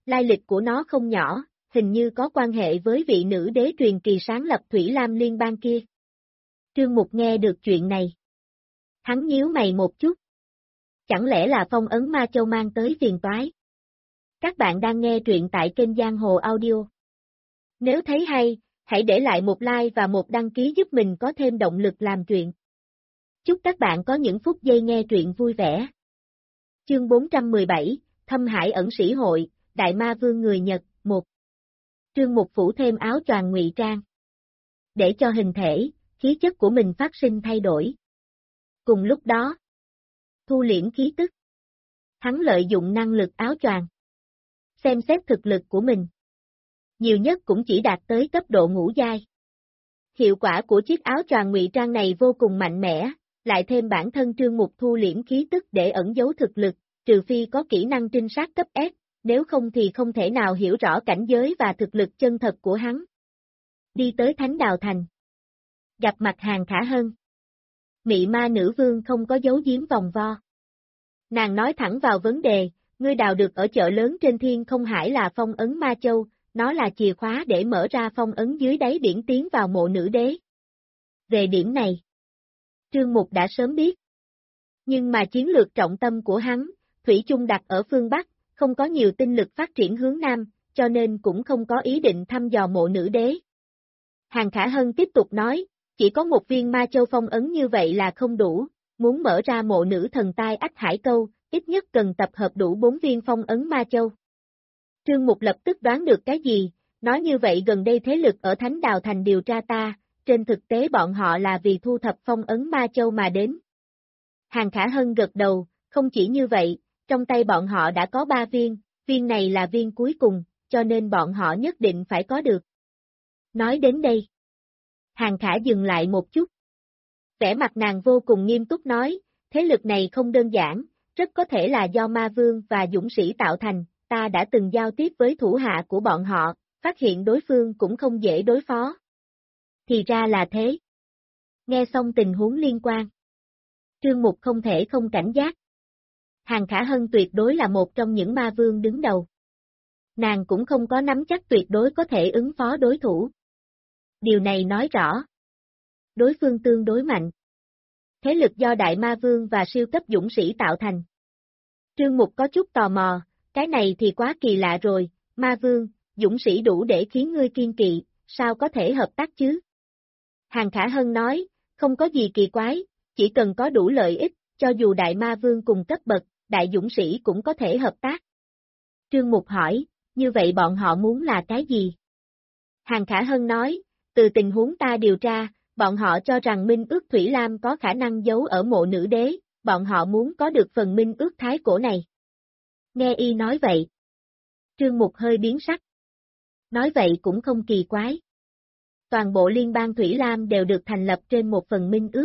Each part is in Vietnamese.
lai lịch của nó không nhỏ, hình như có quan hệ với vị nữ đế truyền kỳ sáng lập Thủy Lam Liên bang kia. Trương Mục nghe được chuyện này. Hắn nhíu mày một chút. Chẳng lẽ là phong ấn Ma Châu mang tới phiền toái? Các bạn đang nghe truyện tại kênh Giang Hồ Audio. Nếu thấy hay, hãy để lại một like và một đăng ký giúp mình có thêm động lực làm truyện. Chúc các bạn có những phút giây nghe truyện vui vẻ. Chương 417, Thâm Hải ẩn sĩ hội, Đại Ma Vương người Nhật, 1. Trương Mục phủ thêm áo choàng ngụy trang. Để cho hình thể, khí chất của mình phát sinh thay đổi. Cùng lúc đó, thu liễm khí tức. Hắn lợi dụng năng lực áo choàng. Xem xét thực lực của mình. Nhiều nhất cũng chỉ đạt tới cấp độ ngũ giai. Hiệu quả của chiếc áo choàng ngụy trang này vô cùng mạnh mẽ, lại thêm bản thân Trương Mục thu liễm khí tức để ẩn giấu thực lực, trừ phi có kỹ năng trinh sát cấp S, nếu không thì không thể nào hiểu rõ cảnh giới và thực lực chân thật của hắn. Đi tới Thánh Đào Thành. Gặp mặt Hàn Khả Hân. Mị ma nữ vương không có giấu giếm vòng vo. Nàng nói thẳng vào vấn đề, ngươi đào được ở chợ lớn trên Thiên Không Hải là phong ấn Ma Châu, nó là chìa khóa để mở ra phong ấn dưới đáy biển tiến vào mộ nữ đế. Về điểm này, Trương Mục đã sớm biết. Nhưng mà chiến lược trọng tâm của hắn, thủy chung đặt ở phương Bắc, không có nhiều tinh lực phát triển hướng Nam, cho nên cũng không có ý định thăm dò mộ nữ đế. Hàn Khả Hân tiếp tục nói, chỉ có một viên Ma Châu phong ấn như vậy là không đủ, muốn mở ra mộ nữ thần tai ách hải câu, ít nhất cần tập hợp đủ 4 viên phong ấn Ma Châu. Trương Mục lập tức đoán được cái gì, nói như vậy gần đây thế lực ở Thánh Đào Thành điều tra ta, trên thực tế bọn họ là vì thu thập phong ấn Ma Châu mà đến. Hàn Khả Hân gật đầu, không chỉ như vậy, trong tay bọn họ đã có 3 viên, viên này là viên cuối cùng, cho nên bọn họ nhất định phải có được. Nói đến đây, Hàn Khả dừng lại một chút. Vẻ mặt nàng vô cùng nghiêm túc nói, thế lực này không đơn giản, rất có thể là do ma vương và dũng sĩ tạo thành, ta đã từng giao tiếp với thủ hạ của bọn họ, phát hiện đối phương cũng không dễ đối phó. Thì ra là thế. Nghe xong tình huống liên quan. Trương Mục không thể không cảnh giác. Hàn Khả Hân tuyệt đối là một trong những ma vương đứng đầu. Nàng cũng không có nắm chắc tuyệt đối có thể ứng phó đối thủ. Điều này nói rõ. Đối phương tương đối mạnh. Thế lực do Đại Ma Vương và siêu cấp dũng sĩ tạo thành. Trương Mục có chút tò mò, cái này thì quá kỳ lạ rồi, Ma Vương, dũng sĩ đủ để khiến ngươi kiên kỵ, sao có thể hợp tác chứ? Hàn Khả Hân nói, không có gì kỳ quái, chỉ cần có đủ lợi ích, cho dù Đại Ma Vương cùng cấp bậc, Đại dũng sĩ cũng có thể hợp tác. Trương Mục hỏi, như vậy bọn họ muốn là cái gì? Hàn Khả Hân nói, từ tình huống ta điều tra, bọn họ cho rằng Minh ước Thủy Lam có khả năng giấu ở mộ nữ đế, bọn họ muốn có được phần Minh ước thái cổ này. Nghe y nói vậy. Trương Mục hơi biến sắc. Nói vậy cũng không kỳ quái. Toàn bộ liên bang Thủy Lam đều được thành lập trên một phần Minh ước.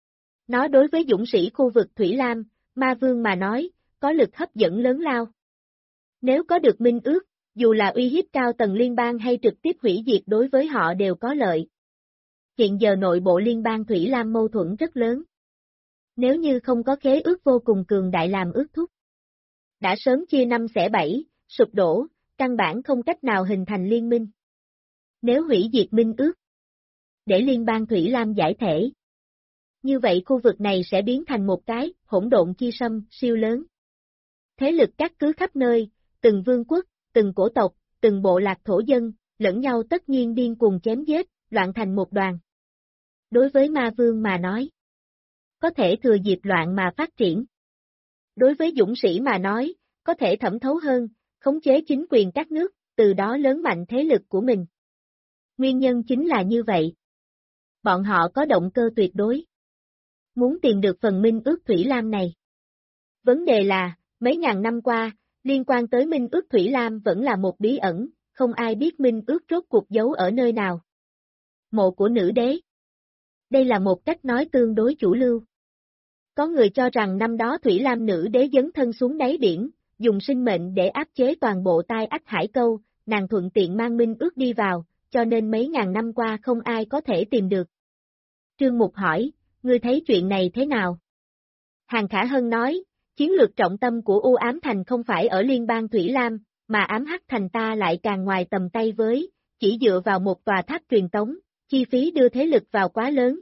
Nó đối với dũng sĩ khu vực Thủy Lam, Ma Vương mà nói, có lực hấp dẫn lớn lao. Nếu có được Minh ước, dù là uy hiếp cao tầng liên bang hay trực tiếp hủy diệt đối với họ đều có lợi. Hiện giờ nội bộ liên bang Thủy Lam mâu thuẫn rất lớn. Nếu như không có khế ước vô cùng cường đại làm ước thúc, đã sớm chia 5 xẻ 7, sụp đổ, căn bản không cách nào hình thành liên minh. Nếu hủy diệt minh ước, để liên bang Thủy Lam giải thể, như vậy khu vực này sẽ biến thành một cái hỗn độn chi sâm siêu lớn. Thế lực cát cứ khắp nơi, từng vương quốc, từng cổ tộc, từng bộ lạc thổ dân, lẫn nhau tất nhiên điên cuồng chém giết, loạn thành một đoàn. Đối với Ma Vương mà nói, có thể thừa dịp loạn mà phát triển. Đối với dũng sĩ mà nói, có thể thẩm thấu hơn, khống chế chính quyền các nước, từ đó lớn mạnh thế lực của mình. Nguyên nhân chính là như vậy. Bọn họ có động cơ tuyệt đối. Muốn tìm được phần Minh ước Thủy Lam này. Vấn đề là, mấy ngàn năm qua, liên quan tới Minh ước Thủy Lam vẫn là một bí ẩn, không ai biết Minh ước rốt cuộc giấu ở nơi nào. Mộ của nữ đế. Đây là một cách nói tương đối chủ lưu. Có người cho rằng năm đó Thủy Lam nữ đế dấn thân xuống đáy biển, dùng sinh mệnh để áp chế toàn bộ tai ách hải câu, nàng thuận tiện mang Minh ước đi vào, cho nên mấy ngàn năm qua không ai có thể tìm được. Trương Mục hỏi, ngươi thấy chuyện này thế nào? Hàn Khả Hân nói, chiến lược trọng tâm của U Ám Thành không phải ở liên bang Thủy Lam, mà ám hắc thành ta lại càng ngoài tầm tay với, chỉ dựa vào một tòa tháp truyền tống, chi phí đưa thế lực vào quá lớn.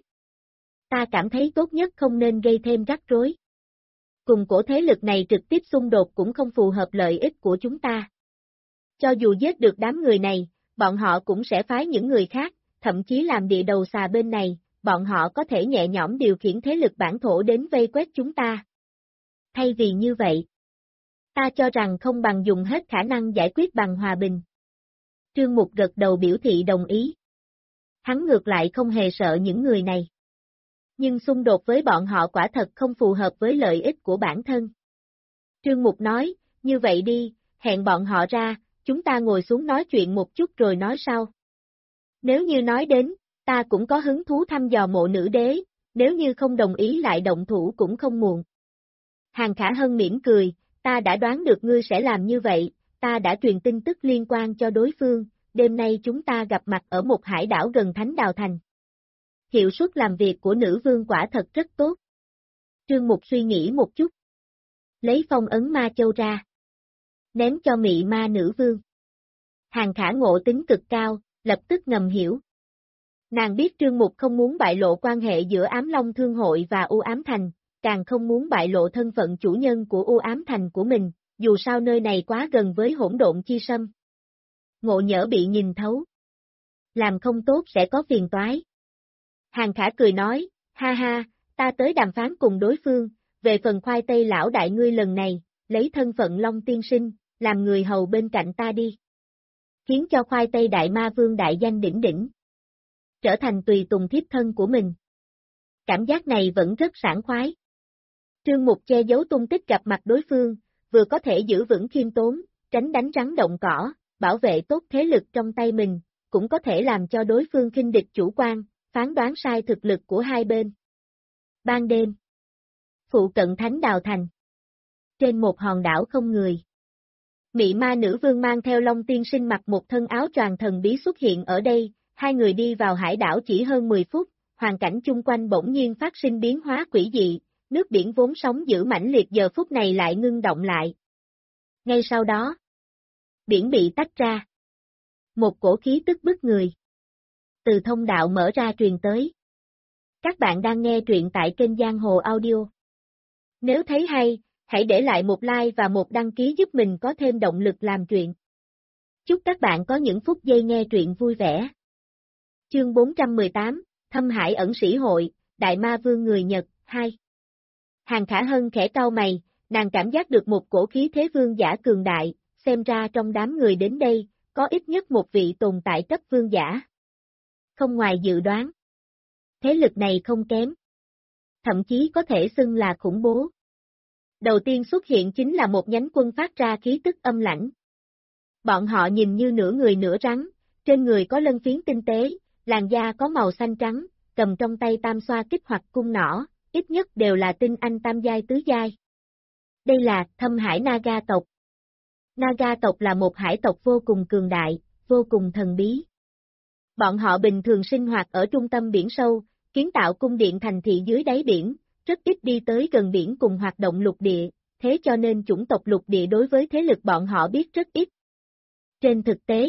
Ta cảm thấy tốt nhất không nên gây thêm rắc rối. Cùng cổ thế lực này trực tiếp xung đột cũng không phù hợp lợi ích của chúng ta. Cho dù giết được đám người này, bọn họ cũng sẽ phái những người khác, thậm chí làm địa đầu xà bên này, bọn họ có thể nhẹ nhõm điều khiển thế lực bản thổ đến vây quét chúng ta. Thay vì như vậy, ta cho rằng không bằng dùng hết khả năng giải quyết bằng hòa bình. Trương Mục gật đầu biểu thị đồng ý. Hắn ngược lại không hề sợ những người này. Nhưng xung đột với bọn họ quả thật không phù hợp với lợi ích của bản thân. Trương Mục nói, như vậy đi, hẹn bọn họ ra, chúng ta ngồi xuống nói chuyện một chút rồi nói sau. Nếu như nói đến, ta cũng có hứng thú thăm dò mộ nữ đế, nếu như không đồng ý lại động thủ cũng không muộn. Hàng Khả Hân mỉm cười, ta đã đoán được ngươi sẽ làm như vậy, ta đã truyền tin tức liên quan cho đối phương, đêm nay chúng ta gặp mặt ở một hải đảo gần Thánh Đào Thành. Hiệu suất làm việc của nữ vương quả thật rất tốt. Trương Mục suy nghĩ một chút. Lấy phong ấn ma châu ra. Ném cho mị ma nữ vương. Hàng Khả ngộ tính cực cao, lập tức ngầm hiểu. Nàng biết Trương Mục không muốn bại lộ quan hệ giữa Ám Long Thương Hội và U Ám Thành, càng không muốn bại lộ thân phận chủ nhân của U Ám Thành của mình, dù sao nơi này quá gần với hỗn độn chi sâm. Ngộ nhỡ bị nhìn thấu. Làm không tốt sẽ có phiền toái. Hàng Khả cười nói, ha ha, ta tới đàm phán cùng đối phương, về phần khoai tây lão đại ngươi lần này, lấy thân phận Long tiên sinh, làm người hầu bên cạnh ta đi. Khiến cho khoai tây đại ma vương đại danh đỉnh đỉnh. Trở thành tùy tùng thiếp thân của mình. Cảm giác này vẫn rất sảng khoái. Trương Mục che giấu tung tích gặp mặt đối phương, vừa có thể giữ vững khiêm tốn, tránh đánh rắn động cỏ, bảo vệ tốt thế lực trong tay mình, cũng có thể làm cho đối phương khinh địch chủ quan, phán đoán sai thực lực của hai bên. Ban đêm, phụ cận Thánh Đào Thành. Trên một hòn đảo không người. Mị ma nữ vương mang theo Long tiên sinh mặc một thân áo choàng thần bí xuất hiện ở đây, hai người đi vào hải đảo chỉ hơn 10 phút, hoàn cảnh chung quanh bỗng nhiên phát sinh biến hóa quỷ dị, nước biển vốn sóng dữ mãnh liệt giờ phút này lại ngưng động lại. Ngay sau đó, biển bị tách ra. Một cổ khí tức bức người. Từ thông đạo mở ra truyền tới. Các bạn đang nghe truyện tại kênh Giang Hồ Audio. Nếu thấy hay, hãy để lại một like và một đăng ký giúp mình có thêm động lực làm truyện. Chúc các bạn có những phút giây nghe truyện vui vẻ. Chương 418, Thâm Hải ẩn sĩ hội, Đại Ma Vương người Nhật, 2. Hàng Khả Hân khẽ cau mày, nàng cảm giác được một cổ khí thế vương giả cường đại, xem ra trong đám người đến đây, có ít nhất một vị tồn tại cấp vương giả. Không ngoài dự đoán. Thế lực này không kém. Thậm chí có thể xưng là khủng bố. Đầu tiên xuất hiện chính là một nhánh quân phát ra khí tức âm lãnh. Bọn họ nhìn như nửa người nửa rắn, trên người có lân phiến tinh tế, làn da có màu xanh trắng, cầm trong tay tam xoa kích hoặc cung nỏ, ít nhất đều là tinh anh tam giai tứ giai. Đây là Thâm Hải Naga tộc. Naga tộc là một hải tộc vô cùng cường đại, vô cùng thần bí. Bọn họ bình thường sinh hoạt ở trung tâm biển sâu, kiến tạo cung điện thành thị dưới đáy biển, rất ít đi tới gần biển cùng hoạt động lục địa, thế cho nên chủng tộc lục địa đối với thế lực bọn họ biết rất ít. Trên thực tế,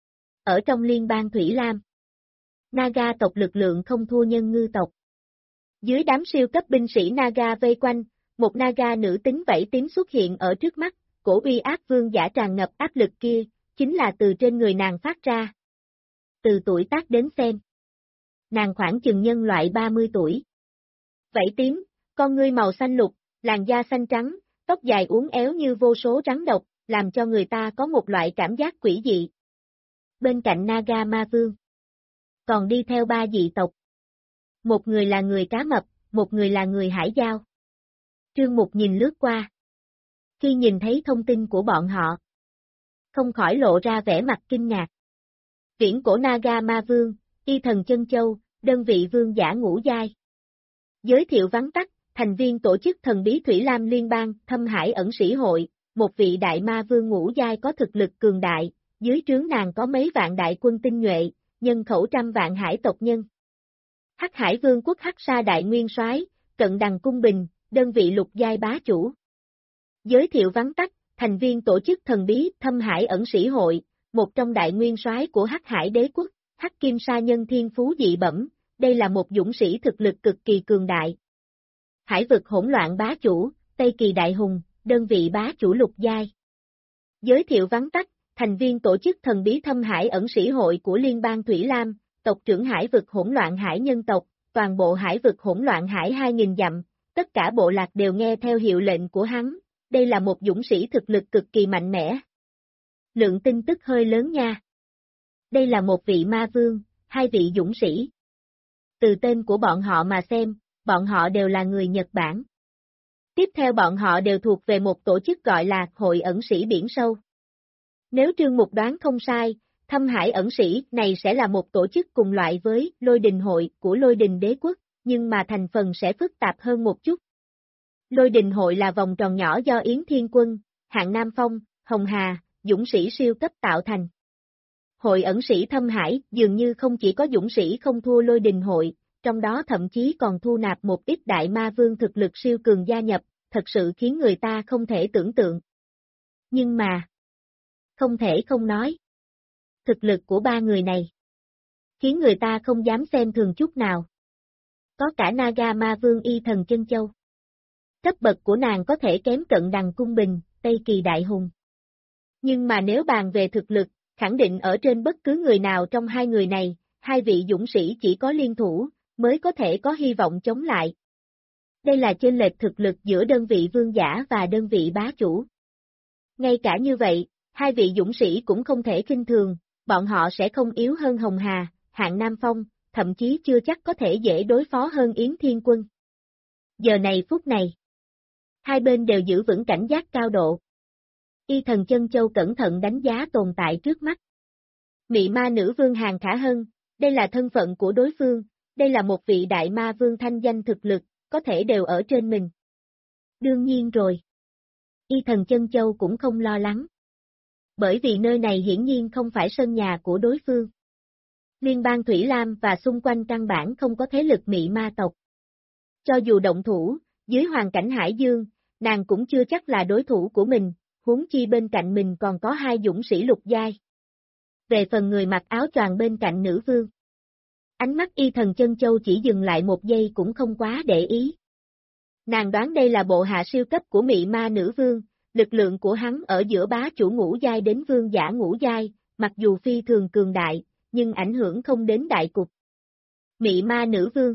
ở trong liên bang Thủy Lam, Naga tộc lực lượng không thua nhân ngư tộc. Dưới đám siêu cấp binh sĩ Naga vây quanh, một Naga nữ tính vảy tím xuất hiện ở trước mắt, cổ uy áp vương giả tràn ngập áp lực kia, chính là từ trên người nàng phát ra. Từ tuổi tác đến xem, nàng khoảng chừng nhân loại 30 tuổi. Vảy tím, con ngươi màu xanh lục, làn da xanh trắng, tóc dài uốn éo như vô số rắn độc, làm cho người ta có một loại cảm giác quỷ dị. Bên cạnh Naga Ma Vương, còn đi theo ba dị tộc. Một người là người cá mập, một người là người hải giao. Trương Mục nhìn lướt qua. Khi nhìn thấy thông tin của bọn họ, không khỏi lộ ra vẻ mặt kinh ngạc. Viễn cổ Naga Ma Vương, Y Thần Chân Châu, đơn vị vương giả ngũ giai. Giới thiệu vắn tắt, thành viên tổ chức thần bí Thủy Lam Liên bang, Thâm Hải ẩn sĩ hội, một vị đại ma vương ngũ giai có thực lực cường đại, dưới trướng nàng có mấy vạn đại quân tinh nhuệ, nhân khẩu trăm vạn hải tộc nhân. Hắc Hải Vương quốc Hắc Sa đại nguyên soái, Cận Đằng cung bình, đơn vị lục giai bá chủ. Giới thiệu vắn tắt, thành viên tổ chức thần bí Thâm Hải ẩn sĩ hội, một trong đại nguyên soái của Hắc Hải đế quốc, Hắc Kim Sa Nhân thiên phú dị bẩm, đây là một dũng sĩ thực lực cực kỳ cường đại. Hải vực hỗn loạn bá chủ, Tây Kỳ Đại Hùng, đơn vị bá chủ lục giai. Giới thiệu vắn tắt, thành viên tổ chức thần bí Thâm Hải ẩn sĩ hội của Liên bang Thủy Lam, tộc trưởng hải vực hỗn loạn hải nhân tộc, toàn bộ hải vực hỗn loạn hải 2000 dặm, tất cả bộ lạc đều nghe theo hiệu lệnh của hắn, đây là một dũng sĩ thực lực cực kỳ mạnh mẽ. Lượng tin tức hơi lớn nha. Đây là một vị ma vương, hai vị dũng sĩ. Từ tên của bọn họ mà xem, bọn họ đều là người Nhật Bản. Tiếp theo bọn họ đều thuộc về một tổ chức gọi là Hội ẩn sĩ biển sâu. Nếu Trương Mục đoán không sai, Thâm Hải ẩn sĩ này sẽ là một tổ chức cùng loại với Lôi Đình Hội của Lôi Đình Đế Quốc, nhưng mà thành phần sẽ phức tạp hơn một chút. Lôi Đình Hội là vòng tròn nhỏ do Yến Thiên Quân, Hạng Nam Phong, Hồng Hà, dũng sĩ siêu cấp tạo thành. Hội ẩn sĩ Thâm Hải dường như không chỉ có dũng sĩ không thua Lôi Đình Hội, trong đó thậm chí còn thu nạp một ít đại ma vương thực lực siêu cường gia nhập, thật sự khiến người ta không thể tưởng tượng. Nhưng mà, không thể không nói. Thực lực của ba người này khiến người ta không dám xem thường chút nào. Có cả Naga ma vương Y Thần Chân Châu. Cấp bậc của nàng có thể kém Cận Đằng Cung Bình, Tây Kỳ Đại Hùng. Nhưng mà nếu bàn về thực lực, khẳng định ở trên bất cứ người nào trong hai người này, hai vị dũng sĩ chỉ có liên thủ, mới có thể có hy vọng chống lại. Đây là chênh lệch thực lực giữa đơn vị vương giả và đơn vị bá chủ. Ngay cả như vậy, hai vị dũng sĩ cũng không thể khinh thường, bọn họ sẽ không yếu hơn Hồng Hà, Hạng Nam Phong, thậm chí chưa chắc có thể dễ đối phó hơn Yến Thiên Quân. Giờ này phút này, hai bên đều giữ vững cảnh giác cao độ. Y Thần Chân Châu cẩn thận đánh giá tồn tại trước mắt. Mị ma nữ vương Hàn Khả Hân, đây là thân phận của đối phương, đây là một vị đại ma vương thanh danh thực lực, có thể đều ở trên mình. Đương nhiên rồi. Y Thần Chân Châu cũng không lo lắng. Bởi vì nơi này hiển nhiên không phải sân nhà của đối phương. Liên bang Thủy Lam và xung quanh căn bản không có thế lực mị ma tộc. Cho dù động thủ, dưới hoàn cảnh Hải Dương, nàng cũng chưa chắc là đối thủ của mình, huống chi bên cạnh mình còn có hai dũng sĩ lục giai. Về phần người mặc áo choàng bên cạnh nữ vương. Ánh mắt Y Thần Chân Châu chỉ dừng lại một giây cũng không quá để ý. Nàng đoán đây là bộ hạ siêu cấp của mị ma nữ vương, lực lượng của hắn ở giữa bá chủ ngũ giai đến vương giả ngũ giai, mặc dù phi thường cường đại, nhưng ảnh hưởng không đến đại cục. Mị ma nữ vương.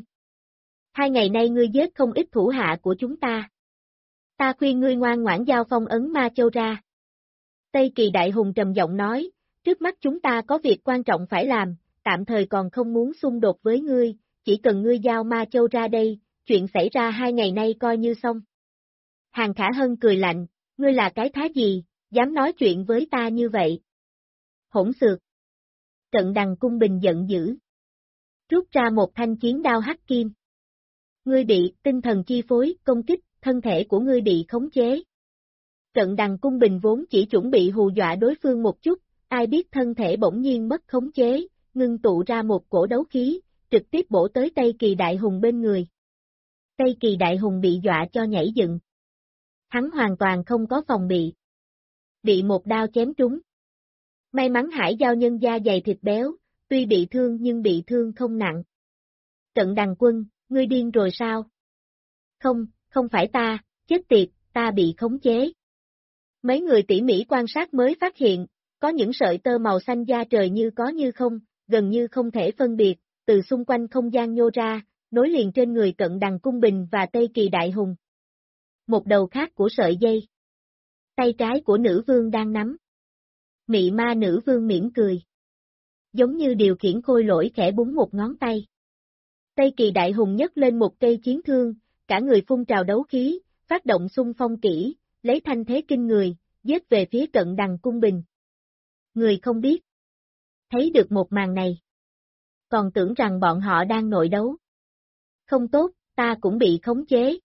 2 ngày nay ngươi giết không ít thủ hạ của chúng ta. Ta khuyên ngươi ngoan ngoãn giao phong ấn ma châu ra. Tây Kỳ Đại Hùng trầm giọng nói, trước mắt chúng ta có việc quan trọng phải làm, tạm thời còn không muốn xung đột với ngươi, chỉ cần ngươi giao ma châu ra đây, chuyện xảy ra 2 ngày nay coi như xong. Hàn Khả Hân cười lạnh, ngươi là cái thá gì, dám nói chuyện với ta như vậy. Hỗn xược. Cận Đằng Cung Bình giận dữ. Rút ra một thanh chiến đao hắc kim. Ngươi bị tinh thần chi phối, công kích, thân thể của ngươi bị khống chế. Cận Đằng Cung Bình vốn chỉ chuẩn bị hù dọa đối phương một chút, ai biết thân thể bỗng nhiên mất khống chế, ngưng tụ ra một cổ đấu khí, trực tiếp bổ tới Tây Kỳ Đại Hùng bên người. Tây Kỳ Đại Hùng bị dọa cho nhảy dựng. Hắn hoàn toàn không có phòng bị. Bị một đao chém trúng. May mắn Hải Giao nhân da dày thịt béo, tuy bị thương nhưng bị thương không nặng. Cận Đằng Quân, ngươi điên rồi sao? Không, không phải ta, chết tiệt, ta bị khống chế. Mấy người tỉ mỉ quan sát mới phát hiện, có những sợi tơ màu xanh da trời như có như không, gần như không thể phân biệt, từ xung quanh không gian nhô ra, nối liền trên người Cận Đằng Cung Bình và Tây Kỳ Đại Hùng. Một đầu khác của sợi dây. Tay trái của nữ vương đang nắm. Mị ma nữ vương mỉm cười. Giống như điều khiển khôi lỗi khẽ búng một ngón tay. Tây Kỳ Đại Hùng nhấc lên một cây chiến thương, cả người phun trào đấu khí, phát động xung phong kỹ, lấy thanh thế kinh người, giết về phía Cận Đằng Cung Bình. Người không biết. Thấy được một màn này. Còn tưởng rằng bọn họ đang nội đấu. Không tốt, ta cũng bị khống chế.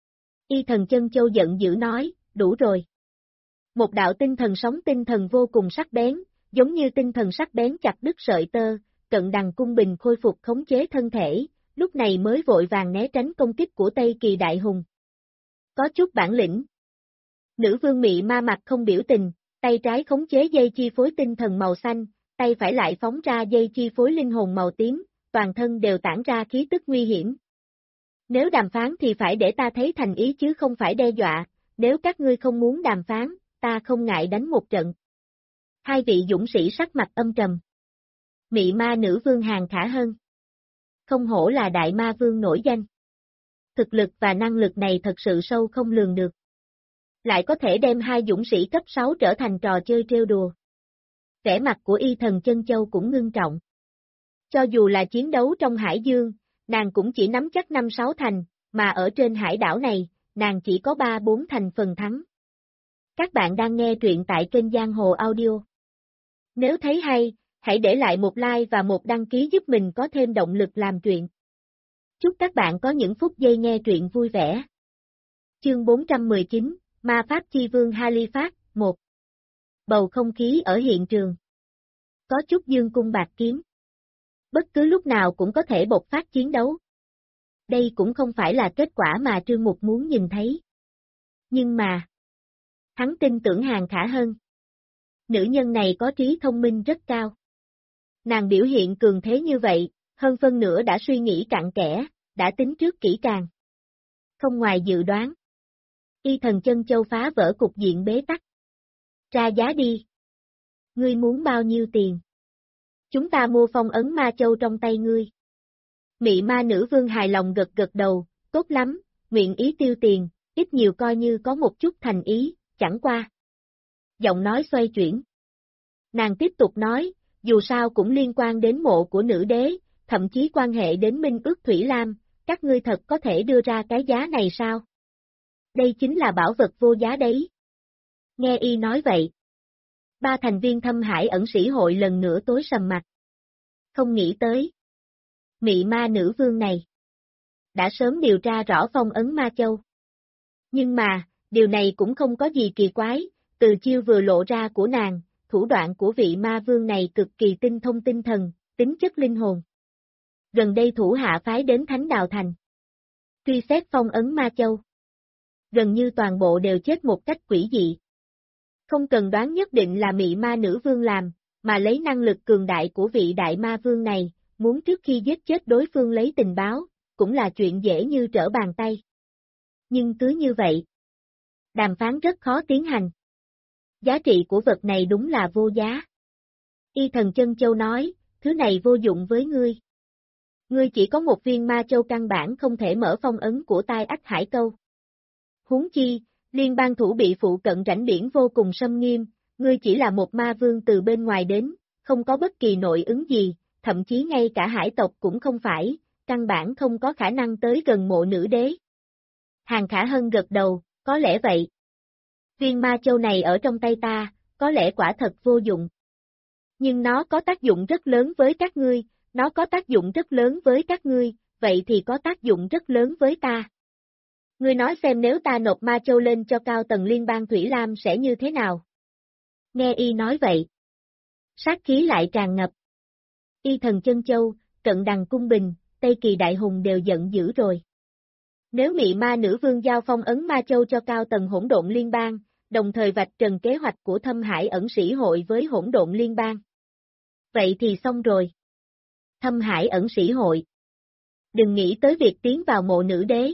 Y Thần Chân Châu giận dữ nói, đủ rồi. Một đạo tinh thần sóng tinh thần vô cùng sắc bén, giống như tinh thần sắc bén chặt đứt sợi tơ, Cận Đằng Cung Bình khôi phục khống chế thân thể, lúc này mới vội vàng né tránh công kích của Tây Kỳ Đại Hùng. Có chút bản lĩnh. Nữ vương mị ma mặt không biểu tình, tay trái khống chế dây chi phối tinh thần màu xanh, tay phải lại phóng ra dây chi phối linh hồn màu tím, toàn thân đều tản ra khí tức nguy hiểm. Nếu đàm phán thì phải để ta thấy thành ý chứ không phải đe dọa, nếu các ngươi không muốn đàm phán, ta không ngại đánh một trận. Hai vị dũng sĩ sắc mặt âm trầm. Mị ma nữ vương Hàn Khả Hân. Không hổ là đại ma vương nổi danh. Thực lực và năng lực này thật sự sâu không lường được. Lại có thể đem hai dũng sĩ cấp 6 trở thành trò chơi trêu đùa. Vẻ mặt của Y Thần Chân Châu cũng ngưng trọng. Cho dù là chiến đấu trong hải dương, nàng cũng chỉ nắm chắc 5-6 thành, mà ở trên hải đảo này, nàng chỉ có 3-4 thành phần thắng. Các bạn đang nghe truyện tại kênh Giang Hồ Audio. Nếu thấy hay, hãy để lại một like và một đăng ký giúp mình có thêm động lực làm truyện. Chúc các bạn có những phút giây nghe truyện vui vẻ. Chương 419, Ma Pháp Chi Vương Halifax, 1. Bầu không khí ở hiện trường. Có chút dương cung bạc kiếm. Bất cứ lúc nào cũng có thể bộc phát chiến đấu. Đây cũng không phải là kết quả mà Trương Mục muốn nhìn thấy. Nhưng mà, hắn tin tưởng Hàn Khả Hân. Nữ nhân này có trí thông minh rất cao. Nàng biểu hiện cường thế như vậy, hơn phân nửa đã suy nghĩ cặn kẽ, đã tính trước kỹ càng. Không ngoài dự đoán. Y Thần Chân Châu phá vỡ cục diện bế tắc. Ra giá đi. Ngươi muốn bao nhiêu tiền? Chúng ta mua phong ấn ma châu trong tay ngươi. Mị ma nữ vương hài lòng gật gật đầu, tốt lắm, nguyện ý tiêu tiền, ít nhiều coi như có một chút thành ý, chẳng qua. Giọng nói xoay chuyển. Nàng tiếp tục nói, dù sao cũng liên quan đến mộ của nữ đế, thậm chí quan hệ đến Minh Ước Thủy Lam, các ngươi thật có thể đưa ra cái giá này sao? Đây chính là bảo vật vô giá đấy. Nghe y nói vậy. Ba thành viên Thâm Hải ẩn sĩ hội lần nữa tối sầm mặt. Không nghĩ tới. Mị ma nữ vương này. Đã sớm điều tra rõ phong ấn ma châu. Nhưng mà, điều này cũng không có gì kỳ quái, từ chiêu vừa lộ ra của nàng, thủ đoạn của vị ma vương này cực kỳ tinh thông tinh thần, tính chất linh hồn. Gần đây thủ hạ phái đến Thánh Đào Thành. Truy xét phong ấn ma châu. Gần như toàn bộ đều chết một cách quỷ dị. Không cần đoán nhất định là mị ma nữ vương làm, mà lấy năng lực cường đại của vị đại ma vương này, muốn trước khi giết chết đối phương lấy tình báo, cũng là chuyện dễ như trở bàn tay. Nhưng cứ như vậy, đàm phán rất khó tiến hành. Giá trị của vật này đúng là vô giá. Y Thần Chân Châu nói, thứ này vô dụng với ngươi. Ngươi chỉ có một viên ma châu căn bản không thể mở phong ấn của Tai Ách Hải Câu. Huống chi, liên bang thủ bị phụ cận rãnh biển vô cùng xâm nghiêm, ngươi chỉ là một ma vương từ bên ngoài đến, không có bất kỳ nội ứng gì, thậm chí ngay cả hải tộc cũng không phải, căn bản không có khả năng tới gần mộ nữ đế. Hàn Khả Hân gật đầu, có lẽ vậy. Viên ma châu này ở trong tay ta, có lẽ quả thật vô dụng. Nhưng nó có tác dụng rất lớn với các ngươi, nó có tác dụng rất lớn với các ngươi, vậy thì có tác dụng rất lớn với ta. Ngươi nói xem nếu ta nộp ma châu lên cho cao tầng liên bang Thủy Lam sẽ như thế nào? Nghe y nói vậy. Sát khí lại tràn ngập. Y Thần Chân Châu, Cận Đằng Cung Bình, Tây Kỳ Đại Hùng đều giận dữ rồi. Nếu mị ma nữ vương giao phong ấn ma châu cho cao tầng hỗn độn liên bang, đồng thời vạch trần kế hoạch của Thâm Hải ẩn sĩ hội với hỗn độn liên bang. Vậy thì xong rồi. Thâm Hải ẩn sĩ hội. Đừng nghĩ tới việc tiến vào mộ nữ đế.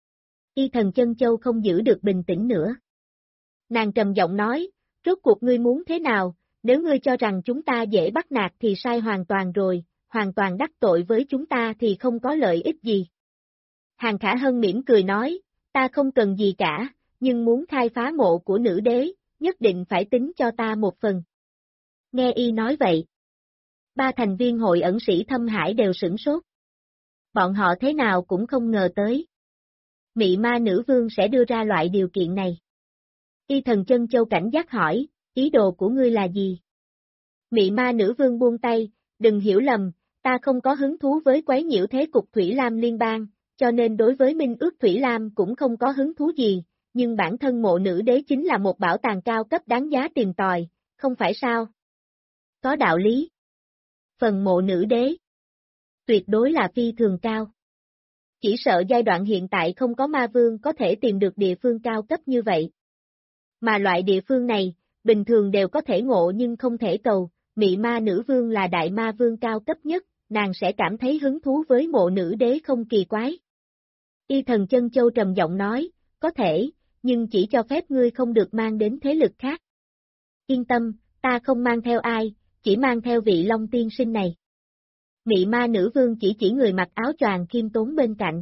Y Thần Chân Châu không giữ được bình tĩnh nữa. Nàng trầm giọng nói, rốt cuộc ngươi muốn thế nào, nếu ngươi cho rằng chúng ta dễ bắt nạt thì sai hoàn toàn rồi, hoàn toàn đắc tội với chúng ta thì không có lợi ích gì. Hàn Khả Hân mỉm cười nói, ta không cần gì cả, nhưng muốn khai phá mộ của nữ đế, nhất định phải tính cho ta một phần. Nghe y nói vậy. Ba thành viên hội ẩn sĩ Thâm Hải đều sửng sốt. Bọn họ thế nào cũng không ngờ tới. Mị ma nữ vương sẽ đưa ra loại điều kiện này. Y Thần Chân Châu cảnh giác hỏi, ý đồ của ngươi là gì? Mị ma nữ vương buông tay, đừng hiểu lầm, ta không có hứng thú với quấy nhiễu thế cục Thủy Lam liên bang, cho nên đối với Minh Ước Thủy Lam cũng không có hứng thú gì, nhưng bản thân mộ nữ đế chính là một bảo tàng cao cấp đáng giá tìm tòi, không phải sao? Có đạo lý. Phần mộ nữ đế tuyệt đối là phi thường cao. Chỉ sợ giai đoạn hiện tại không có ma vương có thể tìm được địa phương cao cấp như vậy. Mà loại địa phương này, bình thường đều có thể ngộ nhưng không thể cầu, Mị Ma Nữ Vương là đại ma vương cao cấp nhất, nàng sẽ cảm thấy hứng thú với mộ nữ đế không kỳ quái. Y Thần Chân Châu trầm giọng nói, có thể, nhưng chỉ cho phép ngươi không được mang đến thế lực khác. Yên tâm, ta không mang theo ai, chỉ mang theo vị Long tiên sinh này. Mị Ma Nữ Vương chỉ người mặc áo choàng khiêm tốn bên cạnh.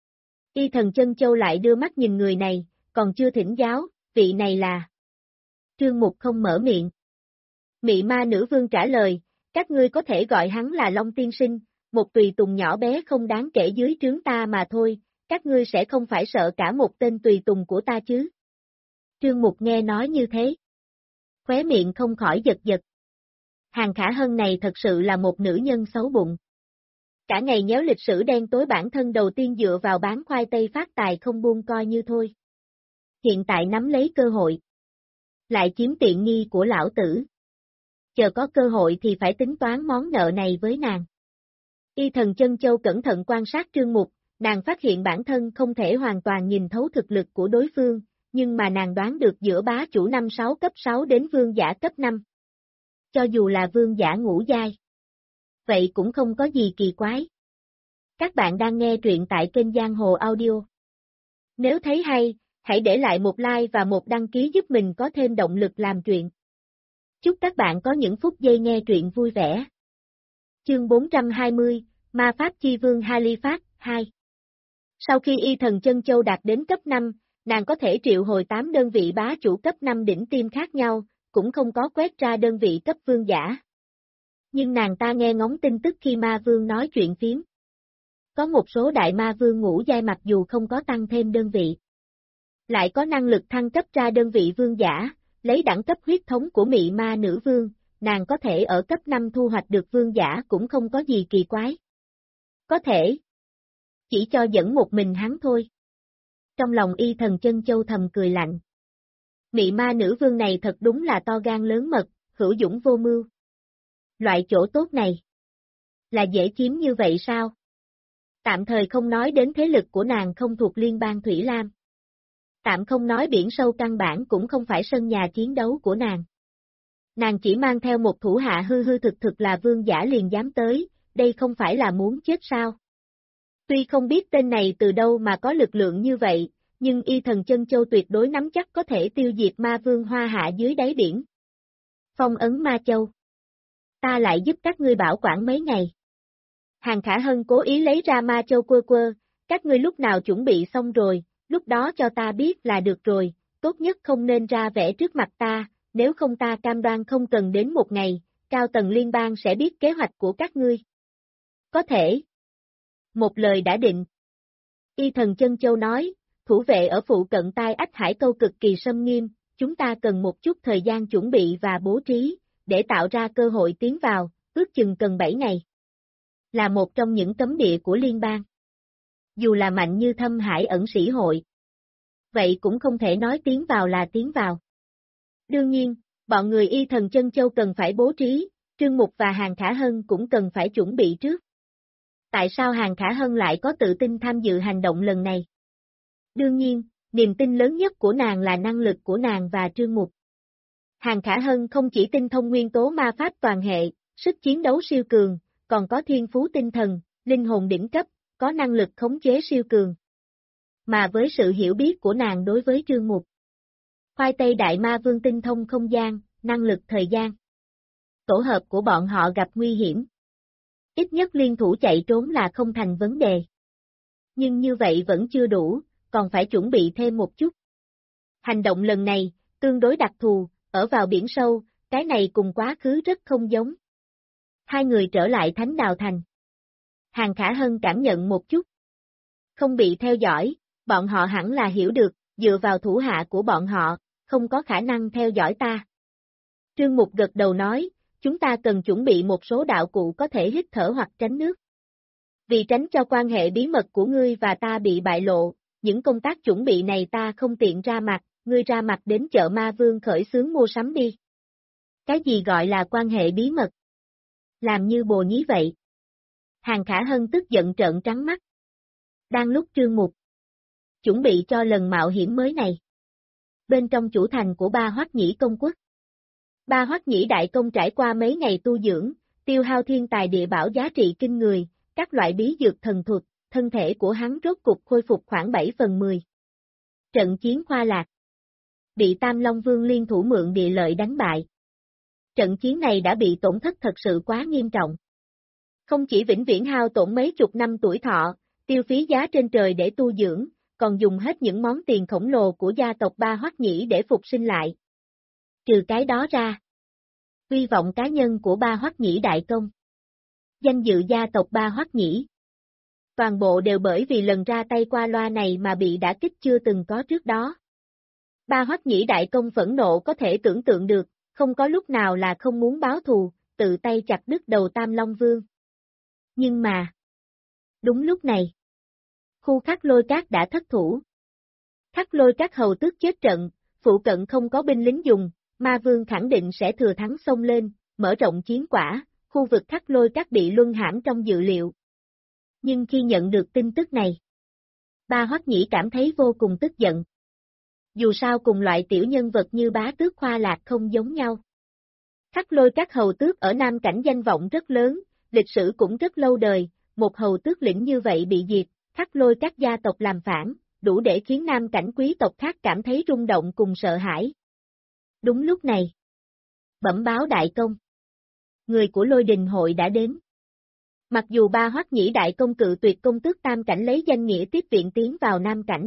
Y Thần Chân Châu lại đưa mắt nhìn người này, còn chưa thỉnh giáo, vị này là. Trương Mục không mở miệng. Mị Ma Nữ Vương trả lời, các ngươi có thể gọi hắn là Long tiên sinh, một tùy tùng nhỏ bé không đáng kể dưới trướng ta mà thôi, các ngươi sẽ không phải sợ cả một tên tùy tùng của ta chứ. Trương Mục nghe nói như thế. Khóe miệng không khỏi giật giật. Hàng Khả Hân này thật sự là một nữ nhân xấu bụng. Cả ngày nhéo lịch sử đen tối bản thân đầu tiên dựa vào bán khoai tây phát tài không buông coi như thôi. Hiện tại nắm lấy cơ hội. Lại chiếm tiện nghi của lão tử. Chờ có cơ hội thì phải tính toán món nợ này với nàng. Y Thần Chân Châu cẩn thận quan sát Trương Mục, nàng phát hiện bản thân không thể hoàn toàn nhìn thấu thực lực của đối phương, nhưng mà nàng đoán được giữa bá chủ 5-6 cấp 6 đến vương giả cấp 5. Cho dù là vương giả ngũ giai. Vậy cũng không có gì kỳ quái. Các bạn đang nghe truyện tại kênh Giang Hồ Audio. Nếu thấy hay, hãy để lại một like và một đăng ký giúp mình có thêm động lực làm truyện. Chúc các bạn có những phút giây nghe truyện vui vẻ. Chương 420, Ma Pháp Chi Vương Halifat 2. Sau khi Y Thần Chân Châu đạt đến cấp 5, nàng có thể triệu hồi 8 đơn vị bá chủ cấp 5 đỉnh tiêm khác nhau, cũng không có quét ra đơn vị cấp vương giả. Nhưng nàng ta nghe ngóng tin tức khi ma vương nói chuyện phiếm. Có một số đại ma vương ngũ giai mặc dù không có tăng thêm đơn vị, lại có năng lực thăng cấp ra đơn vị vương giả, lấy đẳng cấp huyết thống của Mị Ma Nữ Vương, nàng có thể ở cấp 5 thu hoạch được vương giả cũng không có gì kỳ quái. Có thể. Chỉ cho dẫn một mình hắn thôi. Trong lòng Y Thần Chân Châu thầm cười lạnh. Mị Ma Nữ Vương này thật đúng là to gan lớn mật, hữu dũng vô mưu. Loại chỗ tốt này. Là dễ chiếm như vậy sao? Tạm thời không nói đến thế lực của nàng không thuộc Liên bang Thủy Lam. Tạm không nói biển sâu căn bản cũng không phải sân nhà chiến đấu của nàng. Nàng chỉ mang theo một thủ hạ hư hư thực thực là vương giả liền dám tới, đây không phải là muốn chết sao? Tuy không biết tên này từ đâu mà có lực lượng như vậy, nhưng Y Thần Chân Châu tuyệt đối nắm chắc có thể tiêu diệt ma vương Hoa Hạ dưới đáy biển. Phong ấn Ma Châu. Ta lại giúp các ngươi bảo quản mấy ngày. Hàng Khả Hân cố ý lấy ra Ma Châu quơ, các ngươi lúc nào chuẩn bị xong rồi, lúc đó cho ta biết là được rồi, tốt nhất không nên ra vẻ trước mặt ta, nếu không ta cam đoan không cần đến một ngày, cao tầng liên bang sẽ biết kế hoạch của các ngươi. Có thể. Một lời đã định. Y Thần Chân Châu nói, thủ vệ ở phụ cận Tai Ách Hải Câu cực kỳ xâm nghiêm, chúng ta cần một chút thời gian chuẩn bị và bố trí, để tạo ra cơ hội tiến vào, ước chừng cần 7 ngày. Là một trong những cấm địa của liên bang. Dù là mạnh như Thâm Hải ẩn sĩ hội. Vậy cũng không thể nói tiến vào là tiến vào. Đương nhiên, bọn người Y Thần Chân Châu cần phải bố trí, Trương Mục và Hàng Khả Hân cũng cần phải chuẩn bị trước. Tại sao Hàng Khả Hân lại có tự tin tham dự hành động lần này? Đương nhiên, niềm tin lớn nhất của nàng là năng lực của nàng và Trương Mục. Hàng Khả Hân không chỉ tinh thông nguyên tố ma pháp toàn hệ, sức chiến đấu siêu cường, còn có thiên phú tinh thần, linh hồn đỉnh cấp, có năng lực khống chế siêu cường. Mà với sự hiểu biết của nàng đối với Trương Mục, Khoai Tây Đại Ma Vương tinh thông không gian, năng lực thời gian. Tổ hợp của bọn họ gặp nguy hiểm. Ít nhất liên thủ chạy trốn là không thành vấn đề. Nhưng như vậy vẫn chưa đủ, còn phải chuẩn bị thêm một chút. Hành động lần này, tương đối đặc thù, ở vào biển sâu, cái này cùng quá khứ rất không giống. Hai người trở lại Thánh Đào Thành. Hàng Khả Hân cảm nhận một chút. Không bị theo dõi, bọn họ hẳn là hiểu được, dựa vào thủ hạ của bọn họ, không có khả năng theo dõi ta. Trương Mục gật đầu nói, chúng ta cần chuẩn bị một số đạo cụ có thể hít thở hoặc tránh nước. Vì tránh cho quan hệ bí mật của ngươi và ta bị bại lộ, những công tác chuẩn bị này ta không tiện ra mặt, ngươi ra mặt đến chợ Ma Vương khởi xướng mua sắm đi. Cái gì gọi là quan hệ bí mật? Làm như bồ nhí vậy. Hàng Khả Hân tức giận trợn trắng mắt. Đang lúc Trương Mục chuẩn bị cho lần mạo hiểm mới này. Bên trong chủ thành của Ba Hoắc Nhĩ công quốc. Ba Hoắc Nhĩ đại công trải qua mấy ngày tu dưỡng, tiêu hao thiên tài địa bảo giá trị kinh người, các loại bí dược thần thuật, thân thể của hắn rốt cục khôi phục khoảng 7/10. Trận chiến Khoa Lạc. Bị Tam Long Vương liên thủ mượn địa lợi đánh bại. Trận chiến này đã bị tổn thất thật sự quá nghiêm trọng. Không chỉ vĩnh viễn hao tổn mấy chục năm tuổi thọ, tiêu phí giá trên trời để tu dưỡng, còn dùng hết những món tiền khổng lồ của gia tộc Ba Hoắc Nhĩ để phục sinh lại. Trừ cái đó ra, hy vọng cá nhân của Ba Hoắc Nhĩ đại công, danh dự gia tộc Ba Hoắc Nhĩ, toàn bộ đều bởi vì lần ra tay qua loa này mà bị đả kích chưa từng có trước đó. Ba Hoắc Nhĩ đại công phẫn nộ có thể tưởng tượng được, không có lúc nào là không muốn báo thù, tự tay chặt đứt đầu Tam Long Vương. Nhưng mà, đúng lúc này, khu Khắc Lôi Các đã thất thủ. Khắc Lôi Các hầu tước chết trận, phụ cận không có binh lính dùng, Ma Vương khẳng định sẽ thừa thắng xông lên, mở rộng chiến quả, khu vực Khắc Lôi Các bị luân hãm trong dự liệu. Nhưng khi nhận được tin tức này, Ba Hoắc Nhĩ cảm thấy vô cùng tức giận. Dù sao cùng loại tiểu nhân vật như Bá Tước Khoa Lạc không giống nhau. Khắc Lôi Các hầu tước ở Nam Cảnh danh vọng rất lớn, lịch sử cũng rất lâu đời, một hầu tước lĩnh như vậy bị diệt, Khắc Lôi Các gia tộc làm phản, đủ để khiến Nam Cảnh quý tộc khác cảm thấy rung động cùng sợ hãi. Đúng lúc này, bẩm báo đại công. Người của Lôi Đình hội đã đến. Mặc dù Ba Hoắc Nhĩ đại công cự tuyệt công tước Tam Cảnh lấy danh nghĩa tiếp viện tiến vào Nam Cảnh.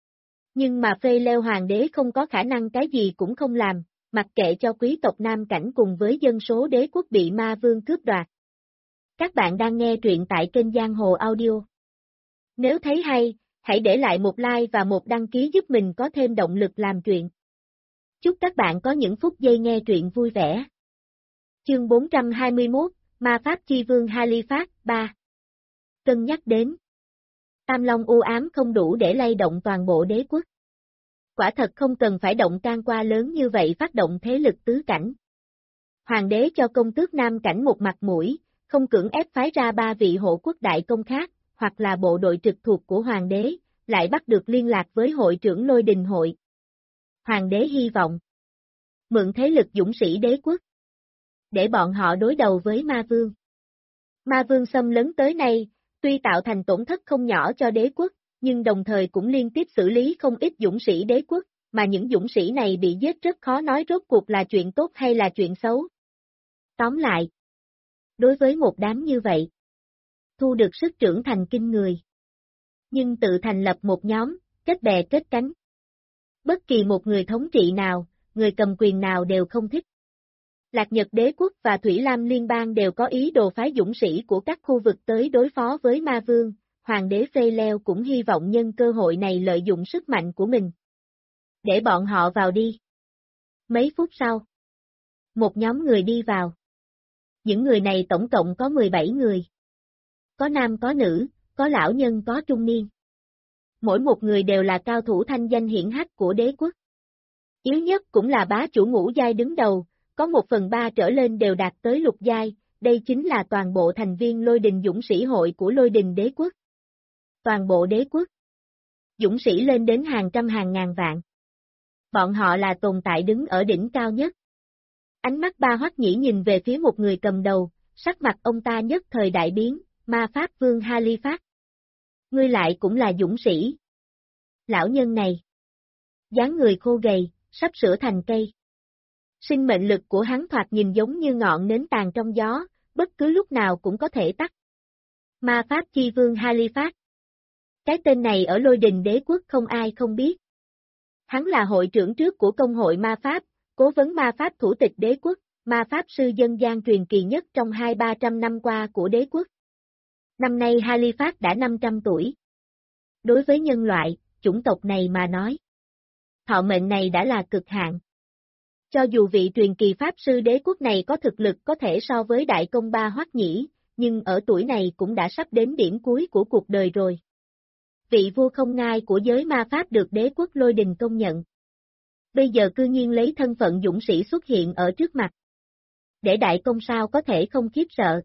Nhưng mà Phê Leo Hoàng đế không có khả năng cái gì cũng không làm, mặc kệ cho quý tộc Nam Cảnh cùng với dân số đế quốc bị Ma Vương cướp đoạt. Các bạn đang nghe truyện tại kênh Giang Hồ Audio. Nếu thấy hay, hãy để lại một like và một đăng ký giúp mình có thêm động lực làm truyện. Chúc các bạn có những phút giây nghe truyện vui vẻ. Chương 421, Ma Pháp Chi Vương Halifat 3. Cân nhắc đến Tam Long u ám không đủ để lay động toàn bộ đế quốc. Quả thật không cần phải động can qua lớn như vậy phát động thế lực tứ cảnh. Hoàng đế cho công tước Nam Cảnh một mặt mũi, không cưỡng ép phái ra 3 vị hộ quốc đại công khác, hoặc là bộ đội trực thuộc của hoàng đế, lại bắt được liên lạc với hội trưởng Lôi Đình hội. Hoàng đế hy vọng mượn thế lực dũng sĩ đế quốc, để bọn họ đối đầu với Ma Vương. Ma Vương xâm lấn tới nay, tuy tạo thành tổn thất không nhỏ cho đế quốc, nhưng đồng thời cũng liên tiếp xử lý không ít dũng sĩ đế quốc, mà những dũng sĩ này bị giết rất khó nói rốt cuộc là chuyện tốt hay là chuyện xấu. Tóm lại, đối với một đám như vậy, thu được sức trưởng thành kinh người. Nhưng tự thành lập một nhóm, kết bè kết cánh. Bất kỳ một người thống trị nào, người cầm quyền nào đều không thích. Lạc Nhật đế quốc và Thủy Lam liên bang đều có ý đồ phái dũng sĩ của các khu vực tới đối phó với Ma Vương, hoàng đế Phê Leo cũng hy vọng nhân cơ hội này lợi dụng sức mạnh của mình. Để bọn họ vào đi. Mấy phút sau, một nhóm người đi vào. Những người này tổng cộng có 17 người. Có nam có nữ, có lão nhân có trung niên. Mỗi một người đều là cao thủ thanh danh hiển hách của đế quốc. Yếu nhất cũng là bá chủ ngũ giai đứng đầu, có 1/3 trở lên đều đạt tới lục giai, đây chính là toàn bộ thành viên Lôi Đình dũng sĩ hội của Lôi Đình đế quốc. Toàn bộ đế quốc, dũng sĩ lên đến hàng trăm hàng ngàn vạn. Bọn họ là tồn tại đứng ở đỉnh cao nhất. Ánh mắt Ba Hoắc Nhĩ nhìn về phía một người cầm đầu, sắc mặt ông ta nhất thời đại biến, Ma Pháp Vương Halifat. Ngươi lại cũng là dũng sĩ. Lão nhân này, dáng người khô gầy, sắp sửa thành cây. Sinh mệnh lực của hắn thoạt nhìn giống như ngọn nến tàn trong gió, bất cứ lúc nào cũng có thể tắt. Ma Pháp Chi Vương Halifat. Cái tên này ở Lôi Đình đế quốc không ai không biết. Hắn là hội trưởng trước của công hội ma pháp, cố vấn ma pháp thủ tịch đế quốc, ma pháp sư dân gian truyền kỳ nhất trong 200-300 năm qua của đế quốc. Năm nay Halifat đã 500 tuổi. Đối với nhân loại, chủng tộc này mà nói, thọ mệnh này đã là cực hạn. Cho dù vị truyền kỳ pháp sư đế quốc này có thực lực có thể so với đại công Ba Hoắc Nhĩ, nhưng ở tuổi này cũng đã sắp đến điểm cuối của cuộc đời rồi. Vị vua không ngai của giới ma pháp được đế quốc Lôi Đình công nhận. Bây giờ cư nhiên lấy thân phận dũng sĩ xuất hiện ở trước mặt. Để đại công sao có thể không khiếp sợ.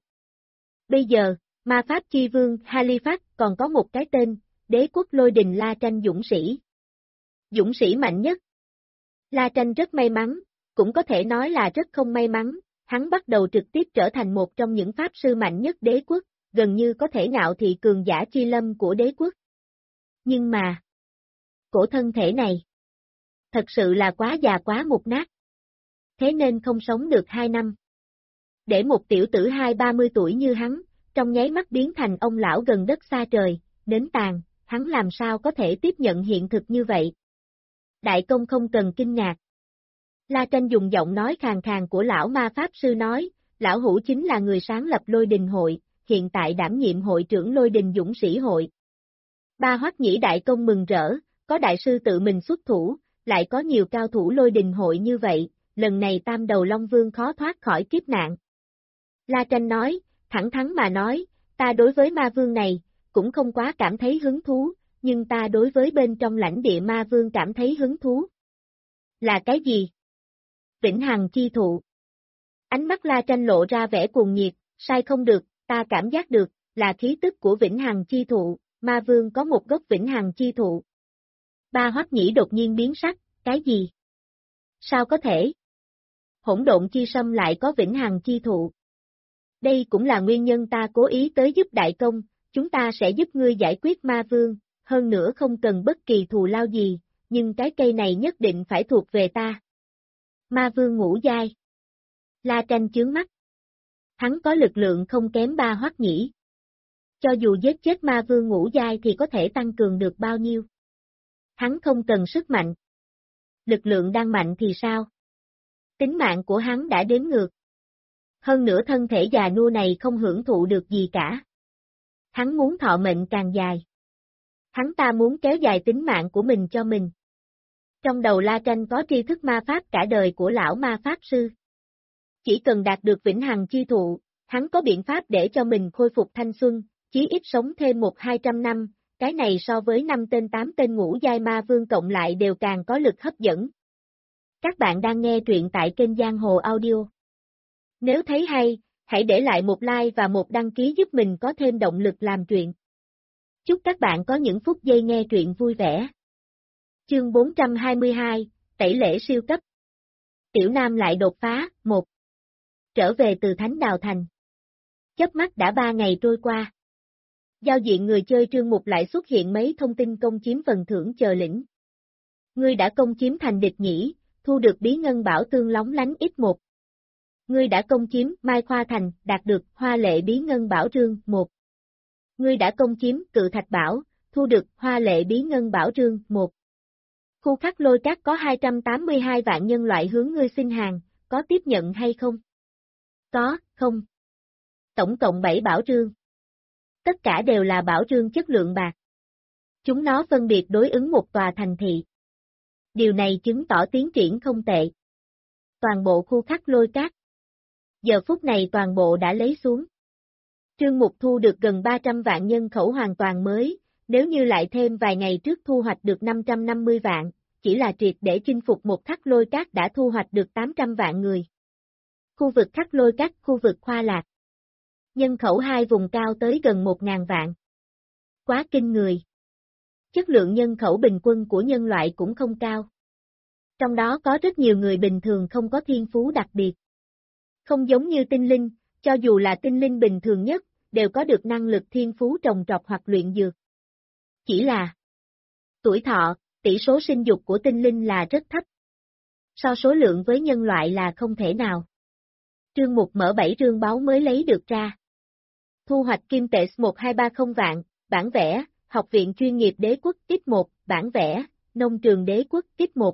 Bây giờ, ma pháp chi vương Halifat còn có một cái tên, đế quốc Lôi Đình La Tranh dũng sĩ. Dũng sĩ mạnh nhất. La Tranh rất may mắn, cũng có thể nói là rất không may mắn, hắn bắt đầu trực tiếp trở thành một trong những pháp sư mạnh nhất đế quốc, gần như có thể ngạo thị cường giả chi lâm của đế quốc. Nhưng mà, cổ thân thể này, thật sự là quá già quá mục nát. Thế nên không sống được 2 năm. Để một tiểu tử 20-30 tuổi như hắn, trong nháy mắt biến thành ông lão gần đất xa trời, đến tàn, hắn làm sao có thể tiếp nhận hiện thực như vậy? Đại công không cần kinh ngạc. La Tranh dùng giọng nói khàn khàn của lão ma pháp sư nói, lão hữu chính là người sáng lập Lôi Đình hội, hiện tại đảm nhiệm hội trưởng Lôi Đình Dũng Sĩ hội. Ba Hoắc Nhĩ đại công mừng rỡ, có đại sư tự mình xuất thủ, lại có nhiều cao thủ Lôi Đình hội như vậy, lần này Tam Đầu Long Vương khó thoát khỏi kiếp nạn. La Tranh nói, thẳng thắn mà nói, ta đối với ma vương này, cũng không quá cảm thấy hứng thú, nhưng ta đối với bên trong lãnh địa ma vương cảm thấy hứng thú. Là cái gì? Vĩnh Hằng chi thụ. Ánh mắt La Tranh lộ ra vẻ cuồng nhiệt, sai không được, ta cảm giác được, là khí tức của Vĩnh Hằng chi thụ, ma vương có một gốc Vĩnh Hằng chi thụ. Ba Hoắc Nhĩ đột nhiên biến sắc, cái gì? Sao có thể? Hỗn độn chi sâm lại có Vĩnh Hằng chi thụ. Đây cũng là nguyên nhân ta cố ý tới giúp đại công, chúng ta sẽ giúp ngươi giải quyết ma vương, hơn nữa không cần bất kỳ thù lao gì, nhưng cái cây này nhất định phải thuộc về ta. Ma vương ngũ giai. La Tranh chướng mắt. Hắn có lực lượng không kém Ba Hoắc Nhĩ. Cho dù giết chết ma vương ngũ giai thì có thể tăng cường được bao nhiêu? Hắn không cần sức mạnh. Lực lượng đang mạnh thì sao? Tính mạng của hắn đã đếm ngược. Hơn nữa thân thể già nua này không hưởng thụ được gì cả. Hắn muốn thọ mệnh càng dài. Hắn ta muốn kéo dài tính mạng của mình cho mình. Trong đầu La Tranh có tri thức ma pháp cả đời của lão ma pháp sư. Chỉ cần đạt được Vĩnh Hằng chi thụ, hắn có biện pháp để cho mình khôi phục thanh xuân, chí ít sống thêm 100-200 năm, cái này so với 5 tên 8 tên ngũ giai ma vương cộng lại đều càng có lực hấp dẫn. Các bạn đang nghe truyện tại kênh Giang Hồ Audio. Nếu thấy hay, hãy để lại một like và một đăng ký giúp mình có thêm động lực làm truyện. Chúc các bạn có những phút giây nghe truyện vui vẻ. Chương 422, tẩy lễ siêu cấp. Tiểu Nam lại đột phá, 1. Trở về từ Thánh Đào Thành. Chớp mắt đã 3 ngày trôi qua. Giao diện người chơi Trương Mục lại xuất hiện mấy thông tin công chiếm phần thưởng chờ lĩnh. Ngươi đã công chiếm thành địch nhĩ, thu được bí ngân bảo tương lóng lánh X1. Ngươi đã công chiếm Mai Khoa Thành, đạt được hoa lệ bí ngân bảo rương 1. Ngươi đã công chiếm Cự Thạch Bảo, thu được hoa lệ bí ngân bảo rương 1. Khu khắc lôi cát có 282 vạn nhân loại hướng ngươi xin hàng, có tiếp nhận hay không? Có, không. Tổng cộng 7 bảo rương. Tất cả đều là bảo rương chất lượng bạc. Chúng nó phân biệt đối ứng một tòa thành thị. Điều này chứng tỏ tiến triển không tệ. Toàn bộ khu khắc lôi cát. Giờ phút này toàn bộ đã lấy xuống. Trương Mục thu được gần 300 vạn nhân khẩu hoàn toàn mới, nếu như lại thêm vài ngày trước thu hoạch được 550 vạn, chỉ là triệt để chinh phục một khắc lôi cát đã thu hoạch được 800 vạn người. Khu vực khắc lôi cát, khu vực Khoa Lạc. Nhân khẩu hai vùng cao tới gần 1.000 vạn. Quá kinh người. Chất lượng nhân khẩu bình quân của nhân loại cũng không cao. Trong đó có rất nhiều người bình thường không có thiên phú đặc biệt. Không giống như tinh linh, cho dù là tinh linh bình thường nhất, đều có được năng lực thiên phú trồng trọt hoặc luyện dược. Chỉ là tuổi thọ, tỷ số sinh dục của tinh linh là rất thấp. So số lượng với nhân loại là không thể nào. Trương Mục mở 7 rương báu mới lấy được ra. Thu hoạch kim tệ 1230 vạn, bản vẽ, học viện chuyên nghiệp đế quốc X1, bản vẽ, nông trường đế quốc X1.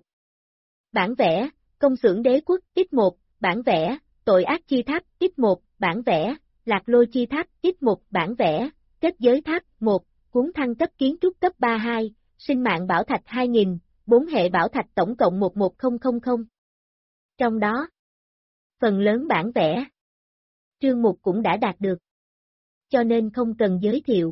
Bản vẽ, công xưởng đế quốc X1, bản vẽ, tội ác chi tháp X1, bản vẽ, lạc lôi chi tháp X1, bản vẽ, kết giới tháp 1, cuốn thăng cấp kiến trúc cấp 32, sinh mạng bảo thạch 2000, 4 hệ bảo thạch tổng cộng 11000. Trong đó, phần lớn bản vẽ, Trương Mục cũng đã đạt được. Cho nên không cần giới thiệu.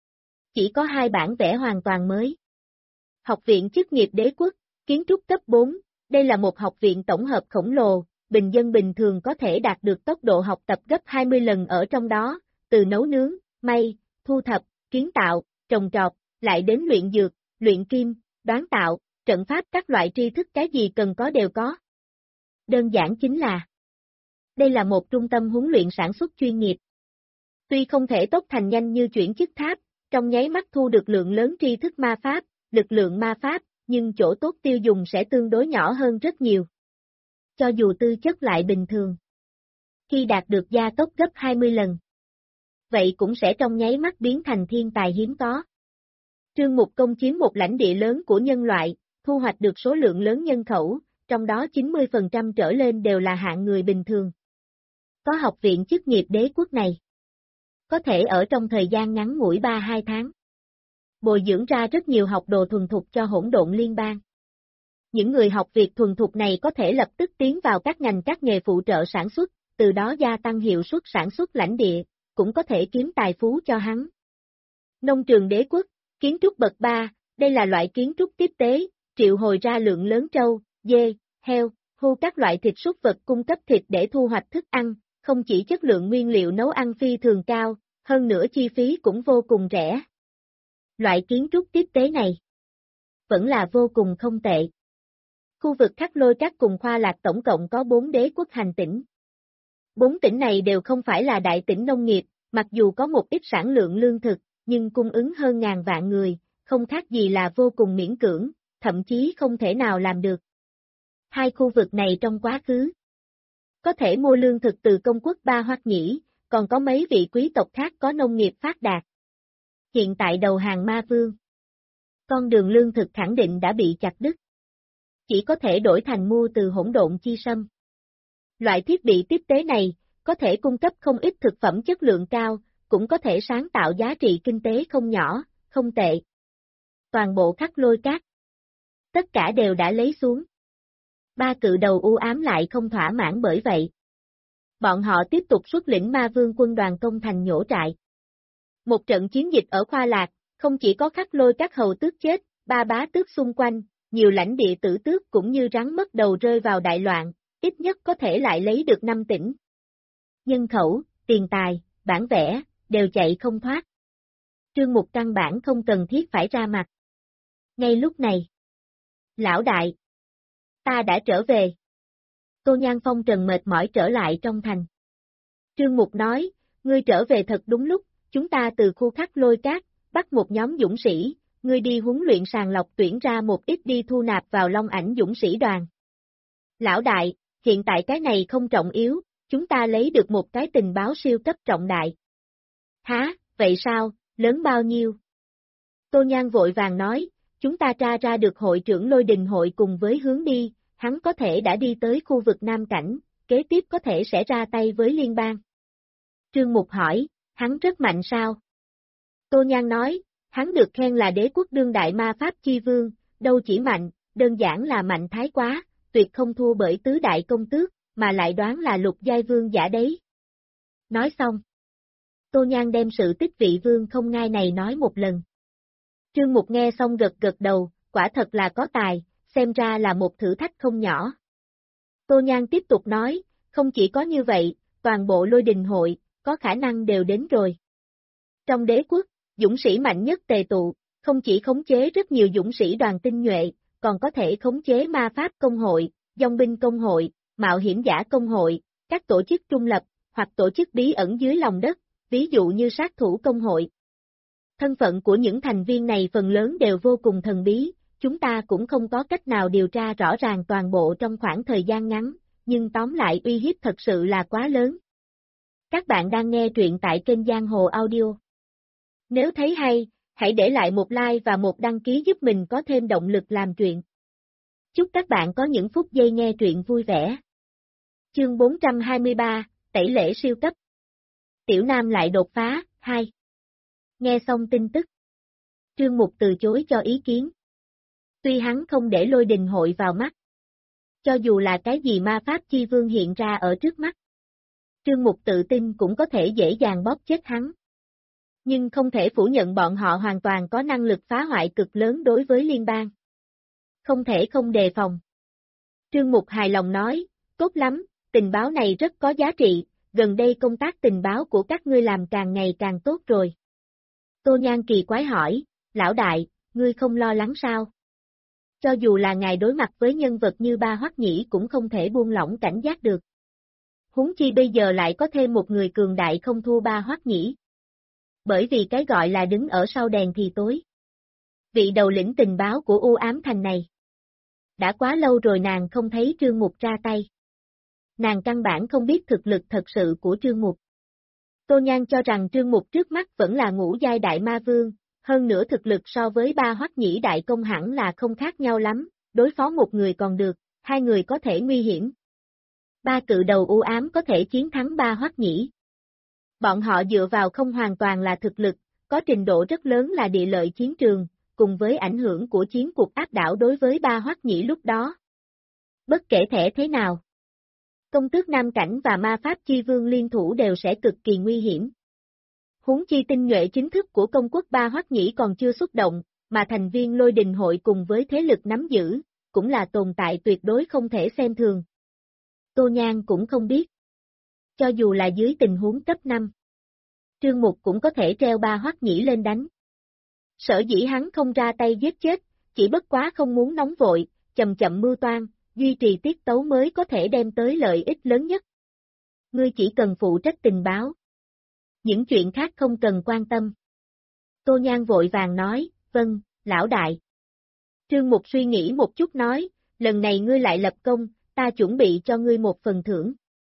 Chỉ có 2 bản vẽ hoàn toàn mới. Học viện chức nghiệp đế quốc, kiến trúc cấp 4, đây là một học viện tổng hợp khổng lồ, bình dân bình thường có thể đạt được tốc độ học tập gấp 20 lần ở trong đó, từ nấu nướng, may, thu thập, kiến tạo, trồng trọt, lại đến luyện dược, luyện kim, đoán tạo, trận pháp các loại tri thức cái gì cần có đều có. Đơn giản chính là đây là một trung tâm huấn luyện sản xuất chuyên nghiệp. Tuy không thể tốt thành nhanh như chuyển chức tháp, trong nháy mắt thu được lượng lớn tri thức ma pháp, lực lượng ma pháp, nhưng chỗ tốt tiêu dùng sẽ tương đối nhỏ hơn rất nhiều. Cho dù tư chất lại bình thường, khi đạt được gia tốc gấp 20 lần, vậy cũng sẽ trong nháy mắt biến thành thiên tài hiếm có. Trương Mục công chiếm một lãnh địa lớn của nhân loại, thu hoạch được số lượng lớn nhân khẩu, trong đó 90% trở lên đều là hạng người bình thường. Có học viện chức nghiệp đế quốc này, có thể ở trong thời gian ngắn ngủi 3-2 tháng, bồi dưỡng ra rất nhiều học đồ thuần thục cho hỗn độn liên bang. Những người học việc thuần thục này có thể lập tức tiến vào các ngành các nghề phụ trợ sản xuất, từ đó gia tăng hiệu suất sản xuất lãnh địa, cũng có thể kiếm tài phú cho hắn. Nông trường đế quốc, kiến trúc bậc 3, đây là loại kiến trúc tiếp tế, triệu hồi ra lượng lớn trâu, dê, heo, hươu các loại thịt súc vật cung cấp thịt để thu hoạch thức ăn, không chỉ chất lượng nguyên liệu nấu ăn phi thường cao, hơn nữa chi phí cũng vô cùng rẻ. Loại kiến trúc tiếp tế này vẫn là vô cùng không tệ. Khu vực Khắc Lôi Các cùng Khoa Lạc tổng cộng có 4 đế quốc hành tỉnh. 4 tỉnh này đều không phải là đại tỉnh nông nghiệp, mặc dù có một ít sản lượng lương thực, nhưng cung ứng hơn ngàn vạn người, không khác gì là vô cùng miễn cưỡng, thậm chí không thể nào làm được. Hai khu vực này trong quá khứ có thể mua lương thực từ công quốc Ba Hoắc Nhĩ, còn có mấy vị quý tộc khác có nông nghiệp phát đạt. Hiện tại đầu hàng ma vương, con đường lương thực khẳng định đã bị chặt đứt. Chỉ có thể đổi thành mua từ hỗn độn chi sâm. Loại thiết bị tiếp tế này, có thể cung cấp không ít thực phẩm chất lượng cao, cũng có thể sáng tạo giá trị kinh tế không nhỏ, không tệ. Toàn bộ Khắc Lôi Các, tất cả đều đã lấy xuống. Ba cự đầu u ám lại không thỏa mãn bởi vậy. Bọn họ tiếp tục xuất lĩnh ma vương quân đoàn công thành nhổ trại. Một trận chiến dịch ở Khoa Lạc, không chỉ có Khắc Lôi Các hầu tước chết, ba bá tước xung quanh, nhiều lãnh địa tử tước cũng như rắn mất đầu rơi vào đại loạn, ít nhất có thể lại lấy được 5 tỉnh. Nhân khẩu, tiền tài, bản vẽ, đều chạy không thoát. Trương Mục căn bản không cần thiết phải ra mặt. Ngay lúc này, lão đại, ta đã trở về. Tô Nhan Phong Trần mệt mỏi trở lại trong thành. Trương Mục nói, ngươi trở về thật đúng lúc, chúng ta từ khu Khắc Lôi Các, bắt một nhóm dũng sĩ, ngươi đi huấn luyện sàng lọc tuyển ra một ít đi thu nạp vào Long Ảnh dũng sĩ đoàn. Lão đại, hiện tại cái này không trọng yếu, chúng ta lấy được một cái tình báo siêu cấp trọng đại. Hả, vậy sao, lớn bao nhiêu? Tô Nhan vội vàng nói, chúng ta tra ra được hội trưởng Lôi Đình hội cùng với hướng đi, hắn có thể đã đi tới khu vực Nam Cảnh, kế tiếp có thể sẽ ra tay với liên bang. Trương Mục hỏi, hắn rất mạnh sao? Tô Nhan nói, hắn được khen là đế quốc đương đại ma pháp chi vương, đâu chỉ mạnh, đơn giản là mạnh thái quá, tuyệt không thua bởi tứ đại công tước, mà lại đoán là lục giai vương giả đấy. Nói xong, Tô Nhan đem sự tích vị vương không ngai này nói một lần. Trương Mục nghe xong gật gật đầu, quả thật là có tài, xem ra là một thử thách không nhỏ. Tô Nhan tiếp tục nói, không chỉ có như vậy, toàn bộ Lôi Đình hội, có khả năng đều đến rồi. Trong đế quốc, dũng sĩ mạnh nhất tề tụ, không chỉ khống chế rất nhiều dũng sĩ đoàn tinh nhuệ, còn có thể khống chế ma pháp công hội, dòng binh công hội, mạo hiểm giả công hội, các tổ chức trung lập, hoặc tổ chức bí ẩn dưới lòng đất, ví dụ như sát thủ công hội. Thân phận của những thành viên này phần lớn đều vô cùng thần bí, chúng ta cũng không có cách nào điều tra rõ ràng toàn bộ trong khoảng thời gian ngắn, nhưng tóm lại uy hiếp thật sự là quá lớn. Các bạn đang nghe truyện tại kênh Giang Hồ Audio. Nếu thấy hay, hãy để lại một like và một đăng ký giúp mình có thêm động lực làm truyện. Chúc các bạn có những phút giây nghe truyện vui vẻ. Chương 423, tẩy lễ siêu cấp. Tiểu Nam lại đột phá, 2. Nghe xong tin tức, Trương Mục từ chối cho ý kiến. Tuy hắn không để Lôi Đình hội vào mắt, cho dù là cái gì ma pháp chi vương hiện ra ở trước mắt, Trương Mục tự tin cũng có thể dễ dàng bóp chết hắn. Nhưng không thể phủ nhận bọn họ hoàn toàn có năng lực phá hoại cực lớn đối với liên bang. Không thể không đề phòng. Trương Mục hài lòng nói, tốt lắm, tình báo này rất có giá trị, gần đây công tác tình báo của các ngươi làm càng ngày càng tốt rồi. Tô Nhan kỳ quái hỏi, lão đại, ngươi không lo lắng sao? cho dù là ngài đối mặt với nhân vật như Ba Hoắc Nhĩ cũng không thể buông lỏng cảnh giác được. Huống chi bây giờ lại có thêm một người cường đại không thua Ba Hoắc Nhĩ. Bởi vì cái gọi là đứng ở sau đèn thì tối. Vị đầu lĩnh tình báo của U Ám Thành này. Đã quá lâu rồi nàng không thấy Trương Mục ra tay. Nàng căn bản không biết thực lực thật sự của Trương Mục. Tô Nhan cho rằng Trương Mục trước mắt vẫn là ngũ giai đại ma vương, hơn nữa thực lực so với Ba Hoắc Nhĩ đại công hẳn là không khác nhau lắm, đối phó một người còn được, hai người có thể nguy hiểm. Ba cự đầu u ám có thể chiến thắng Ba Hoắc Nhĩ. Bọn họ dựa vào không hoàn toàn là thực lực, có trình độ rất lớn là địa lợi chiến trường, cùng với ảnh hưởng của chiến cuộc áp đảo đối với Ba Hoắc Nhĩ lúc đó. Bất kể thể thế nào, công tước Nam Cảnh và ma pháp chi vương liên thủ đều sẽ cực kỳ nguy hiểm. Huống chi tinh nhuệ chính thức của công quốc Ba Hoắc Nhĩ còn chưa xuất động, mà thành viên Lôi Đình hội cùng với thế lực nắm giữ, cũng là tồn tại tuyệt đối không thể xem thường. Tô Nhan cũng không biết. Cho dù là dưới tình huống cấp 5, Trương Mục cũng có thể treo Ba Hoắc Nhĩ lên đánh. Sở dĩ hắn không ra tay giết chết, chỉ bất quá không muốn nóng vội, chậm chậm mưu toan, duy trì tiết tấu mới có thể đem tới lợi ích lớn nhất. Ngươi chỉ cần phụ trách tình báo. Những chuyện khác không cần quan tâm. Tô Nhan vội vàng nói, vâng, lão đại. Trương Mục suy nghĩ một chút nói, lần này ngươi lại lập công, ta chuẩn bị cho ngươi một phần thưởng.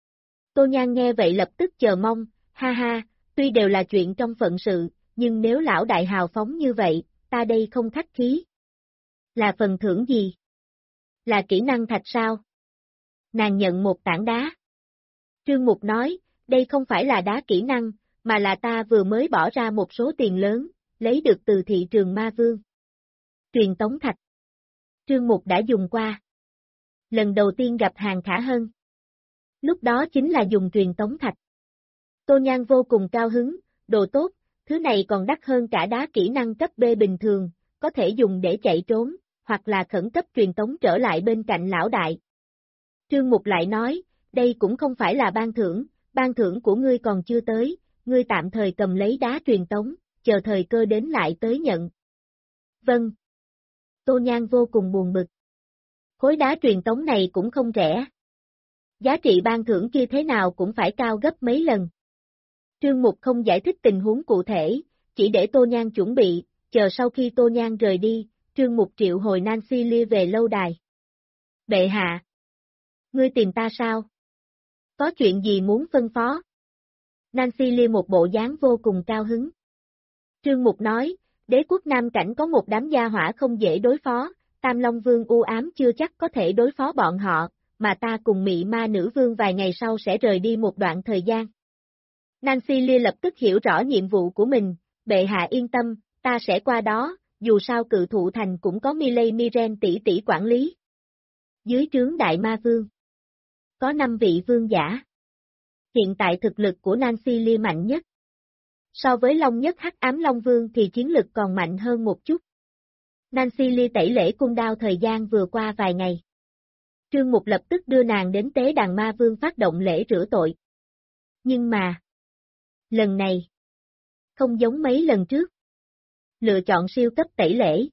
Tô Nhan nghe vậy lập tức chờ mong, ha ha, tuy đều là chuyện trong phận sự, nhưng nếu lão đại hào phóng như vậy, ta đây không khách khí. Là phần thưởng gì? Là kỹ năng thạch sao? Nàng nhận một tảng đá. Trương Mục nói, đây không phải là đá kỹ năng, mà là ta vừa mới bỏ ra một số tiền lớn, lấy được từ thị trường ma vương. Truyền tống thạch. Trương Mục đã dùng qua. Lần đầu tiên gặp Hàng Khả Hân. Lúc đó chính là dùng truyền tống thạch. Tô Nhan vô cùng cao hứng, đồ tốt, thứ này còn đắt hơn cả đá kỹ năng cấp B bình thường, có thể dùng để chạy trốn, hoặc là khẩn cấp truyền tống trở lại bên cạnh lão đại. Trương Mục lại nói, đây cũng không phải là ban thưởng của ngươi còn chưa tới, ngươi tạm thời cầm lấy đá truyền tống, chờ thời cơ đến lại tới nhận. Vâng. Tô Nhan vô cùng buồn bực. Khối đá truyền tống này cũng không rẻ. Giá trị ban thưởng kia thế nào cũng phải cao gấp mấy lần. Trương Mục không giải thích tình huống cụ thể, chỉ để Tô Nhan chuẩn bị, chờ sau khi Tô Nhan rời đi, Trương Mục triệu hồi Nancy Lia về lâu đài. Bệ hạ. Ngươi tìm ta sao? Có chuyện gì muốn phân phó? Nancy Lia một bộ dáng vô cùng cao hứng. Trương Mục nói, đế quốc Nam Cảnh có một đám gia hỏa không dễ đối phó, Tam Long Vương u ám chưa chắc có thể đối phó bọn họ, mà ta cùng Mị Ma Nữ Vương vài ngày sau sẽ rời đi một đoạn thời gian. Nancy Lia lập tức hiểu rõ nhiệm vụ của mình, bệ hạ yên tâm, ta sẽ qua đó, dù sao Cự Thụ Thành cũng có Miley Miren tỷ tỷ quản lý. Dưới trướng Đại Ma Vương, có 5 vị vương giả. Hiện tại thực lực của Nancy Lia mạnh nhất. So với Long Nhất Hắc Ám Long Vương thì chiến lực còn mạnh hơn một chút. Nancy Lia tẩy lễ cung đao thời gian vừa qua vài ngày. Trương Mục lập tức đưa nàng đến tế đàn ma vương phát động lễ rửa tội. Nhưng mà, lần này, không giống mấy lần trước. Lựa chọn siêu cấp tẩy lễ.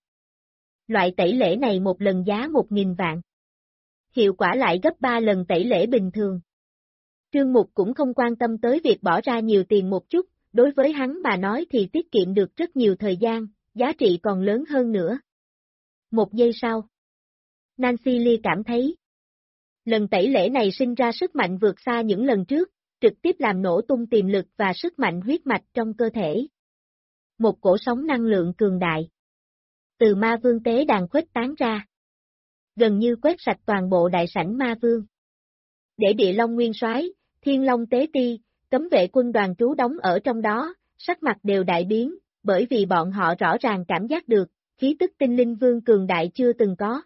Loại tẩy lễ này một lần giá 1.000 vạn. Hiệu quả lại gấp 3 lần tẩy lễ bình thường. Trương Mục cũng không quan tâm tới việc bỏ ra nhiều tiền một chút, đối với hắn mà nói thì tiết kiệm được rất nhiều thời gian, giá trị còn lớn hơn nữa. Một giây sau, Nancy Lia cảm thấy, lần tẩy lễ này sinh ra sức mạnh vượt xa những lần trước, trực tiếp làm nổ tung tiềm lực và sức mạnh huyết mạch trong cơ thể. Một cổ sóng năng lượng cường đại. Từ ma vương tế đàn khuếch tán ra. Gần như quét sạch toàn bộ đại sảnh ma vương. Để địa long nguyên soái, thiên long tế ti, cấm vệ quân đoàn trú đóng ở trong đó, sắc mặt đều đại biến, bởi vì bọn họ rõ ràng cảm giác được, khí tức tinh linh vương cường đại chưa từng có.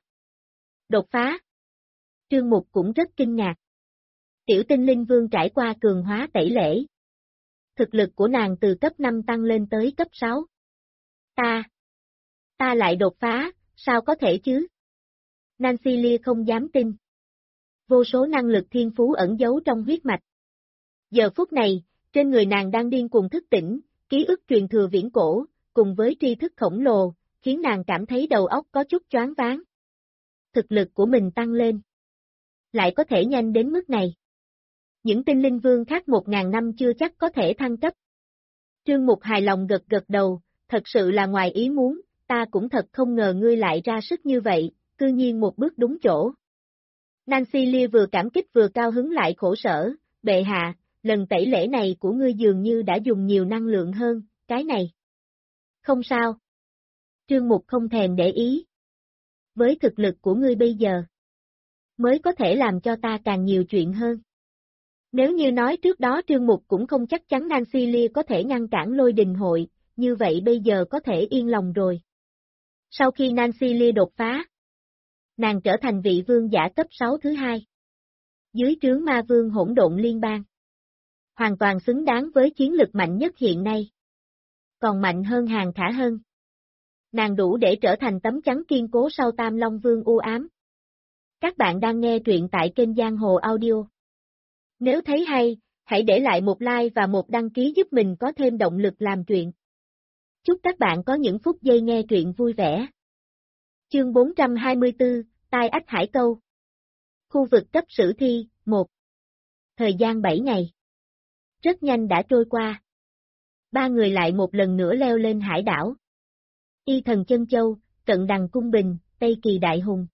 Đột phá. Trương Mục cũng rất kinh ngạc. Tiểu tinh linh vương trải qua cường hóa tẩy lễ. Thực lực của nàng từ cấp 5 tăng lên tới cấp 6. Ta lại đột phá, sao có thể chứ? Nancy Lia không dám tin. Vô số năng lực thiên phú ẩn giấu trong huyết mạch. Giờ phút này, trên người nàng đang điên cuồng thức tỉnh, ký ức truyền thừa viễn cổ, cùng với tri thức khổng lồ, khiến nàng cảm thấy đầu óc có chút choáng váng. thực lực của mình tăng lên. Lại có thể nhanh đến mức này. Những tinh linh vương khác 1000 năm chưa chắc có thể thăng cấp. Trương Mục hài lòng gật gật đầu, thật sự là ngoài ý muốn, ta cũng thật không ngờ ngươi lại ra sức như vậy, cư nhiên một bước đúng chỗ. Nancy Lee vừa cảm kích vừa cao hứng lại khổ sở, bệ hạ, lần tẩy lễ này của ngươi dường như đã dùng nhiều năng lượng hơn, cái này. Không sao. Trương Mục không thèm để ý. Với thực lực của ngươi bây giờ, mới có thể làm cho ta càng nhiều chuyện hơn. Nếu như nói trước đó Trương Mục cũng không chắc chắn Nancy Lee có thể ngăn cản Lôi Đình hội, như vậy bây giờ có thể yên lòng rồi. Sau khi Nancy Lee đột phá, nàng trở thành vị vương giả cấp 6 thứ hai. Dưới trướng ma vương hỗn độn liên bang. Hoàn toàn xứng đáng với chiến lực mạnh nhất hiện nay. Còn mạnh hơn Hàng Khả Hân. Nàng đủ để trở thành tấm chắn kiên cố sau Tam Long Vương u ám. Các bạn đang nghe truyện tại kênh Giang Hồ Audio. Nếu thấy hay, hãy để lại một like và một đăng ký giúp mình có thêm động lực làm truyện. Chúc các bạn có những phút giây nghe truyện vui vẻ. Chương 424, Tai Ách Hải Câu. Khu vực cấp sử thi, 1. Thời gian 7 ngày. Rất nhanh đã trôi qua. Ba người lại một lần nữa leo lên hải đảo. Y Thần Chân Châu, Cận Đằng Cung Bình, Tây Kỳ Đại Hùng.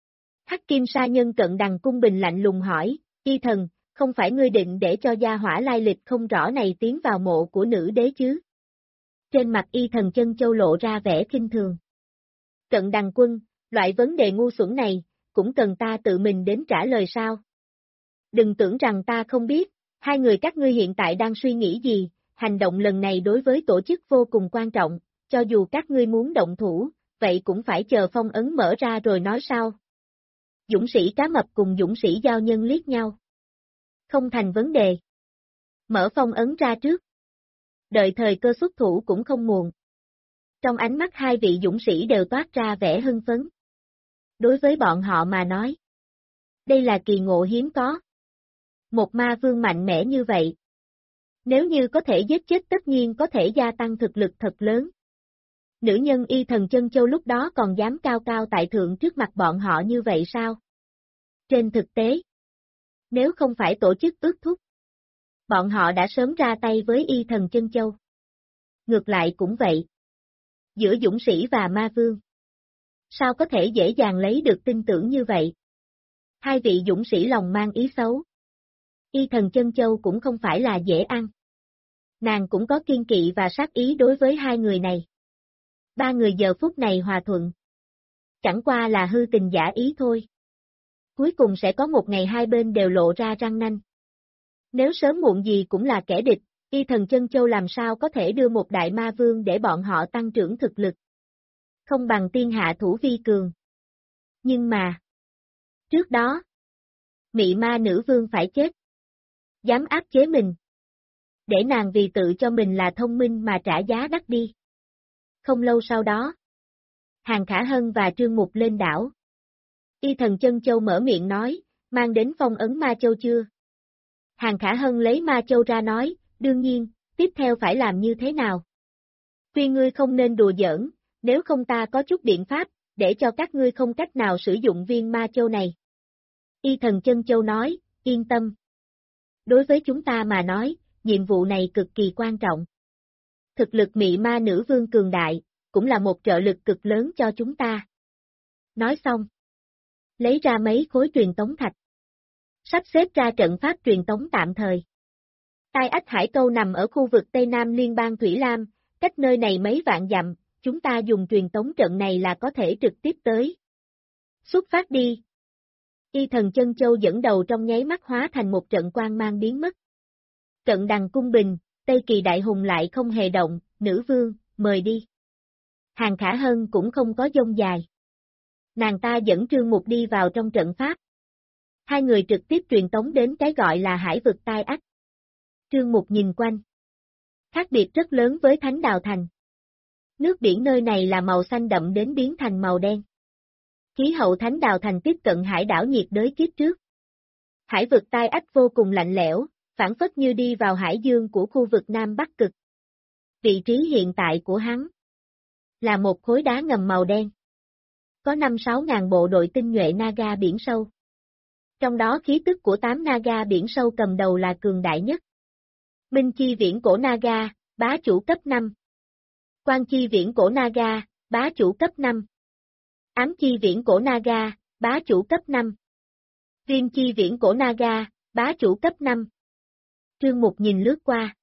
Hắc Kim Sa Nhân Cận Đằng Cung Bình lạnh lùng hỏi, Y Thần, không phải ngươi định để cho gia hỏa lai lịch không rõ này tiến vào mộ của nữ đế chứ? Trên mặt Y Thần Chân Châu lộ ra vẻ khinh thường. Cận Đằng Quân, loại vấn đề ngu xuẩn này, cũng cần ta tự mình đến trả lời sao? Đừng tưởng rằng ta không biết, hai người các ngươi hiện tại đang suy nghĩ gì, hành động lần này đối với tổ chức vô cùng quan trọng, cho dù các ngươi muốn động thủ, vậy cũng phải chờ phong ấn mở ra rồi nói sao? Dũng sĩ cá mập cùng dũng sĩ giao nhân liếc nhau. Không thành vấn đề. Mở phong ấn ra trước. Đợi thời cơ xuất thủ cũng không muộn. Trong ánh mắt hai vị dũng sĩ đều toát ra vẻ hưng phấn. Đối với bọn họ mà nói, đây là kỳ ngộ hiếm có. Một ma vương mạnh mẽ như vậy. Nếu như có thể giết chết tất nhiên có thể gia tăng thực lực thật lớn. Nữ nhân Y Thần Chân Châu lúc đó còn dám cao cao tại thượng trước mặt bọn họ như vậy sao? Trên thực tế, nếu không phải tổ chức ước thúc, bọn họ đã sớm ra tay với Y Thần Chân Châu. Ngược lại cũng vậy. Giữa dũng sĩ và ma vương, sao có thể dễ dàng lấy được tin tưởng như vậy? Hai vị dũng sĩ lòng mang ý xấu. Y Thần Chân Châu cũng không phải là dễ ăn. Nàng cũng có kiên kỵ và sát ý đối với hai người này. Ba người giờ phút này hòa thuận. Chẳng qua là hư tình giả ý thôi. Cuối cùng sẽ có một ngày hai bên đều lộ ra răng nanh. Nếu sớm muộn gì cũng là kẻ địch, Y Thần Chân Châu làm sao có thể đưa một đại ma vương để bọn họ tăng trưởng thực lực. Không bằng tiên hạ thủ vi cường. Nhưng mà, trước đó, mị ma nữ vương phải chết. Dám áp chế mình. Để nàng vì tự cho mình là thông minh mà trả giá đắt đi. Không lâu sau đó, Hàng Khả Hân và Trương Mục lên đảo. Y Thần Chân Châu mở miệng nói, mang đến phong ấn ma châu chưa? Hàng Khả Hân lấy ma châu ra nói, đương nhiên, tiếp theo phải làm như thế nào? Khuyên ngươi không nên đùa giỡn, nếu không ta có chút biện pháp, để cho các ngươi không cách nào sử dụng viên ma châu này. Y Thần Chân Châu nói, yên tâm. Đối với chúng ta mà nói, nhiệm vụ này cực kỳ quan trọng. Thực lực mị ma nữ vương cường đại, cũng là một trợ lực cực lớn cho chúng ta. Nói xong, lấy ra mấy khối truyền tống thạch. Sắp xếp ra trận pháp truyền tống tạm thời. Tai Ách Hải Câu nằm ở khu vực Tây Nam Liên bang Thủy Lam, cách nơi này mấy vạn dặm, chúng ta dùng truyền tống trận này là có thể trực tiếp tới. Xuất phát đi. Y Thần Chân Châu dẫn đầu trong nháy mắt hóa thành một trận quang mang biến mất. Cận Đằng Cung Bình, Tây Kỳ Đại Hùng lại không hề động, nữ vương, mời đi. Hàng Khả Hân cũng không có dông dài. Nàng ta dẫn Trương Mục đi vào trong trận pháp. Hai người trực tiếp truyền tống đến cái gọi là hải vực Tai Ách. Trương Mục nhìn quanh. Khác biệt rất lớn với Thánh Đào Thành. Nước biển nơi này là màu xanh đậm đến biến thành màu đen. Khí hậu Thánh Đào Thành tiếp cận hải đảo nhiệt đới kiếp trước. Hải vực Tai Ách vô cùng lạnh lẽo, phản phất như đi vào hải dương của khu vực Nam Bắc Cực. Vị trí hiện tại của hắn là một khối đá ngầm màu đen. có 5-6 ngàn bộ đội tinh nhuệ Naga biển sâu. Trong đó khí tức của 8 Naga biển sâu cầm đầu là cường đại nhất. Minh chi viễn cổ Naga, bá chủ cấp 5. Quan chi viễn cổ Naga, bá chủ cấp 5. Ám chi viễn cổ Naga, bá chủ cấp 5. Viêm chi viễn cổ Naga, bá chủ cấp 5. Trương Mục nhìn lướt qua.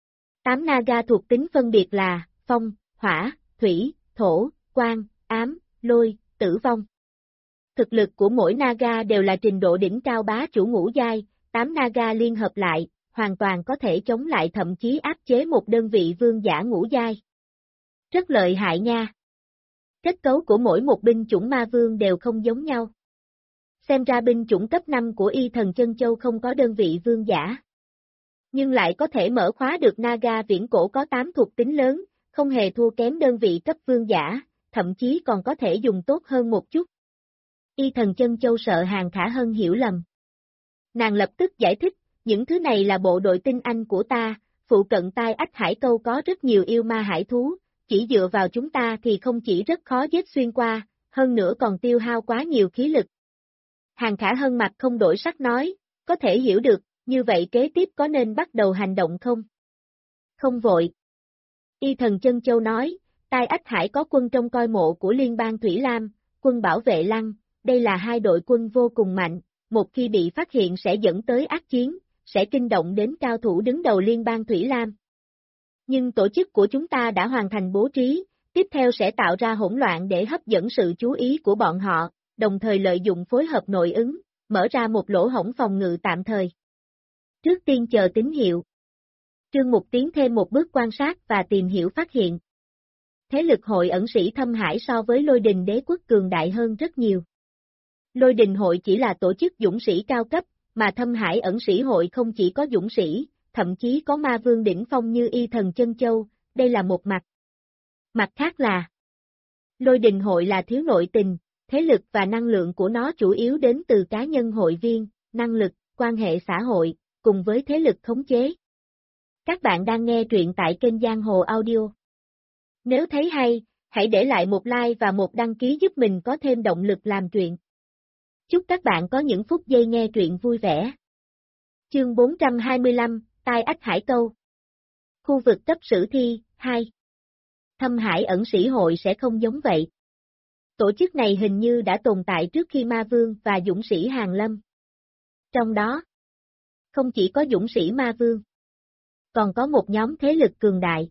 8 Naga thuộc tính phân biệt là phong, hỏa, thủy, thổ, quang, ám, lôi, tử vong. Thực lực của mỗi Naga đều là trình độ đỉnh cao bá chủ ngũ giai, 8 Naga liên hợp lại, hoàn toàn có thể chống lại thậm chí áp chế một đơn vị vương giả ngũ giai. Rất lợi hại nha. Kết cấu của mỗi một binh chủng ma vương đều không giống nhau. Xem ra binh chủng cấp 5 của Y Thần Chân Châu không có đơn vị vương giả. Nhưng lại có thể mở khóa được Naga viễn cổ có 8 thuộc tính lớn, không hề thua kém đơn vị cấp vương giả, thậm chí còn có thể dùng tốt hơn một chút. Y Thần Chân Châu sợ Hàng Khả Hân hiểu lầm. Nàng lập tức giải thích, những thứ này là bộ đội tinh anh của ta, phụ cận Tai Ách Hải Câu có rất nhiều yêu ma hải thú, chỉ dựa vào chúng ta thì không chỉ rất khó giết xuyên qua, hơn nữa còn tiêu hao quá nhiều khí lực. Hàng Khả Hân mặt không đổi sắc nói, có thể hiểu được, như vậy kế tiếp có nên bắt đầu hành động không? Không vội. Y Thần Chân Châu nói, Tai Ách Hải có quân trông coi mộ của Liên bang Thủy Lam, quân bảo vệ Lăng, đây là hai đội quân vô cùng mạnh, một khi bị phát hiện sẽ dẫn tới ác chiến, sẽ kinh động đến cao thủ đứng đầu Liên bang Thủy Lam. Nhưng tổ chức của chúng ta đã hoàn thành bố trí, tiếp theo sẽ tạo ra hỗn loạn để hấp dẫn sự chú ý của bọn họ, đồng thời lợi dụng phối hợp nội ứng, mở ra một lỗ hổng phòng ngự tạm thời. Trước tiên chờ tín hiệu. Trương Mục tiến thêm một bước quan sát và tìm hiểu phát hiện. Thế lực hội ẩn sĩ Thâm Hải so với Lôi Đình Đế Quốc cường đại hơn rất nhiều. Lôi Đình hội chỉ là tổ chức dũng sĩ cao cấp, mà Thâm Hải ẩn sĩ hội không chỉ có dũng sĩ, thậm chí có ma vương đỉnh phong như Y Thần Chân Châu, đây là một mặt. Mặt khác là Lôi Đình hội là thiếu nội tình, thế lực và năng lượng của nó chủ yếu đến từ cá nhân hội viên, năng lực, quan hệ xã hội, cùng với thế lực khống chế. Các bạn đang nghe truyện tại kênh Giang Hồ Audio. Nếu thấy hay, hãy để lại một like và một đăng ký giúp mình có thêm động lực làm truyện. Chúc các bạn có những phút giây nghe truyện vui vẻ. Chương 425, Tai Ách Hải Câu. Khu vực cấp sử thi, 2. Thâm Hải ẩn sĩ hội sẽ không giống vậy. Tổ chức này hình như đã tồn tại trước khi Ma Vương và dũng sĩ hàng lâm. Trong đó, không chỉ có dũng sĩ Ma Vương, còn có một nhóm thế lực cường đại.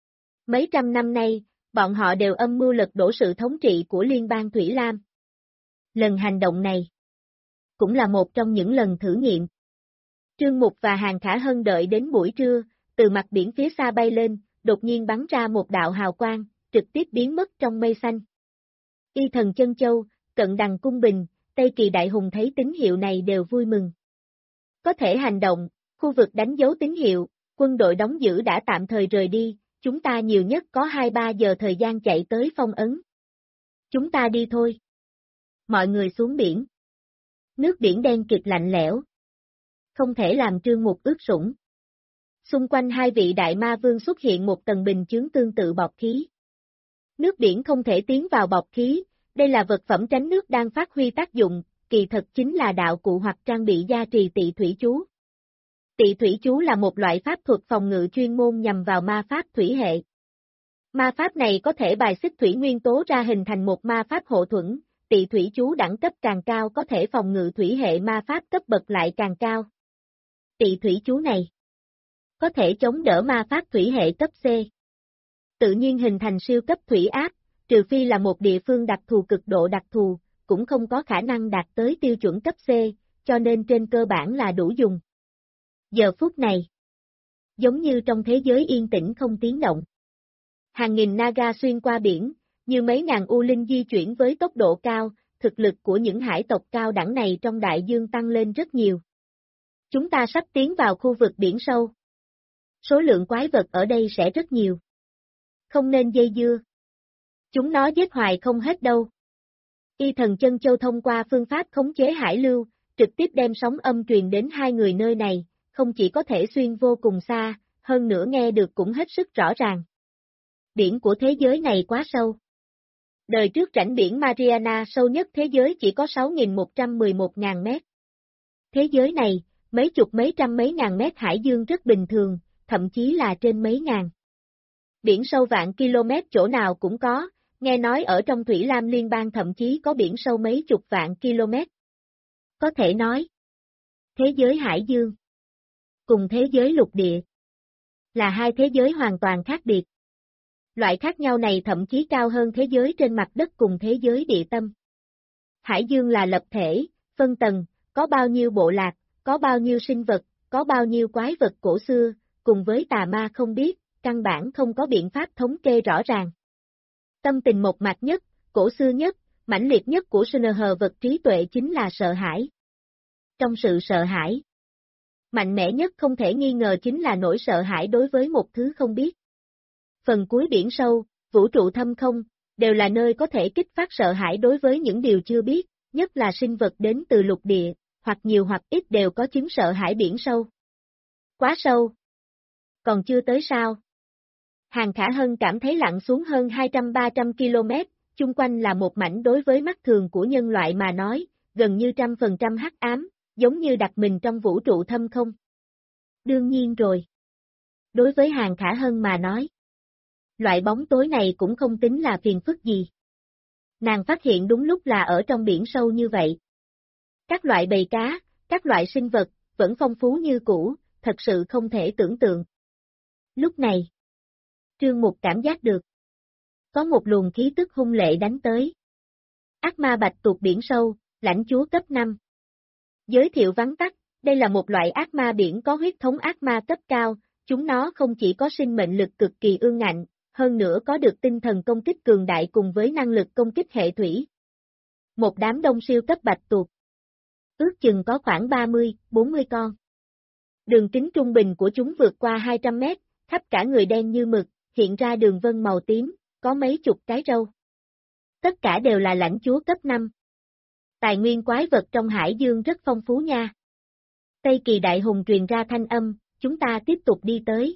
Mấy trăm năm nay, bọn họ đều âm mưu lật đổ sự thống trị của Liên bang Thủy Lam. Lần hành động này cũng là một trong những lần thử nghiệm. Trương Mục và Hàng Khả Hân đợi đến buổi trưa, từ mặt biển phía xa bay lên, đột nhiên bắn ra một đạo hào quang, trực tiếp biến mất trong mây xanh. Y Thần Chân Châu, Cận Đằng Cung Bình, Tây Kỳ Đại Hùng thấy tín hiệu này đều vui mừng. Có thể hành động, khu vực đánh dấu tín hiệu, quân đội đóng giữ đã tạm thời rời đi, chúng ta nhiều nhất có 2-3 giờ thời gian chạy tới phong ấn. Chúng ta đi thôi. Mọi người xuống biển. Nước biển đen kịt lạnh lẽo. Không thể làm Trương Mục ướt sũng. Xung quanh hai vị đại ma vương xuất hiện một tầng bình chướng tương tự bọt khí. Nước biển không thể tiến vào bọt khí, đây là vật phẩm tránh nước đang phát huy tác dụng, kỳ thật chính là đạo cụ hoặc trang bị gia trì tị thủy chú. Tị thủy chú là một loại pháp thuật phòng ngự chuyên môn nhằm vào ma pháp thủy hệ. Ma pháp này có thể bài xích thủy nguyên tố ra hình thành một ma pháp hộ thuẫn, tị thủy chú đẳng cấp càng cao có thể phòng ngự thủy hệ ma pháp cấp bậc lại càng cao. Tị thủy chú này có thể chống đỡ ma pháp thủy hệ cấp C. Tự nhiên hình thành siêu cấp thủy áp, trừ phi là một địa phương đặc thù cực độ đặc thù, cũng không có khả năng đạt tới tiêu chuẩn cấp C, cho nên trên cơ bản là đủ dùng. Giờ phút này, giống như trong thế giới yên tĩnh không tiếng động. Hàng nghìn Naga xuyên qua biển, như mấy ngàn U Linh di chuyển với tốc độ cao, thực lực của những hải tộc cao đẳng này trong đại dương tăng lên rất nhiều. Chúng ta sắp tiến vào khu vực biển sâu. Số lượng quái vật ở đây sẽ rất nhiều. Không nên dây dưa. Chúng nó giết hoài không hết đâu. Y Thần Chân Châu thông qua phương pháp khống chế hải lưu, trực tiếp đem sóng âm truyền đến hai người nơi này, không chỉ có thể xuyên vô cùng xa, hơn nữa nghe được cũng hết sức rõ ràng. Biển của thế giới này quá sâu. Đời trước rãnh biển Mariana sâu nhất thế giới chỉ có 6.111.000 mét. Thế giới này, mấy chục mấy trăm mấy ngàn mét hải dương rất bình thường, thậm chí là trên mấy ngàn. Biển sâu vạn km chỗ nào cũng có, nghe nói ở trong Thủy Lam Liên bang thậm chí có biển sâu mấy chục vạn km. Có thể nói, thế giới hải dương cùng thế giới lục địa là hai thế giới hoàn toàn khác biệt. Loại khác nhau này thậm chí cao hơn thế giới trên mặt đất cùng thế giới địa tâm. Hải dương là lập thể, phân tầng, có bao nhiêu bộ lạc, có bao nhiêu sinh vật, có bao nhiêu quái vật cổ xưa, cùng với tà ma không biết, căn bản không có biện pháp thống kê rõ ràng. Tâm tình một mặt nhất, cổ xưa nhất, mãnh liệt nhất của SNH vật trí tuệ chính là sợ hãi. Trong sự sợ hãi, mạnh mẽ nhất không thể nghi ngờ chính là nỗi sợ hãi đối với một thứ không biết. Phần cuối biển sâu, vũ trụ thâm không, đều là nơi có thể kích phát sợ hãi đối với những điều chưa biết, nhất là sinh vật đến từ lục địa, hoặc nhiều hoặc ít đều có chứng sợ hãi biển sâu. Quá sâu. Còn chưa tới sao? Hàng Khả Hân cảm thấy lặn xuống hơn 200-300 km, chung quanh là một mảnh đối với mắt thường của nhân loại mà nói, gần như 100% hắc ám, giống như đặt mình trong vũ trụ thâm không. Đương nhiên rồi. Đối với Hàng Khả Hân mà nói, loại bóng tối này cũng không tính là phiền phức gì. Nàng phát hiện đúng lúc là ở trong biển sâu như vậy. Các loại bầy cá, các loại sinh vật, vẫn phong phú như cũ, thật sự không thể tưởng tượng. Lúc này, Trương Mục cảm giác được. Có một luồng khí tức hung lệ đánh tới. Ác ma bạch tuộc biển sâu, lãnh chúa cấp 5. Giới thiệu vắn tắt, đây là một loại ác ma biển có huyết thống ác ma cấp cao, chúng nó không chỉ có sinh mệnh lực cực kỳ ương ngạnh, hơn nữa có được tinh thần công kích cường đại cùng với năng lực công kích hệ thủy. Một đám đông siêu cấp bạch tuộc. Ước chừng có khoảng 30-40 con. Đường kính trung bình của chúng vượt qua 200 mét, khắp cả người đen như mực, hiện ra đường vân màu tím, có mấy chục cái râu. Tất cả đều là lãnh chúa cấp 5. Tài nguyên quái vật trong hải dương rất phong phú nha. Tây Kỳ Đại Hùng truyền ra thanh âm, chúng ta tiếp tục đi tới.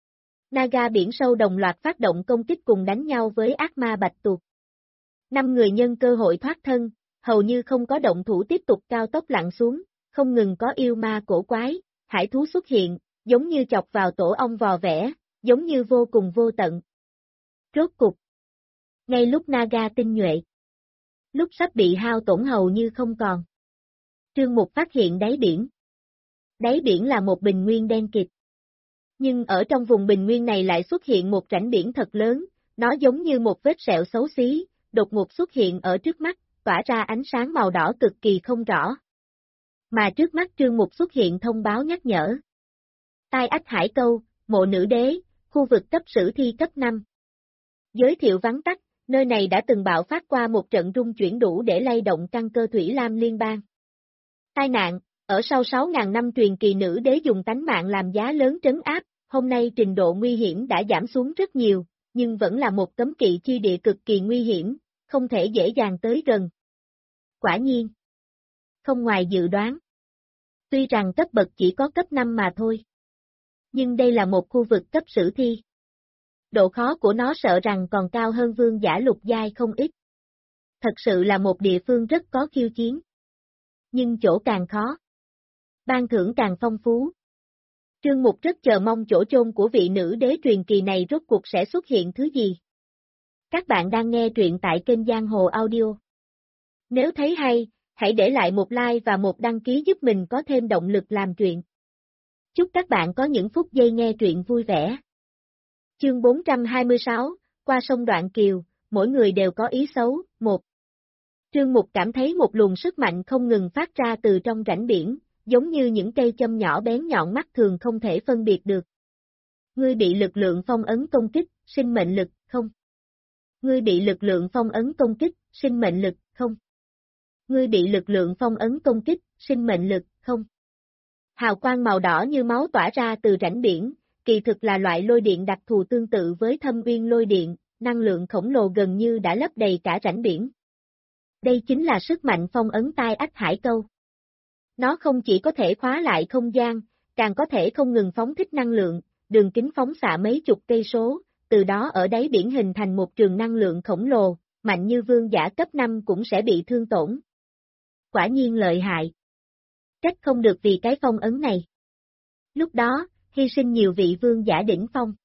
Naga biển sâu đồng loạt phát động công kích cùng đánh nhau với ác ma bạch tuộc. 5 người nhân cơ hội thoát thân, hầu như không có động thủ tiếp tục cao tốc lặn xuống, không ngừng có yêu ma cổ quái, hải thú xuất hiện, giống như chọc vào tổ ong vò vẽ, giống như vô cùng vô tận. Rốt cục. Ngay lúc Naga tinh nhuệ. Lúc sắp bị hao tổn hầu như không còn. Trương Mục phát hiện đáy biển. Đáy biển là một bình nguyên đen kịt. Nhưng ở trong vùng bình nguyên này lại xuất hiện một rãnh biển thật lớn, nó giống như một vết sẹo xấu xí, đột ngột xuất hiện ở trước mắt, tỏa ra ánh sáng màu đỏ cực kỳ không rõ. Mà trước mắt Trương Mục xuất hiện thông báo nhắc nhở. Tai Ách Hải Câu, Mộ Nữ Đế, khu vực cấp sử thi cấp 5. Giới thiệu vắn tắt, nơi này đã từng bạo phát qua một trận rung chuyển đủ để lay động căn cơ Thủy Lam Liên bang. Tai nạn, ở sau 6.000 năm truyền kỳ nữ đế dùng tánh mạng làm giá lớn trấn áp, hôm nay trình độ nguy hiểm đã giảm xuống rất nhiều, nhưng vẫn là một cấm kỵ chi địa cực kỳ nguy hiểm, không thể dễ dàng tới gần. Quả nhiên, không ngoài dự đoán. Tuy rằng cấp bậc chỉ có cấp 5 mà thôi. Nhưng đây là một khu vực cấp sử thi. Độ khó của nó sợ rằng còn cao hơn vương giả lục giai không ít. Thật sự là một địa phương rất có khiêu chiến. Nhưng chỗ càng khó. Ban thưởng càng phong phú. Trương Mục rất chờ mong chỗ chôn của vị nữ đế truyền kỳ này rốt cuộc sẽ xuất hiện thứ gì. Các bạn đang nghe truyện tại kênh Giang Hồ Audio. Nếu thấy hay, hãy để lại một like và một đăng ký giúp mình có thêm động lực làm truyện. Chúc các bạn có những phút giây nghe truyện vui vẻ. Chương 426, qua sông Đoạn Kiều, mỗi người đều có ý xấu, 1. Trương Mục cảm thấy một luồng sức mạnh không ngừng phát ra từ trong rãnh biển, giống như những cây châm nhỏ bén nhọn mắt thường không thể phân biệt được. Ngươi bị lực lượng phong ấn công kích, sinh mệnh lực, không. Ngươi bị lực lượng phong ấn công kích, sinh mệnh lực, không. Ngươi bị lực lượng phong ấn công kích, sinh mệnh lực, không. Hào quang màu đỏ như máu tỏa ra từ rãnh biển, kỳ thực là loại lôi điện đặc thù tương tự với Thâm Uyên lôi điện, năng lượng khổng lồ gần như đã lấp đầy cả rãnh biển. Đây chính là sức mạnh phong ấn Tai Ách Hải Câu. Nó không chỉ có thể khóa lại không gian, càng có thể không ngừng phóng thích năng lượng, đường kính phóng xạ mấy chục cây số, từ đó ở đáy biển hình thành một trường năng lượng khổng lồ, mạnh như vương giả cấp 5 cũng sẽ bị thương tổn. Quả nhiên lợi hại. Trách không được vì cái phong ấn này. Lúc đó, hy sinh nhiều vị vương giả đỉnh phong.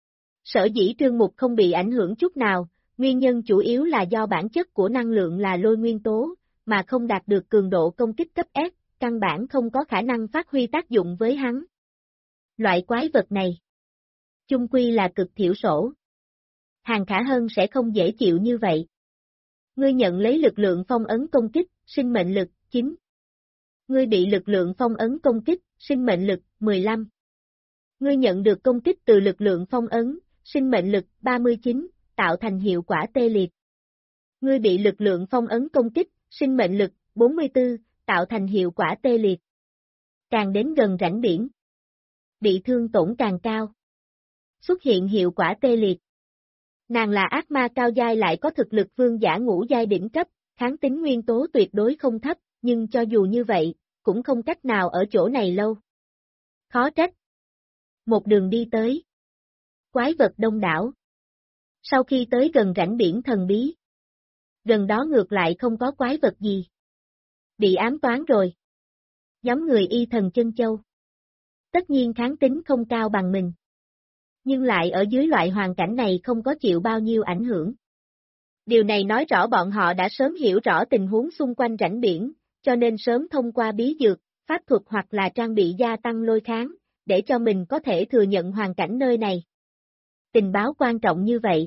Sở dĩ Trương Mục không bị ảnh hưởng chút nào, nguyên nhân chủ yếu là do bản chất của năng lượng là lôi nguyên tố, mà không đạt được cường độ công kích cấp S, căn bản không có khả năng phát huy tác dụng với hắn. Loại quái vật này, chung quy là cực thiểu số. Hàng Khả Hân sẽ không dễ chịu như vậy. Ngươi nhận lấy lực lượng phong ấn công kích, sinh mệnh lực, 9. Ngươi bị lực lượng phong ấn công kích, sinh mệnh lực, 15. Ngươi nhận được công kích từ lực lượng phong ấn, sinh mệnh lực, 39, tạo thành hiệu quả tê liệt. Ngươi bị lực lượng phong ấn công kích, sinh mệnh lực, 44, tạo thành hiệu quả tê liệt. Càng đến gần rãnh biển, bị thương tổn càng cao. Xuất hiện hiệu quả tê liệt. Nàng là ác ma cao giai lại có thực lực vương giả ngũ giai đỉnh cấp, kháng tính nguyên tố tuyệt đối không thấp, nhưng cho dù như vậy, cũng không cách nào ở chỗ này lâu. Khó trách. Một đường đi tới. Quái vật đông đảo. Sau khi tới gần rãnh biển thần bí, gần đó ngược lại không có quái vật gì. Bị ám toán rồi. Giống người y thần chân châu. Tất nhiên kháng tính không cao bằng mình. Nhưng lại ở dưới loại hoàn cảnh này không có chịu bao nhiêu ảnh hưởng. Điều này nói rõ bọn họ đã sớm hiểu rõ tình huống xung quanh rãnh biển, cho nên sớm thông qua bí dược, pháp thuật hoặc là trang bị gia tăng lôi kháng, để cho mình có thể thừa nhận hoàn cảnh nơi này. Tình báo quan trọng như vậy.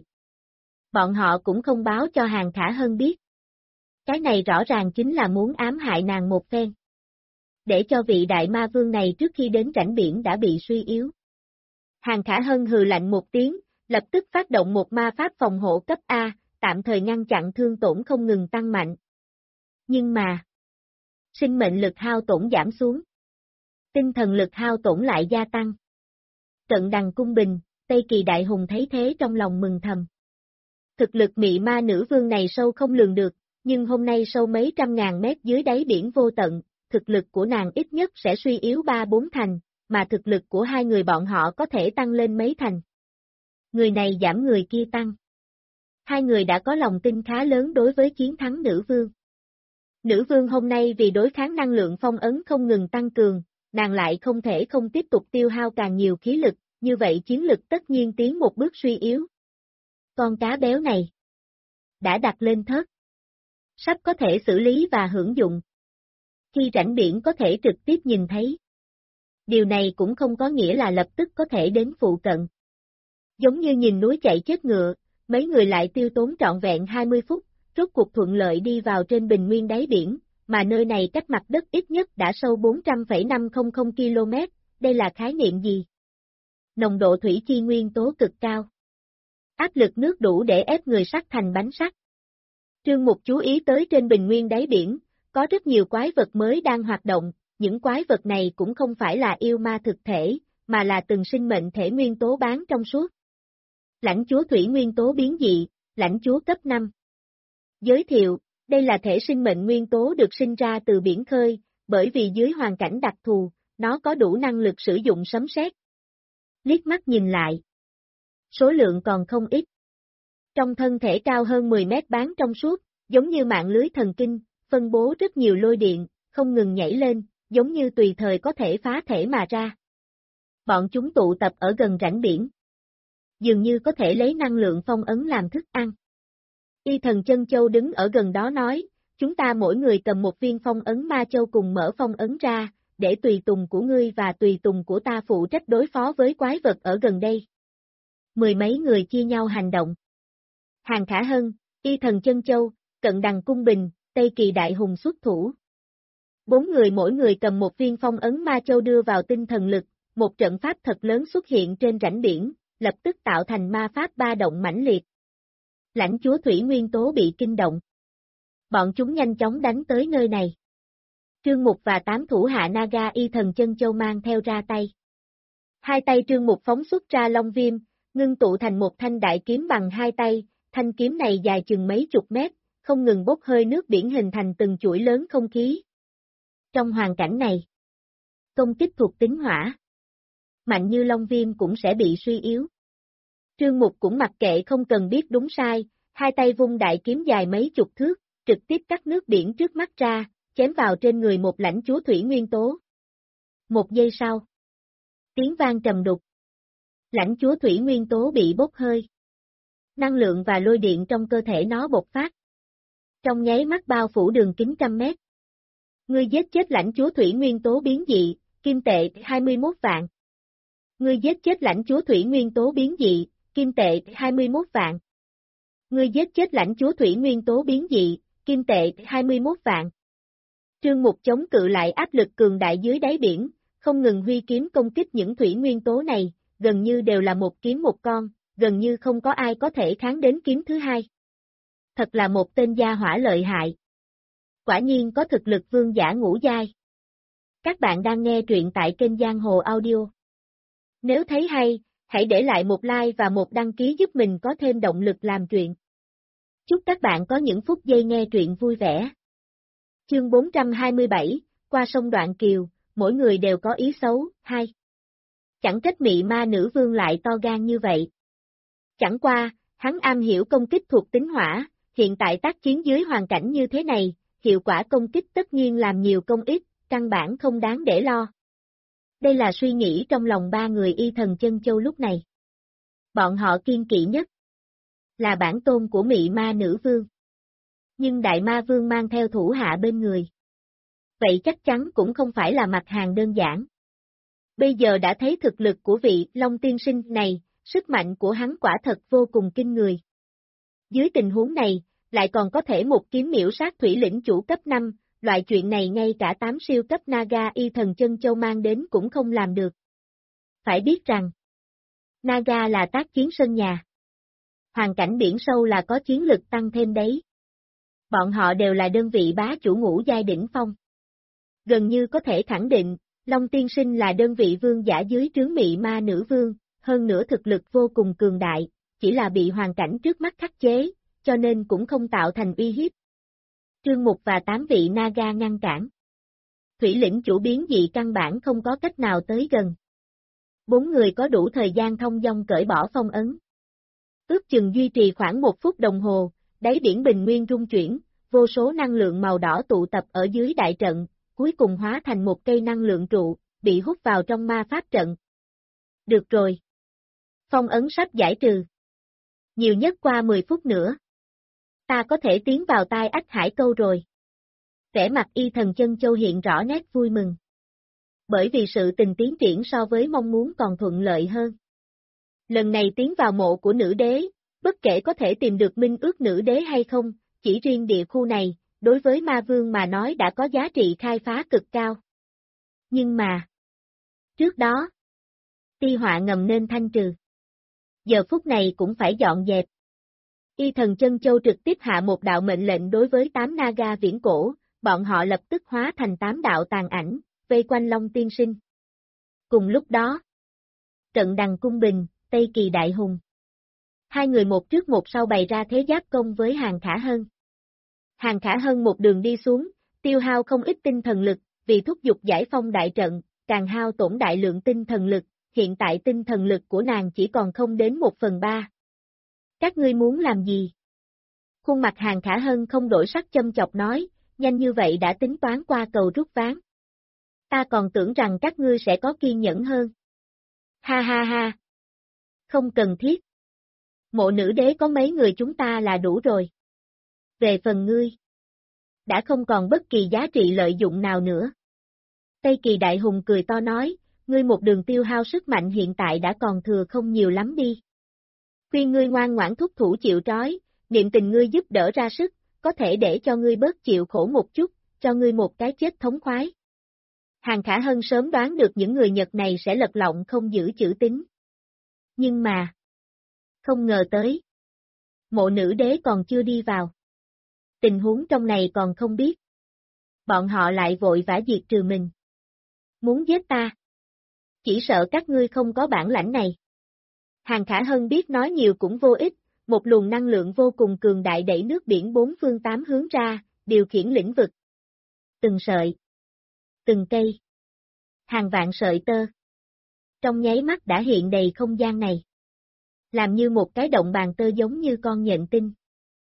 Bọn họ cũng không báo cho Hàng Khả Hân biết. Cái này rõ ràng chính là muốn ám hại nàng một phen. Để cho vị đại ma vương này trước khi đến rãnh biển đã bị suy yếu. Hàng Khả Hân hừ lạnh một tiếng, lập tức phát động một ma pháp phòng hộ cấp A, tạm thời ngăn chặn thương tổn không ngừng tăng mạnh. Nhưng mà, sinh mệnh lực hao tổn giảm xuống. Tinh thần lực hao tổn lại gia tăng. Cận Đằng Cung Bình, Tây Kỳ Đại Hùng thấy thế trong lòng mừng thầm. Thực lực mị ma nữ vương này sâu không lường được, nhưng hôm nay sâu mấy trăm ngàn mét dưới đáy biển vô tận, thực lực của nàng ít nhất sẽ suy yếu 3-4 thành, mà thực lực của hai người bọn họ có thể tăng lên mấy thành. Người này giảm người kia tăng. Hai người đã có lòng tin khá lớn đối với chiến thắng nữ vương. Nữ vương hôm nay vì đối kháng năng lượng phong ấn không ngừng tăng cường, nàng lại không thể không tiếp tục tiêu hao càng nhiều khí lực, như vậy chiến lực tất nhiên tiến một bước suy yếu. Con cá béo này đã đặt lên thớt, sắp có thể xử lý và hưởng dụng. Khi rãnh biển có thể trực tiếp nhìn thấy. Điều này cũng không có nghĩa là lập tức có thể đến phụ cận. Giống như nhìn núi chạy chết ngựa, mấy người lại tiêu tốn trọn vẹn 20 phút, rốt cuộc thuận lợi đi vào trên bình nguyên đáy biển, mà nơi này cách mặt đất ít nhất đã sâu 400,500 km, đây là khái niệm gì? Nồng độ thủy chi nguyên tố cực cao. Áp lực nước đủ để ép người sắt thành bánh sắt. Trương Mục chú ý tới trên bình nguyên đáy biển, có rất nhiều quái vật mới đang hoạt động, những quái vật này cũng không phải là yêu ma thực thể, mà là từng sinh mệnh thể nguyên tố bán trong suốt. Lãnh chúa thủy nguyên tố biến dị, lãnh chúa cấp 5. Giới thiệu, đây là thể sinh mệnh nguyên tố được sinh ra từ biển khơi, bởi vì dưới hoàn cảnh đặc thù, nó có đủ năng lực sử dụng sấm sét. Liếc mắt nhìn lại. Số lượng còn không ít. Trong thân thể cao hơn 10 mét bán trong suốt, giống như mạng lưới thần kinh, phân bố rất nhiều lôi điện, không ngừng nhảy lên, giống như tùy thời có thể phá thể mà ra. Bọn chúng tụ tập ở gần rãnh biển. Dường như có thể lấy năng lượng phong ấn làm thức ăn. Y thần chân châu đứng ở gần đó nói, chúng ta mỗi người cầm một viên phong ấn ma châu cùng mở phong ấn ra, để tùy tùng của ngươi và tùy tùng của ta phụ trách đối phó với quái vật ở gần đây. Mười mấy người chia nhau hành động. Hàng Khả Hân, Y thần chân châu, Cận Đằng Cung Bình, Tây Kỳ Đại Hùng xuất thủ. 4 người mỗi người cầm một viên phong ấn ma châu đưa vào tinh thần lực, một trận pháp thật lớn xuất hiện trên rãnh biển, lập tức tạo thành ma pháp ba động mãnh liệt. Lãnh chúa thủy nguyên tố bị kinh động. Bọn chúng nhanh chóng đánh tới nơi này. Trương Mục và 8 thủ hạ Naga Y thần chân châu mang theo ra tay. Hai tay Trương Mục phóng xuất ra long viêm, ngưng tụ thành một thanh đại kiếm bằng hai tay, thanh kiếm này dài chừng mấy chục mét, không ngừng bốc hơi nước biển hình thành từng chuỗi lớn không khí. Trong hoàn cảnh này, công kích thuộc tính hỏa, mạnh như long viêm cũng sẽ bị suy yếu. Trương Mục cũng mặc kệ không cần biết đúng sai, Hai tay vung đại kiếm dài mấy chục thước, trực tiếp cắt nước biển trước mắt ra, chém vào trên người một lãnh chúa thủy nguyên tố. Một giây sau, tiếng vang trầm đục. Lãnh chúa thủy nguyên tố bị bốc hơi. Năng lượng và lôi điện trong cơ thể nó bộc phát. Trong nháy mắt bao phủ đường kính trăm mét. Ngươi giết chết lãnh chúa thủy nguyên tố biến dị, kim tệ 21 vạn. Ngươi giết chết lãnh chúa thủy nguyên tố biến dị, kim tệ 21 vạn. Ngươi giết chết lãnh chúa thủy nguyên tố biến dị, kim tệ 21 vạn. Trương Mục chống cự lại áp lực cường đại dưới đáy biển, không ngừng huy kiếm công kích những thủy nguyên tố này, gần như đều là một kiếm một con, gần như không có ai có thể kháng đến kiếm thứ hai. Thật là một tên gia hỏa lợi hại. Quả nhiên có thực lực vương giả ngũ giai. Các bạn đang nghe truyện tại kênh Giang Hồ Audio. Nếu thấy hay, hãy để lại một like và một đăng ký giúp mình có thêm động lực làm truyện. Chúc các bạn có những phút giây nghe truyện vui vẻ. Chương 427, qua sông Đoạn Kiều, mỗi người đều có ý xấu, 2. Chẳng trách mị ma nữ vương lại to gan như vậy. Chẳng qua, hắn am hiểu công kích thuộc tính hỏa, hiện tại tác chiến dưới hoàn cảnh như thế này, hiệu quả công kích tất nhiên làm nhiều công ít, căn bản không đáng để lo. Đây là suy nghĩ trong lòng ba người y thần chân châu lúc này. Bọn họ kiên kỵ nhất là bản tôn của mị ma nữ vương. Nhưng đại ma vương mang theo thủ hạ bên người. Vậy chắc chắn cũng không phải là mặt hàng đơn giản. Bây giờ đã thấy thực lực của vị Long tiên sinh này, sức mạnh của hắn quả thật vô cùng kinh người. Dưới tình huống này, lại còn có thể một kiếm miểu sát thủy lĩnh chủ cấp 5, loại chuyện này ngay cả 8 siêu cấp Naga y thần chân châu mang đến cũng không làm được. Phải biết rằng, Naga là tác chiến sân nhà. Hoàn cảnh biển sâu là có chiến lực tăng thêm đấy. Bọn họ đều là đơn vị bá chủ ngũ giai đỉnh phong. Gần như có thể khẳng định, Long tiên sinh là đơn vị vương giả dưới trướng mị ma nữ vương, hơn nữa thực lực vô cùng cường đại, chỉ là bị hoàn cảnh trước mắt khắc chế, cho nên cũng không tạo thành uy hiếp. Trương Mục và 8 vị Naga ngăn cản. Thủy lĩnh chủ biến dị căn bản không có cách nào tới gần. 4 người có đủ thời gian thông dong cởi bỏ phong ấn. Ước chừng duy trì khoảng 1 phút đồng hồ, đáy biển bình nguyên rung chuyển, vô số năng lượng màu đỏ tụ tập ở dưới đại trận, cuối cùng hóa thành một cây năng lượng trụ, bị hút vào trong ma pháp trận. Được rồi. Phong ấn sắp giải trừ. Nhiều nhất qua 10 phút nữa. Ta có thể tiến vào tai ách hải câu rồi. Vẻ mặt y thần chân châu hiện rõ nét vui mừng. Bởi vì sự tình tiến triển so với mong muốn còn thuận lợi hơn. Lần này tiến vào mộ của nữ đế, bất kể có thể tìm được minh ước nữ đế hay không, chỉ riêng địa khu này, đối với ma vương mà nói đã có giá trị khai phá cực cao. Nhưng mà, trước đó, ti họa ngầm nên thanh trừ. Giờ phút này cũng phải dọn dẹp. Y thần chân châu trực tiếp hạ một đạo mệnh lệnh đối với 8 Naga viễn cổ, bọn họ lập tức hóa thành 8 đạo tàn ảnh, vây quanh Long tiên sinh. Cùng lúc đó, trận Đằng Cung Bình, Tây Kỳ Đại Hùng. Hai người một trước một sau bày ra thế giáp công với Hàng Khả Hân. Hàng Khả Hân một đường đi xuống, tiêu hao không ít tinh thần lực, vì thúc giục giải phong đại trận, càng hao tổn đại lượng tinh thần lực, hiện tại tinh thần lực của nàng chỉ còn không đến 1/3. Các ngươi muốn làm gì? Khuôn mặt Hàng Khả Hân không đổi sắc châm chọc nói, nhanh như vậy đã tính toán qua cầu rút ván. Ta còn tưởng rằng các ngươi sẽ có kiên nhẫn hơn. Ha ha ha. Không cần thiết. Mộ nữ đế có mấy người chúng ta là đủ rồi. Về phần ngươi, đã không còn bất kỳ giá trị lợi dụng nào nữa. Tây Kỳ Đại Hùng cười to nói, ngươi một đường tiêu hao sức mạnh hiện tại đã còn thừa không nhiều lắm đi. Khuyên ngươi ngoan ngoãn thúc thủ chịu trói, niệm tình ngươi giúp đỡ ra sức, có thể để cho ngươi bớt chịu khổ một chút, cho ngươi một cái chết thống khoái. Hàng Khả Hân sớm đoán được những người Nhật này sẽ lật lọng không giữ chữ tín. Nhưng mà, không ngờ tới. Mộ nữ đế còn chưa đi vào. Tình huống trong này còn không biết. Bọn họ lại vội vã diệt trừ mình. Muốn giết ta. Chỉ sợ các ngươi không có bản lãnh này. Hàng Khả Hân biết nói nhiều cũng vô ích, một luồng năng lượng vô cùng cường đại đẩy nước biển bốn phương tám hướng ra, điều khiển lĩnh vực. Từng sợi. Từng cây. Hàng vạn sợi tơ. Trong nháy mắt đã hiện đầy không gian này. Làm như một cái động bàn tơ giống như con nhện tinh.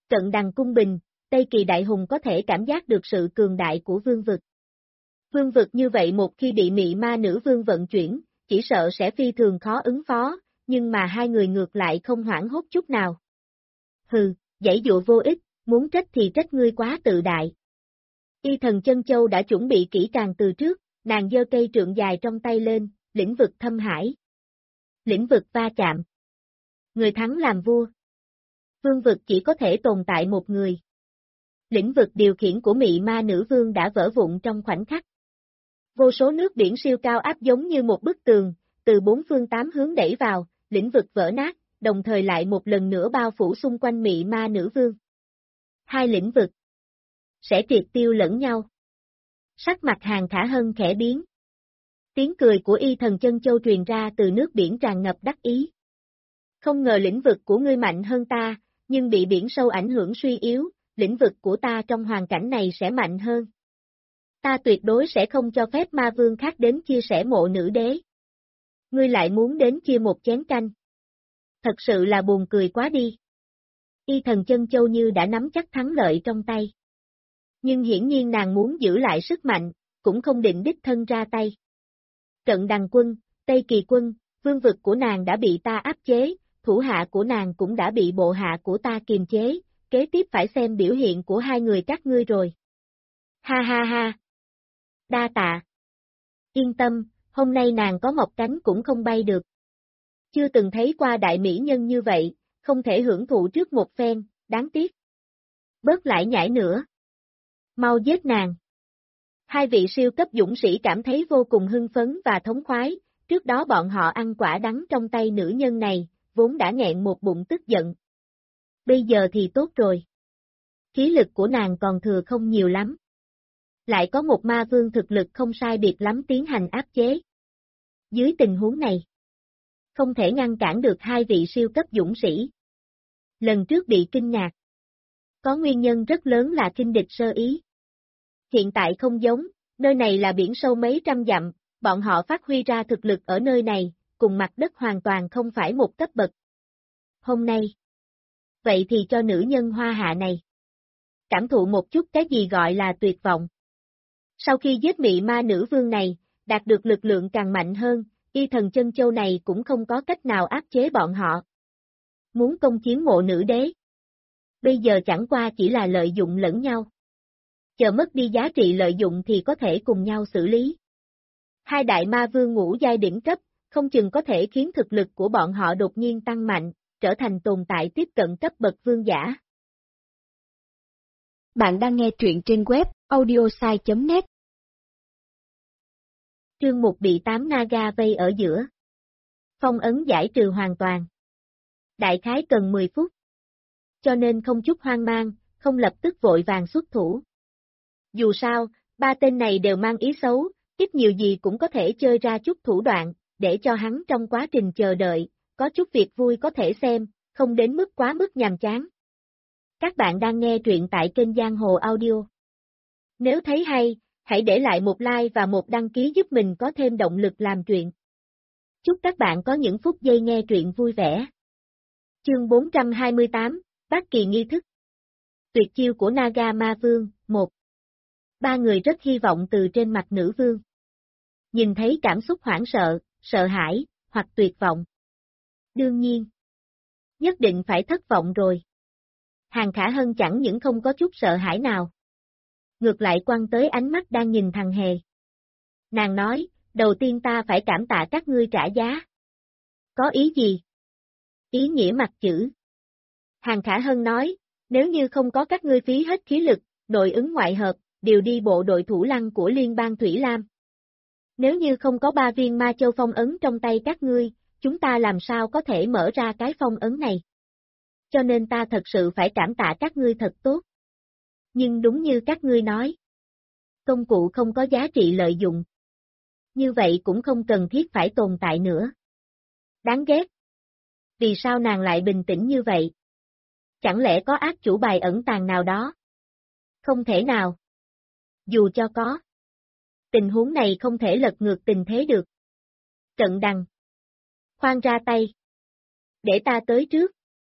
Cận đằng cung bình, Tây Kỳ đại hùng có thể cảm giác được sự cường đại của vương vực. Vương vực như vậy một khi bị mị ma nữ vương vận chuyển, chỉ sợ sẽ phi thường khó ứng phó, nhưng mà hai người ngược lại không hoảng hốt chút nào. Hừ, giãy dụa vô ích, muốn trách thì trách ngươi quá tự đại. Y thần chân châu đã chuẩn bị kỹ càng từ trước, nàng giơ cây trượng dài trong tay lên, lĩnh vực thâm hải. Lĩnh vực va chạm. Người thắng làm vua. Vương vực chỉ có thể tồn tại một người. Lĩnh vực điều khiển của mị ma nữ vương đã vỡ vụn trong khoảnh khắc. Vô số nước biển siêu cao áp giống như một bức tường, từ bốn phương tám hướng đẩy vào, lĩnh vực vỡ nát, đồng thời lại một lần nữa bao phủ xung quanh mị ma nữ vương. Hai lĩnh vực sẽ triệt tiêu lẫn nhau. Sắc mặt Hàng Khả Hân khẽ biến. Tiếng cười của Y thần chân châu truyền ra từ nước biển tràn ngập đắc ý. Không ngờ lĩnh vực của ngươi mạnh hơn ta, nhưng bị biển sâu ảnh hưởng suy yếu, lĩnh vực của ta trong hoàn cảnh này sẽ mạnh hơn. Ta tuyệt đối sẽ không cho phép ma vương khác đến chia sẻ mộ nữ đế. Ngươi lại muốn đến chia một chén canh. Thật sự là buồn cười quá đi. Y thần chân châu như đã nắm chắc thắng lợi trong tay. Nhưng hiển nhiên nàng muốn giữ lại sức mạnh, cũng không định đích thân ra tay. Cận đằng quân, Tây Kỳ quân, vương vực của nàng đã bị ta áp chế, thủ hạ của nàng cũng đã bị bộ hạ của ta kiềm chế, kế tiếp phải xem biểu hiện của hai người các ngươi rồi. Ha ha ha. Đa tạ. Yên tâm, hôm nay nàng có mọc cánh cũng không bay được. Chưa từng thấy qua đại mỹ nhân như vậy, không thể hưởng thụ trước một phen, đáng tiếc. Bớt lại nhảy nữa. Mau giết nàng. Hai vị siêu cấp dũng sĩ cảm thấy vô cùng hưng phấn và thống khoái, trước đó bọn họ ăn quả đắng trong tay nữ nhân này, vốn đã nghẹn một bụng tức giận. Bây giờ thì tốt rồi. Khí lực của nàng còn thừa không nhiều lắm. Lại có một ma vương thực lực không sai biệt lắm tiến hành áp chế. Dưới tình huống này, không thể ngăn cản được hai vị siêu cấp dũng sĩ. Lần trước bị kinh ngạc. Có nguyên nhân rất lớn là kinh địch sơ ý. Hiện tại không giống, nơi này là biển sâu mấy trăm dặm, bọn họ phát huy ra thực lực ở nơi này, cùng mặt đất hoàn toàn không phải một cấp bậc. Hôm nay, vậy thì cho nữ nhân hoa hạ này cảm thụ một chút cái gì gọi là tuyệt vọng. Sau khi giết mị ma nữ vương này, đạt được lực lượng càng mạnh hơn, Y thần chân châu này cũng không có cách nào áp chế bọn họ. Muốn công chiếm mộ nữ đế. Bây giờ chẳng qua chỉ là lợi dụng lẫn nhau. Chờ mất đi giá trị lợi dụng thì có thể cùng nhau xử lý. Hai đại ma vương ngũ giai đỉnh cấp, không chừng có thể khiến thực lực của bọn họ đột nhiên tăng mạnh, trở thành tồn tại tiếp cận cấp bậc vương giả. Bạn đang nghe truyện trên web audiosai.net. Trương Mục bị 8 Naga vây ở giữa. Phong ấn giải trừ hoàn toàn. Đại khái cần 10 phút. Cho nên không chút hoang mang, không lập tức vội vàng xuất thủ. Dù sao, ba tên này đều mang ý xấu, ít nhiều gì cũng có thể chơi ra chút thủ đoạn, để cho hắn trong quá trình chờ đợi, có chút việc vui có thể xem, không đến mức quá mức nhàm chán. Các bạn đang nghe truyện tại kênh Giang Hồ Audio. Nếu thấy hay, hãy để lại một like và một đăng ký giúp mình có thêm động lực làm truyện. Chúc các bạn có những phút giây nghe truyện vui vẻ. Chương 428, Bát Kỳ nghi thức. Tuyệt chiêu của Naga Ma Vương, 1. Ba người rất hy vọng từ trên mặt nữ vương. Nhìn thấy cảm xúc hoảng sợ, sợ hãi, hoặc tuyệt vọng. Đương nhiên. Nhất định phải thất vọng rồi. Hàng Khả Hân chẳng những không có chút sợ hãi nào. Ngược lại quăng tới ánh mắt đang nhìn thằng Hề. Nàng nói, đầu tiên ta phải cảm tạ các ngươi trả giá. Có ý gì? Ý nghĩa mặt chữ. Hàng Khả Hân nói, nếu như không có các ngươi phí hết khí lực, nội ứng ngoại hợp, điều đi bộ đội thủ lăng của Liên bang Thủy Lam. Nếu như không có 3 viên ma châu phong ấn trong tay các ngươi, chúng ta làm sao có thể mở ra cái phong ấn này? Cho nên ta thật sự phải cảm tạ các ngươi thật tốt. Nhưng đúng như các ngươi nói, công cụ không có giá trị lợi dụng. Như vậy cũng không cần thiết phải tồn tại nữa. Đáng ghét. Vì sao nàng lại bình tĩnh như vậy? Chẳng lẽ có ác chủ bài ẩn tàng nào đó? Không thể nào. Dù cho có. Tình huống này không thể lật ngược tình thế được. Cận đằng. Khoan ra tay. Để ta tới trước.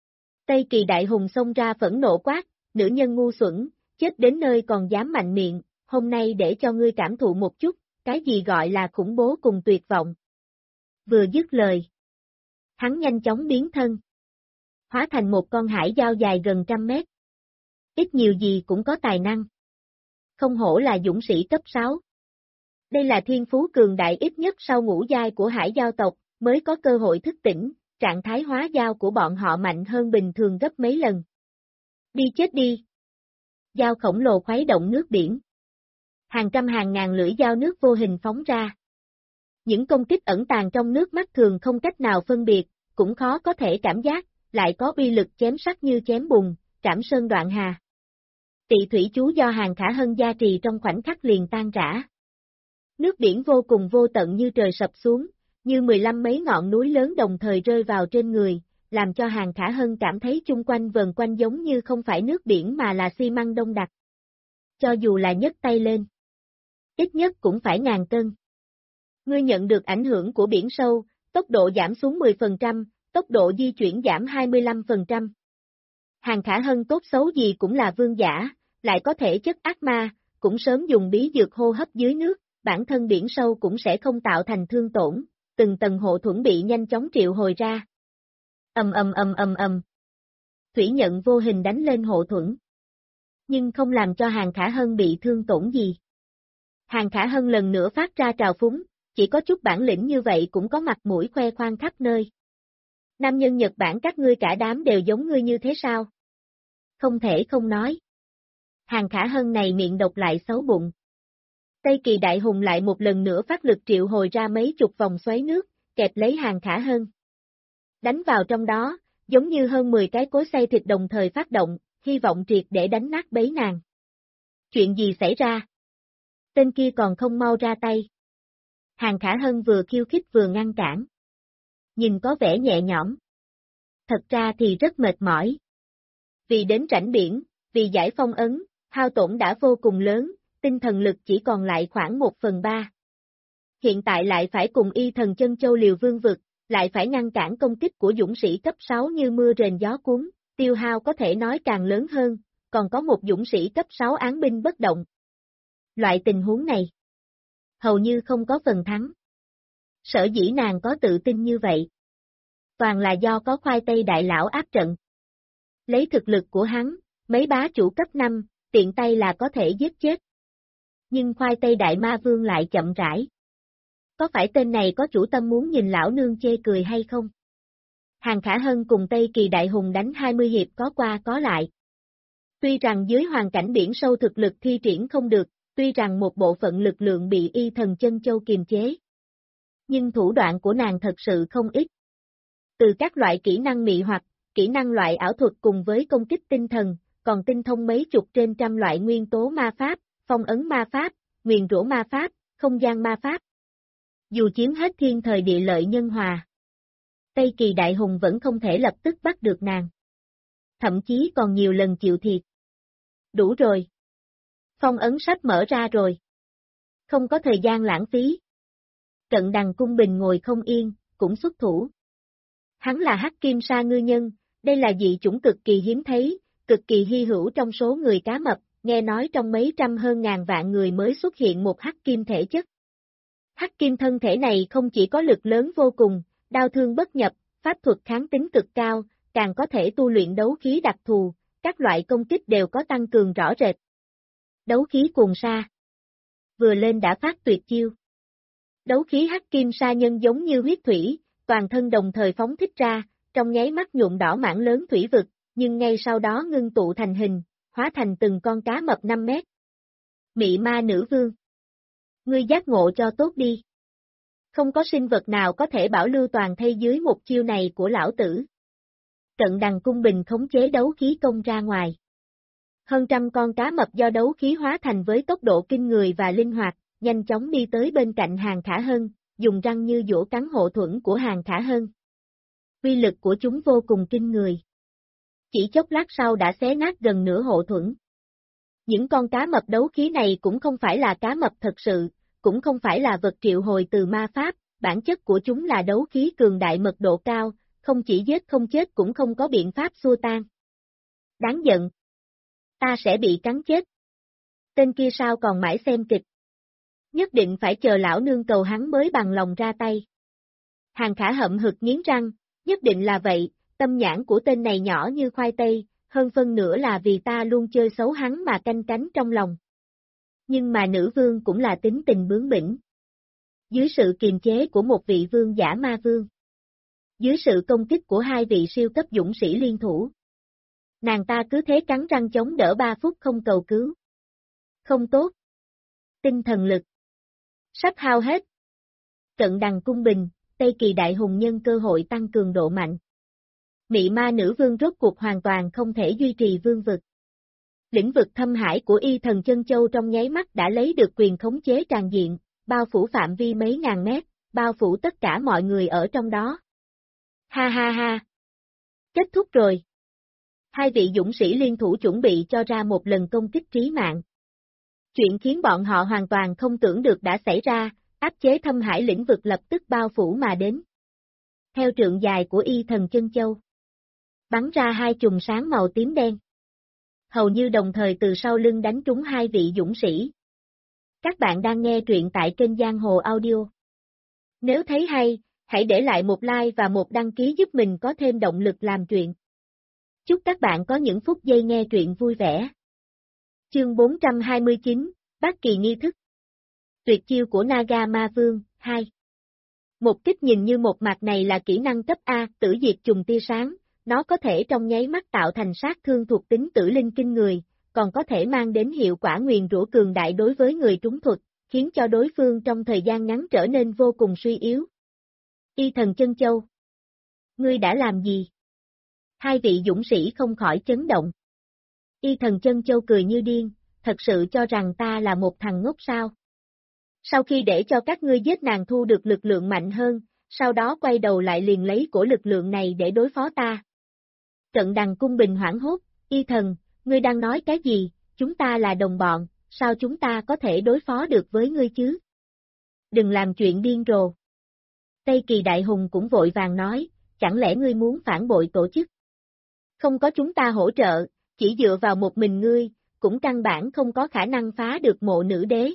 Tây Kỳ Đại Hùng xông ra phẫn nộ quát, nữ nhân ngu xuẩn, chết đến nơi còn dám mạnh miệng, hôm nay để cho ngươi cảm thụ một chút, cái gì gọi là khủng bố cùng tuyệt vọng. Vừa dứt lời, hắn nhanh chóng biến thân, hóa thành một con hải dao dài gần 100 mét. Ít nhiều gì cũng có tài năng. Không hổ là dũng sĩ cấp 6. Đây là thiên phú cường đại ít nhất sau ngũ giai của hải giao tộc, mới có cơ hội thức tỉnh, trạng thái hóa dao của bọn họ mạnh hơn bình thường gấp mấy lần. Đi chết đi! Dao khổng lồ khuấy động nước biển. Hàng trăm hàng ngàn lưỡi dao nước vô hình phóng ra. Những công kích ẩn tàng trong nước mắt thường không cách nào phân biệt, cũng khó có thể cảm giác, lại có uy lực chém sắc như chém bùn, trảm sơn đoạn hà. Tị thủy chú do Hàng Khả Hân gia trì trong khoảnh khắc liền tan rã. Nước biển vô cùng vô tận như trời sập xuống, như 15 mấy ngọn núi lớn đồng thời rơi vào trên người, làm cho Hàng Khả Hân cảm thấy chung quanh vần quanh giống như không phải nước biển mà là xi măng đông đặc. Cho dù là nhấc tay lên, ít nhất cũng phải 1000 cân. Ngươi nhận được ảnh hưởng của biển sâu, tốc độ giảm xuống 10%, tốc độ di chuyển giảm 25%. Hàng Khả Hân tốt xấu gì cũng là vương giả, lại có thể chất ác ma, cũng sớm dùng bí dược hô hấp dưới nước, bản thân biển sâu cũng sẽ không tạo thành thương tổn, từng tầng hộ thuẫn bị nhanh chóng triệu hồi ra. Ầm. Thủy nhận vô hình đánh lên hộ thuẫn. Nhưng không làm cho Hàng Khả Hân bị thương tổn gì. Hàng Khả Hân lần nữa phát ra trào phúng, chỉ có chút bản lĩnh như vậy cũng có mặt mũi khoe khoang khắp nơi. Nam nhân Nhật Bản các ngươi cả đám đều giống ngươi như thế sao? Không thể không nói. Hàng Khả Hân này miệng độc lại xấu bụng. Tây Kỳ Đại Hùng lại một lần nữa phát lực triệu hồi ra mấy chục vòng xoáy nước, kẹp lấy Hàng Khả Hân. Đánh vào trong đó, giống như hơn 10 cái cối xay thịt đồng thời phát động, hy vọng triệt để đánh nát bấy nàng. Chuyện gì xảy ra? Tên kia còn không mau ra tay. Hàng Khả Hân vừa khiêu khích vừa ngăn cản. Nhìn có vẻ nhẹ nhõm. Thật ra thì rất mệt mỏi. Vì đến rãnh biển, vì giải phong ấn, hao tổn đã vô cùng lớn, tinh thần lực chỉ còn lại khoảng 1/3. Hiện tại lại phải cùng y thần chân châu liều vương vực, lại phải ngăn cản công kích của dũng sĩ cấp 6 như mưa rền gió cuốn, tiêu hao có thể nói càng lớn hơn, còn có một dũng sĩ cấp 6 án binh bất động. Loại tình huống này, hầu như không có phần thắng. Sở dĩ nàng có tự tin như vậy, toàn là do có khoai tây đại lão áp trận. Lấy thực lực của hắn, mấy bá chủ cấp 5, tiện tay là có thể giết chết. Nhưng khoai tây đại ma vương lại chậm rãi. Có phải tên này có chủ tâm muốn nhìn lão nương chê cười hay không? Hàng Khả Hân cùng Tây Kỳ Đại Hùng đánh 20 hiệp có qua có lại. Tuy rằng dưới hoàn cảnh biển sâu thực lực thi triển không được, tuy rằng một bộ phận lực lượng bị y thần chân châu kiềm chế. Nhưng thủ đoạn của nàng thật sự không ít. Từ các loại kỹ năng mị hoặc, kỹ năng loại ảo thuật cùng với công kích tinh thần, còn tinh thông mấy chục trên trăm loại nguyên tố ma pháp, phong ấn ma pháp, nguyền rủa ma pháp, không gian ma pháp. Dù chiếm hết thiên thời địa lợi nhân hòa, Tây Kỳ Đại Hùng vẫn không thể lập tức bắt được nàng. Thậm chí còn nhiều lần chịu thiệt. Đủ rồi. Phong ấn sắp mở ra rồi. Không có thời gian lãng phí. Cận Đằng Cung Bình ngồi không yên, cũng xuất thủ. Hắn là Hắc Kim Sa ngư nhân, đây là dị chủng cực kỳ hiếm thấy, cực kỳ hy hữu trong số người cá mập, nghe nói trong mấy trăm hơn ngàn vạn người mới xuất hiện một Hắc Kim thể chất. Hắc Kim thân thể này không chỉ có lực lớn vô cùng, đao thương bất nhập, pháp thuật kháng tính cực cao, càng có thể tu luyện đấu khí đặc thù, các loại công kích đều có tăng cường rõ rệt. Đấu khí cuồng sa. Vừa lên đã phát tuyệt chiêu. Đấu khí Hắc Kim Sa nhân giống như huyết thủy, toàn thân đồng thời phóng thích ra, trong nháy mắt nhuộm đỏ mảng lớn thủy vực, nhưng ngay sau đó ngưng tụ thành hình, hóa thành từng con cá mập 5 mét. Mị ma nữ vương. Ngươi giác ngộ cho tốt đi. Không có sinh vật nào có thể bảo lưu toàn thây dưới một chiêu này của lão tử. Cận Đằng Cung Bình khống chế đấu khí công ra ngoài. Hơn trăm con cá mập do đấu khí hóa thành với tốc độ kinh người và linh hoạt, nhanh chóng đi tới bên cạnh Hàng Khả Hân, dùng răng như dỗ cắn hộ thuẫn của Hàng Khả Hân. Uy lực của chúng vô cùng kinh người. Chỉ chốc lát sau đã xé nát gần nửa hộ thuẫn. Những con cá mập đấu khí này cũng không phải là cá mập thật sự, cũng không phải là vật triệu hồi từ ma pháp, bản chất của chúng là đấu khí cường đại mật độ cao, không chỉ giết không chết cũng không có biện pháp xua tan. Đáng giận. Ta sẽ bị cắn chết. Tên kia sao còn mãi xem kịch. Nhất định phải chờ lão nương cầu hắn mới bằng lòng ra tay. Hàng Khả hậm hực nghiến răng, nhất định là vậy, tâm nhãn của tên này nhỏ như khoai tây, hơn phân nửa là vì ta luôn chơi xấu hắn mà canh cánh trong lòng. Nhưng mà nữ vương cũng là tính tình bướng bỉnh. Dưới sự kiềm chế của một vị vương giả ma vương, dưới sự công kích của hai vị siêu cấp dũng sĩ liên thủ, nàng ta cứ thế cắn răng chống đỡ 3 phút không cầu cứu. Không tốt. Tinh thần lực sắp hao hết. Cận đằng cung bình, Tây Kỳ đại hùng nhân cơ hội tăng cường độ mạnh. Mị ma nữ vương rốt cuộc hoàn toàn không thể duy trì vương vực. Lĩnh vực thâm hải của y thần chân châu trong nháy mắt đã lấy được quyền khống chế tràn diện, bao phủ phạm vi mấy ngàn mét, bao phủ tất cả mọi người ở trong đó. Ha ha ha! Kết thúc rồi. Hai vị dũng sĩ liên thủ chuẩn bị cho ra một lần công kích trí mạng. Chuyện khiến bọn họ hoàn toàn không tưởng được đã xảy ra, áp chế thâm hải lĩnh vực lập tức bao phủ mà đến. Theo trượng dài của y thần chân châu, bắn ra 2 chùm sáng màu tím đen. Hầu như đồng thời từ sau lưng đánh trúng hai vị dũng sĩ. Các bạn đang nghe truyện tại kênh Giang Hồ Audio. Nếu thấy hay, hãy để lại một like và một đăng ký giúp mình có thêm động lực làm truyện. Chúc các bạn có những phút giây nghe truyện vui vẻ. Chương 429, Bát Kỳ nghi thức. Tuyệt chiêu của Naga Ma Vương, 2. Một kích nhìn như một mặt này là kỹ năng cấp A, tử diệt trùng tia sáng, nó có thể trong nháy mắt tạo thành sát thương thuộc tính tử linh kinh người, còn có thể mang đến hiệu quả nguyền rủa cường đại đối với người trúng thuật, khiến cho đối phương trong thời gian ngắn trở nên vô cùng suy yếu. Y thần chân châu. Ngươi đã làm gì? Hai vị dũng sĩ không khỏi chấn động. Y thần chân châu cười như điên, thật sự cho rằng ta là một thằng ngốc sao? Sau khi để cho các ngươi giết nàng thu được lực lượng mạnh hơn, sau đó quay đầu lại liền lấy của lực lượng này để đối phó ta. Cận đằng cung bình hoảng hốt, y thần, ngươi đang nói cái gì, chúng ta là đồng bọn, sao chúng ta có thể đối phó được với ngươi chứ? Đừng làm chuyện điên rồ. Tây Kỳ đại hùng cũng vội vàng nói, chẳng lẽ ngươi muốn phản bội tổ chức? Không có chúng ta hỗ trợ, chỉ dựa vào một mình ngươi, cũng căn bản không có khả năng phá được mộ nữ đế.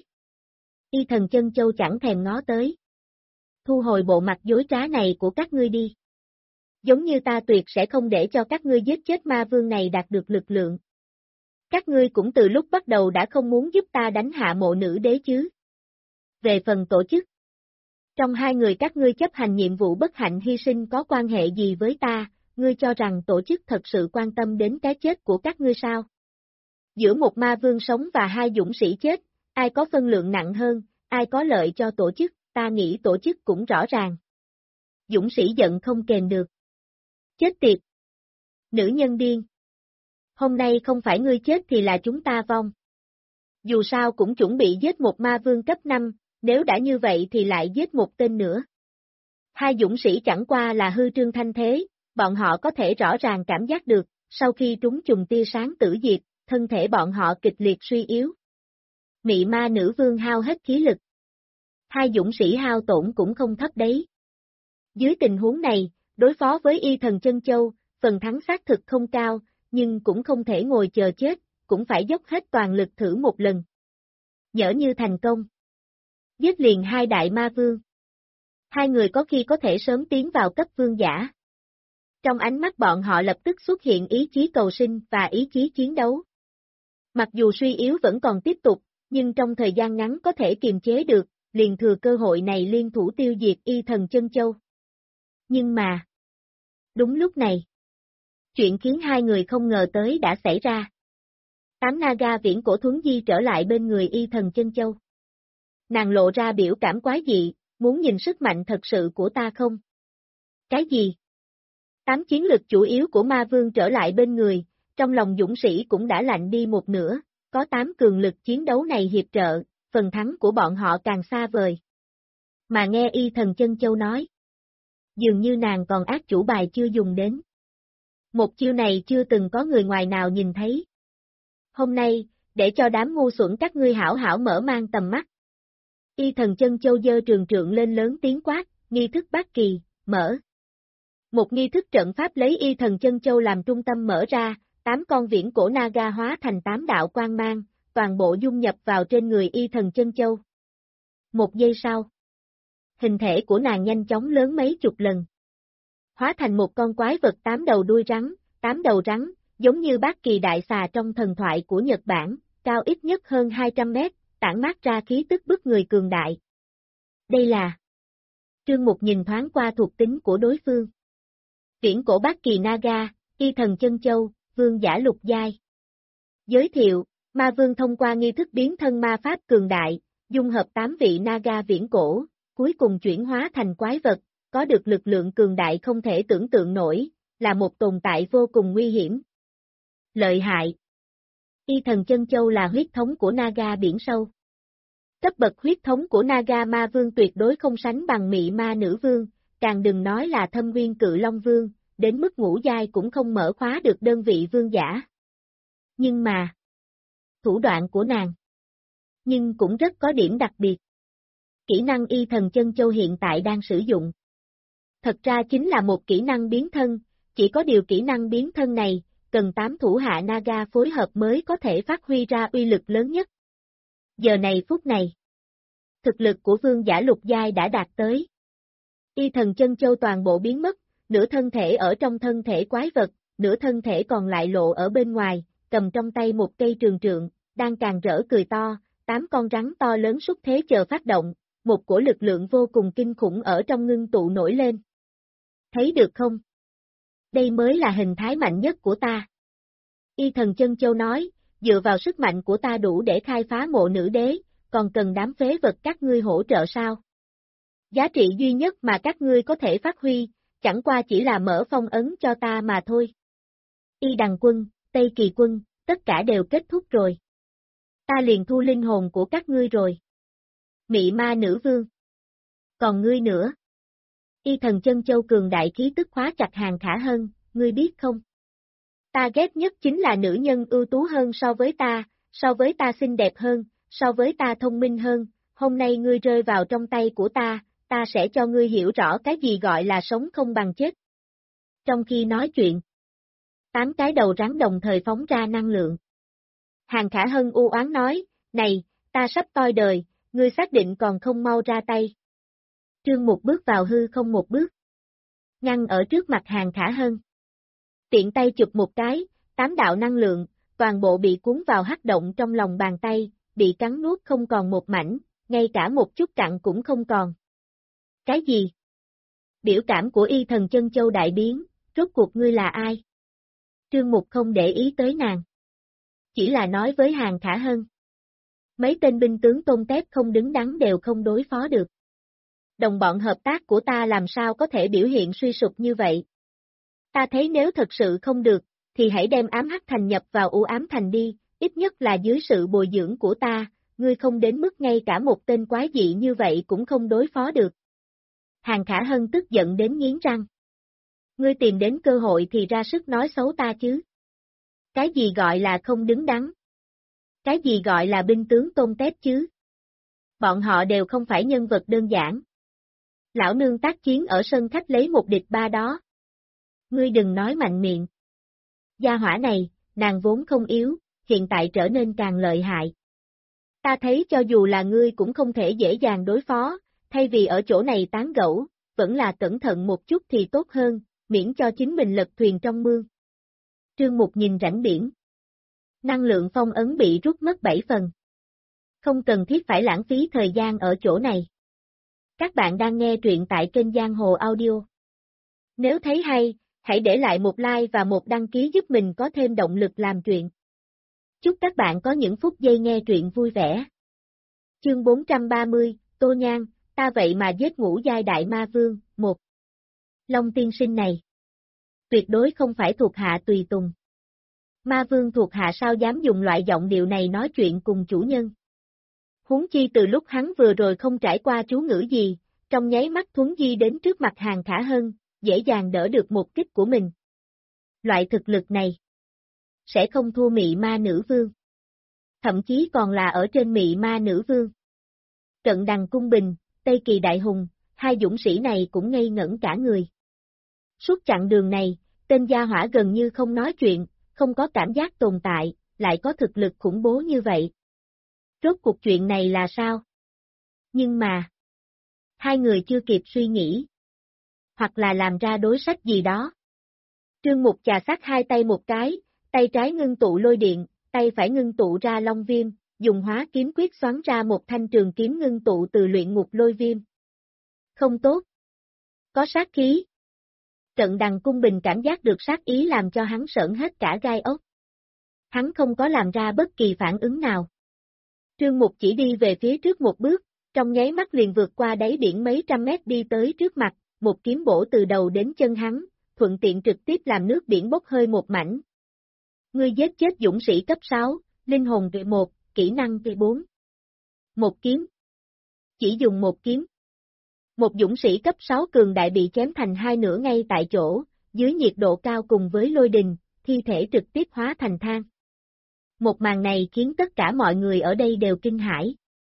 Y thần chân châu chẳng thèm ngó tới. Thu hồi bộ mặt dối trá này của các ngươi đi. Giống như ta tuyệt sẽ không để cho các ngươi giết chết ma vương này đạt được lực lượng. Các ngươi cũng từ lúc bắt đầu đã không muốn giúp ta đánh hạ mộ nữ đế chứ. Về phần tổ chức, trong hai người các ngươi chấp hành nhiệm vụ bất hạnh hy sinh có quan hệ gì với ta, ngươi cho rằng tổ chức thật sự quan tâm đến cái chết của các ngươi sao? Giữa một ma vương sống và hai dũng sĩ chết, ai có phân lượng nặng hơn, ai có lợi cho tổ chức, ta nghĩ tổ chức cũng rõ ràng. Dũng sĩ giận không kềm được. Chết tiệt! Nữ nhân điên! Hôm nay không phải ngươi chết thì là chúng ta vong. Dù sao cũng chuẩn bị giết một ma vương cấp 5, nếu đã như vậy thì lại giết một tên nữa. Hai dũng sĩ chẳng qua là hư trương thanh thế, bọn họ có thể rõ ràng cảm giác được, sau khi trúng trùng tia sáng tử diệt, thân thể bọn họ kịch liệt suy yếu. Mị ma nữ vương hao hết khí lực. Hai dũng sĩ hao tổn cũng không thấp đấy. Dưới tình huống này, đối phó với y thần chân châu, phần thắng xác thực không cao, nhưng cũng không thể ngồi chờ chết, cũng phải dốc hết toàn lực thử một lần. Nhỡ như thành công. Giết liền hai đại ma vương. Hai người có khi có thể sớm tiến vào cấp vương giả. Trong ánh mắt bọn họ lập tức xuất hiện ý chí cầu sinh và ý chí chiến đấu. Mặc dù suy yếu vẫn còn tiếp tục, nhưng trong thời gian ngắn có thể kiềm chế được, liền thừa cơ hội này liên thủ tiêu diệt y thần chân châu. Nhưng mà, đúng lúc này, chuyện khiến hai người không ngờ tới đã xảy ra. Tám Naga viễn cổ thuấn di trở lại bên người y thần chân châu. Nàng lộ ra biểu cảm quái dị, muốn nhìn sức mạnh thật sự của ta không? Cái gì? 8 chiến lực chủ yếu của ma vương trở lại bên người, trong lòng dũng sĩ cũng đã lạnh đi một nửa, có 8 cường lực chiến đấu này hiệp trợ, phần thắng của bọn họ càng xa vời. Mà nghe y thần chân châu nói, dường như nàng còn ác chủ bài chưa dùng đến. Một chiêu này chưa từng có người ngoài nào nhìn thấy. Hôm nay, để cho đám ngu xuẩn các ngươi hảo hảo mở mang tầm mắt. Y thần chân châu giơ trường trượng lên lớn tiếng quát, nghi thức bát kỳ, mở. Một nghi thức trận pháp lấy y thần chân châu làm trung tâm mở ra, 8 con viễn cổ Naga hóa thành 8 đạo quang mang, toàn bộ dung nhập vào trên người y thần chân châu. Một giây sau, hình thể của nàng nhanh chóng lớn mấy chục lần. Hóa thành một con quái vật 8 đầu đuôi rắn, 8 đầu rắn, giống như bát kỳ đại xà trong thần thoại của Nhật Bản, cao ít nhất hơn 200 mét, tản mát ra khí tức bức người cường đại. Đây là... Trương Mục nhìn thoáng qua thuộc tính của đối phương. Viễn cổ bát kỳ Naga, y thần chân châu, vương giả lục giai. Giới thiệu, ma vương thông qua nghi thức biến thân ma pháp cường đại, dung hợp 8 vị Naga viễn cổ, cuối cùng chuyển hóa thành quái vật, có được lực lượng cường đại không thể tưởng tượng nổi, là một tồn tại vô cùng nguy hiểm. Lợi hại. Y thần chân châu là huyết thống của Naga biển sâu. Cấp bậc huyết thống của Naga ma vương tuyệt đối không sánh bằng mị ma nữ vương, càng đừng nói là thâm nguyên cự long vương, đến mức ngũ giai cũng không mở khóa được đơn vị vương giả. Nhưng mà, thủ đoạn của nàng, nhưng cũng rất có điểm đặc biệt. Kỹ năng y thần chân châu hiện tại đang sử dụng. Thật ra chính là một kỹ năng biến thân, chỉ có điều kỹ năng biến thân này, cần 8 thủ hạ Naga phối hợp mới có thể phát huy ra uy lực lớn nhất. Giờ này phút này, thực lực của vương giả lục giai đã đạt tới. Y thần chân châu toàn bộ biến mất, nửa thân thể ở trong thân thể quái vật, nửa thân thể còn lại lộ ở bên ngoài, cầm trong tay một cây trường trượng, đang càng rỡ cười to, 8 con rắn to lớn xúc thế chờ phát động, một cổ lực lượng vô cùng kinh khủng ở trong ngưng tụ nổi lên. Thấy được không? Đây mới là hình thái mạnh nhất của ta. Y thần chân châu nói, dựa vào sức mạnh của ta đủ để khai phá mộ nữ đế, còn cần đám phế vật các ngươi hỗ trợ sao? Giá trị duy nhất mà các ngươi có thể phát huy, chẳng qua chỉ là mở phong ấn cho ta mà thôi. Y đằng quân, Tây Kỳ quân, tất cả đều kết thúc rồi. Ta liền thu linh hồn của các ngươi rồi. Mị ma nữ vương. Còn ngươi nữa. Y thần chân châu cường đại khí tức khóa chặt Hàng Khả Hân, ngươi biết không? Ta ghét nhất chính là nữ nhân ưu tú hơn so với ta xinh đẹp hơn, so với ta thông minh hơn, hôm nay ngươi rơi vào trong tay của ta sẽ cho ngươi hiểu rõ cái gì gọi là sống không bằng chết. Trong khi nói chuyện, 8 cái đầu rắn đồng thời phóng ra năng lượng. Hàng Khả Hân u oán nói, này, ta sắp toi đời, ngươi xác định còn không mau ra tay. Trương Mục bước vào hư không một bước, ngăn ở trước mặt Hàng Khả Hân. Tiện tay chụp một cái, 8 đạo năng lượng, toàn bộ bị cuốn vào hắc động trong lòng bàn tay, bị cắn nuốt không còn một mảnh, ngay cả một chút cặn cũng không còn. Cái gì? Biểu cảm của y thần chân châu đại biến, rốt cuộc ngươi là ai? Trương Mục không để ý tới nàng. Chỉ là nói với Hàng Khả Hân. Mấy tên binh tướng tôn tép không đứng đắn đều không đối phó được. Đồng bọn hợp tác của ta làm sao có thể biểu hiện suy sụp như vậy? Ta thấy nếu thật sự không được, thì hãy đem ám hắc thành nhập vào u ám thành đi, ít nhất là dưới sự bồi dưỡng của ta, ngươi không đến mức ngay cả một tên quái dị như vậy cũng không đối phó được. Hàng Khả Hân tức giận đến nghiến răng. Ngươi tìm đến cơ hội thì ra sức nói xấu ta chứ. Cái gì gọi là không đứng đắn? Cái gì gọi là binh tướng tôn tép chứ? Bọn họ đều không phải nhân vật đơn giản. Lão nương tác chiến ở sân khách lấy 1 địch 3 đó. Ngươi đừng nói mạnh miệng. Gia hỏa này, nàng vốn không yếu, hiện tại trở nên càng lợi hại. Ta thấy cho dù là ngươi cũng không thể dễ dàng đối phó, thay vì ở chỗ này tán gẫu, vẫn là cẩn thận một chút thì tốt hơn, miễn cho chính mình lật thuyền trong mương. Trương Mục nhìn rãnh biển. Năng lượng phong ấn bị rút mất 7 phần. Không cần thiết phải lãng phí thời gian ở chỗ này. Các bạn đang nghe truyện tại kênh Giang Hồ Audio. Nếu thấy hay, hãy để lại một like và một đăng ký giúp mình có thêm động lực làm truyện. Chúc các bạn có những phút giây nghe truyện vui vẻ. Chương 430, Tô Nhan, ta vậy mà giết ngũ giai đại ma vương, 1. Long tiên sinh này tuyệt đối không phải thuộc hạ tùy tùng. Ma vương thuộc hạ sao dám dùng loại giọng điệu này nói chuyện cùng chủ nhân. Huống chi từ lúc hắn vừa rồi không trải qua chú ngữ gì, trong nháy mắt thuấn di đến trước mặt Hàng Khả Hân, dễ dàng đỡ được một kích của mình. Loại thực lực này sẽ không thua mị ma nữ vương. Thậm chí còn là ở trên mị ma nữ vương. Trận Đằng Cung Bình, Tây Kỳ Đại Hùng, hai dũng sĩ này cũng ngây ngẩn cả người. Suốt chặng đường này, tên gia hỏa gần như không nói chuyện, không có cảm giác tồn tại, lại có thực lực khủng bố như vậy. Rốt cuộc chuyện này là sao? Nhưng mà, hai người chưa kịp suy nghĩ, hoặc là làm ra đối sách gì đó. Trương Mục chà sát hai tay một cái, tay trái ngưng tụ lôi điện, tay phải ngưng tụ ra long viêm, dùng hóa kiếm quyết xoắn ra một thanh trường kiếm ngưng tụ từ luyện ngục lôi viêm. Không tốt. Có sát khí. Trận Đằng Cung Bình cảm giác được sát ý làm cho hắn sởn hết cả gai ốc. Hắn không có làm ra bất kỳ phản ứng nào. Trương Mục chỉ đi về phía trước một bước, trong nháy mắt liền vượt qua đáy biển mấy trăm mét đi tới trước mặt, một kiếm bổ từ đầu đến chân hắn, thuận tiện trực tiếp làm nước biển bốc hơi một mảnh. Ngươi giết chết dũng sĩ cấp 6, linh hồn vị 1, kỹ năng vị 4. Một kiếm. Chỉ dùng một kiếm. Một dũng sĩ cấp 6 cường đại bị chém thành hai nửa ngay tại chỗ, dưới nhiệt độ cao cùng với lôi đình, thi thể trực tiếp hóa thành than. Một màn này khiến tất cả mọi người ở đây đều kinh hãi.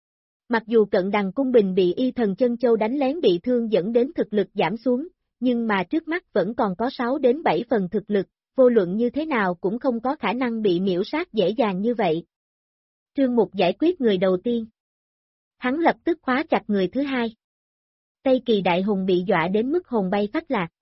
Mặc dù Cận Đằng Cung Bình bị Y Thần Chân Châu đánh lén bị thương dẫn đến thực lực giảm xuống, nhưng mà trước mắt vẫn còn có 6 đến 7 phần thực lực, vô luận như thế nào cũng không có khả năng bị miễu sát dễ dàng như vậy. Trương Mục giải quyết người đầu tiên. Hắn lập tức khóa chặt người thứ hai. Tây Kỳ Đại Hùng bị dọa đến mức hồn bay phách lạc.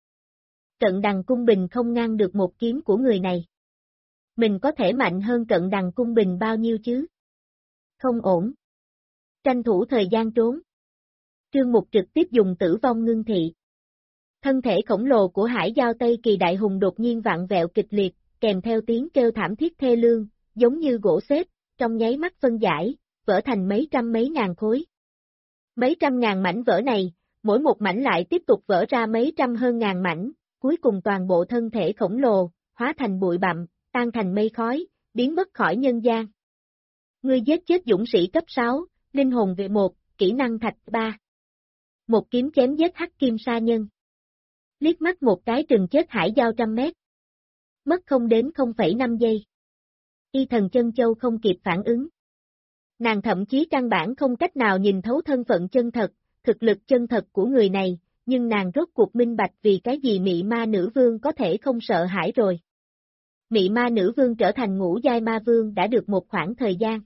Cận Đằng Cung Bình không ngăn được một kiếm của người này. Mình có thể mạnh hơn Cận Đằng Cung Bình bao nhiêu chứ? Không ổn. Tranh thủ thời gian trốn. Trương Mục trực tiếp dùng tử vong ngưng thị. Thân thể khổng lồ của Hải Giao Tây Kỳ Đại Hùng đột nhiên vặn vẹo kịch liệt, kèm theo tiếng kêu thảm thiết thê lương, giống như gỗ xếp, trong nháy mắt phân giải, vỡ thành mấy trăm mấy ngàn khối. Mấy trăm ngàn mảnh vỡ này, mỗi một mảnh lại tiếp tục vỡ ra mấy trăm hơn ngàn mảnh, cuối cùng toàn bộ thân thể khổng lồ, hóa thành bụi bặm, tan thành mây khói, biến mất khỏi nhân gian. Ngươi giết chết dũng sĩ cấp 6, linh hồn vị 1, kỹ năng thạch 3. Một kiếm chém giết hắc kim sa nhân. Liếc mắt một cái trừng chết Hải Giao 100 mét. Mất không đến 0,5 giây. Y Thần Chân Châu không kịp phản ứng. Nàng thậm chí căn bản không cách nào nhìn thấu thân phận chân thật, thực lực chân thật của người này, nhưng nàng rốt cuộc minh bạch vì cái gì Mị Ma Nữ Vương có thể không sợ hãi rồi. Mị Ma Nữ Vương trở thành ngũ giai ma vương đã được một khoảng thời gian.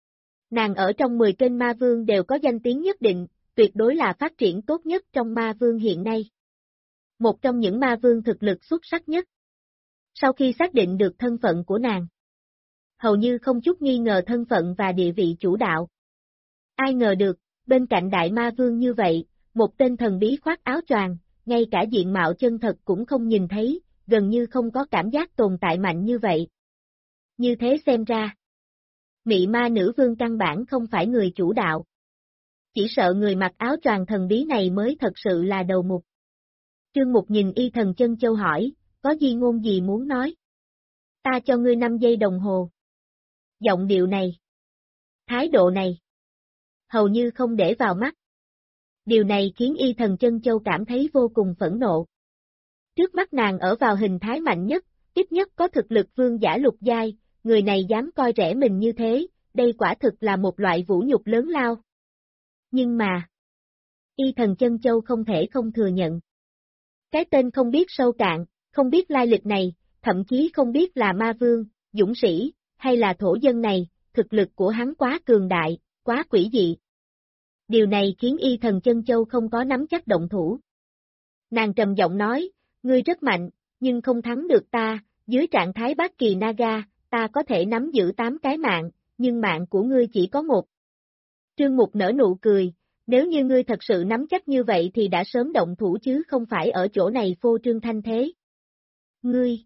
Nàng ở trong 10 kênh ma vương đều có danh tiếng nhất định, tuyệt đối là phát triển tốt nhất trong ma vương hiện nay. Một trong những ma vương thực lực xuất sắc nhất. Sau khi xác định được thân phận của nàng, hầu như không chút nghi ngờ thân phận và địa vị chủ đạo. Ai ngờ được, bên cạnh đại ma vương như vậy, một tên thần bí khoác áo choàng, ngay cả diện mạo chân thật cũng không nhìn thấy, gần như không có cảm giác tồn tại mạnh như vậy. Như thế xem ra, Mị Ma Nữ Vương căn bản không phải người chủ đạo. Chỉ sợ người mặc áo choàng thần bí này mới thật sự là đầu mục. Trương Mục nhìn Y Thần Chân Châu hỏi, có gì ngôn gì muốn nói? Ta cho ngươi 5 giây đồng hồ. Giọng điệu này, thái độ này, hầu như không để vào mắt. Điều này khiến Y Thần Chân Châu cảm thấy vô cùng phẫn nộ. Trước mắt nàng ở vào hình thái mạnh nhất, ít nhất có thực lực vương giả lục giai, người này dám coi rẻ mình như thế, đây quả thực là một loại vũ nhục lớn lao. Nhưng mà, Y Thần Chân Châu không thể không thừa nhận. Cái tên không biết sâu cạn, không biết lai lịch này, thậm chí không biết là ma vương, dũng sĩ, hay là thổ dân này, thực lực của hắn quá cường đại, quá quỷ dị. Điều này khiến Y Thần Chân Châu không có nắm chắc động thủ. Nàng trầm giọng nói, ngươi rất mạnh, nhưng không thắng được ta, dưới trạng thái bát kỳ Naga, ta có thể nắm giữ 8 cái mạng, nhưng mạng của ngươi chỉ có 1. Trương Mục nở nụ cười, nếu như ngươi thật sự nắm chắc như vậy thì đã sớm động thủ chứ không phải ở chỗ này phô trương thanh thế. Ngươi!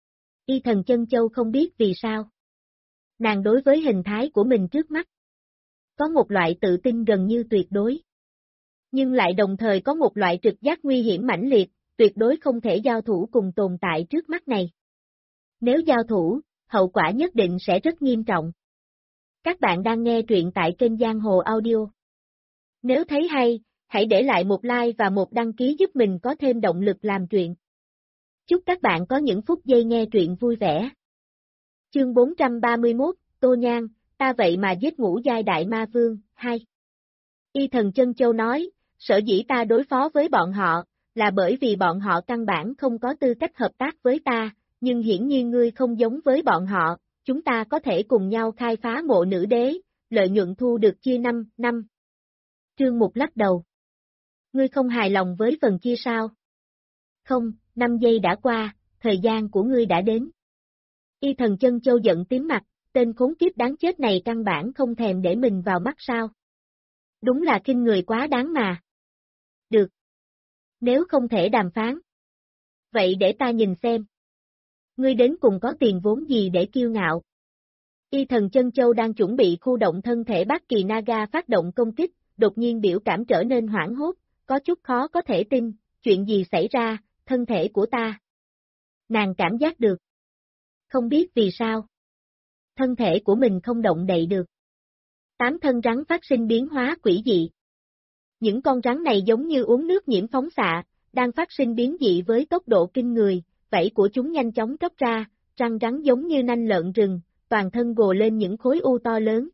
Y Thần Chân Châu không biết vì sao. Nàng đối với hình thái của mình trước mắt, có một loại tự tin gần như tuyệt đối. Nhưng lại đồng thời có một loại trực giác nguy hiểm mãnh liệt, tuyệt đối không thể giao thủ cùng tồn tại trước mắt này. Nếu giao thủ, hậu quả nhất định sẽ rất nghiêm trọng. Các bạn đang nghe truyện tại kênh Giang Hồ Audio. Nếu thấy hay, hãy để lại một like và một đăng ký giúp mình có thêm động lực làm truyện. Chúc các bạn có những phút giây nghe truyện vui vẻ. Chương 431, Tô Nhan, ta vậy mà giết ngũ giai đại ma vương, 2. Y Thần Chân Châu nói, sở dĩ ta đối phó với bọn họ, là bởi vì bọn họ căn bản không có tư cách hợp tác với ta, nhưng hiển nhiên ngươi không giống với bọn họ, chúng ta có thể cùng nhau khai phá mộ nữ đế, lợi nhuận thu được chia 5 năm. Trương Mục lắc đầu. Ngươi không hài lòng với phần chia sao? Không, 5 giây đã qua, thời gian của ngươi đã đến. Y Thần Chân Châu giận tím mặt, tên khốn kiếp đáng chết này căn bản không thèm để mình vào mắt sao. Đúng là khinh người quá đáng mà. Được. Nếu không thể đàm phán. Vậy để ta nhìn xem. Ngươi đến cùng có tiền vốn gì để kiêu ngạo. Y Thần Chân Châu đang chuẩn bị khu động thân thể Bát Kỳ Naga phát động công kích, đột nhiên biểu cảm trở nên hoảng hốt, có chút khó có thể tin, chuyện gì xảy ra, thân thể của ta. Nàng cảm giác được. Không biết vì sao. Thân thể của mình không động đậy được. 8 thân rắn phát sinh biến hóa quỷ dị. Những con rắn này giống như uống nước nhiễm phóng xạ, đang phát sinh biến dị với tốc độ kinh người, vảy của chúng nhanh chóng tróc ra, răng rắn giống như nanh lợn rừng, toàn thân gồ lên những khối u to lớn.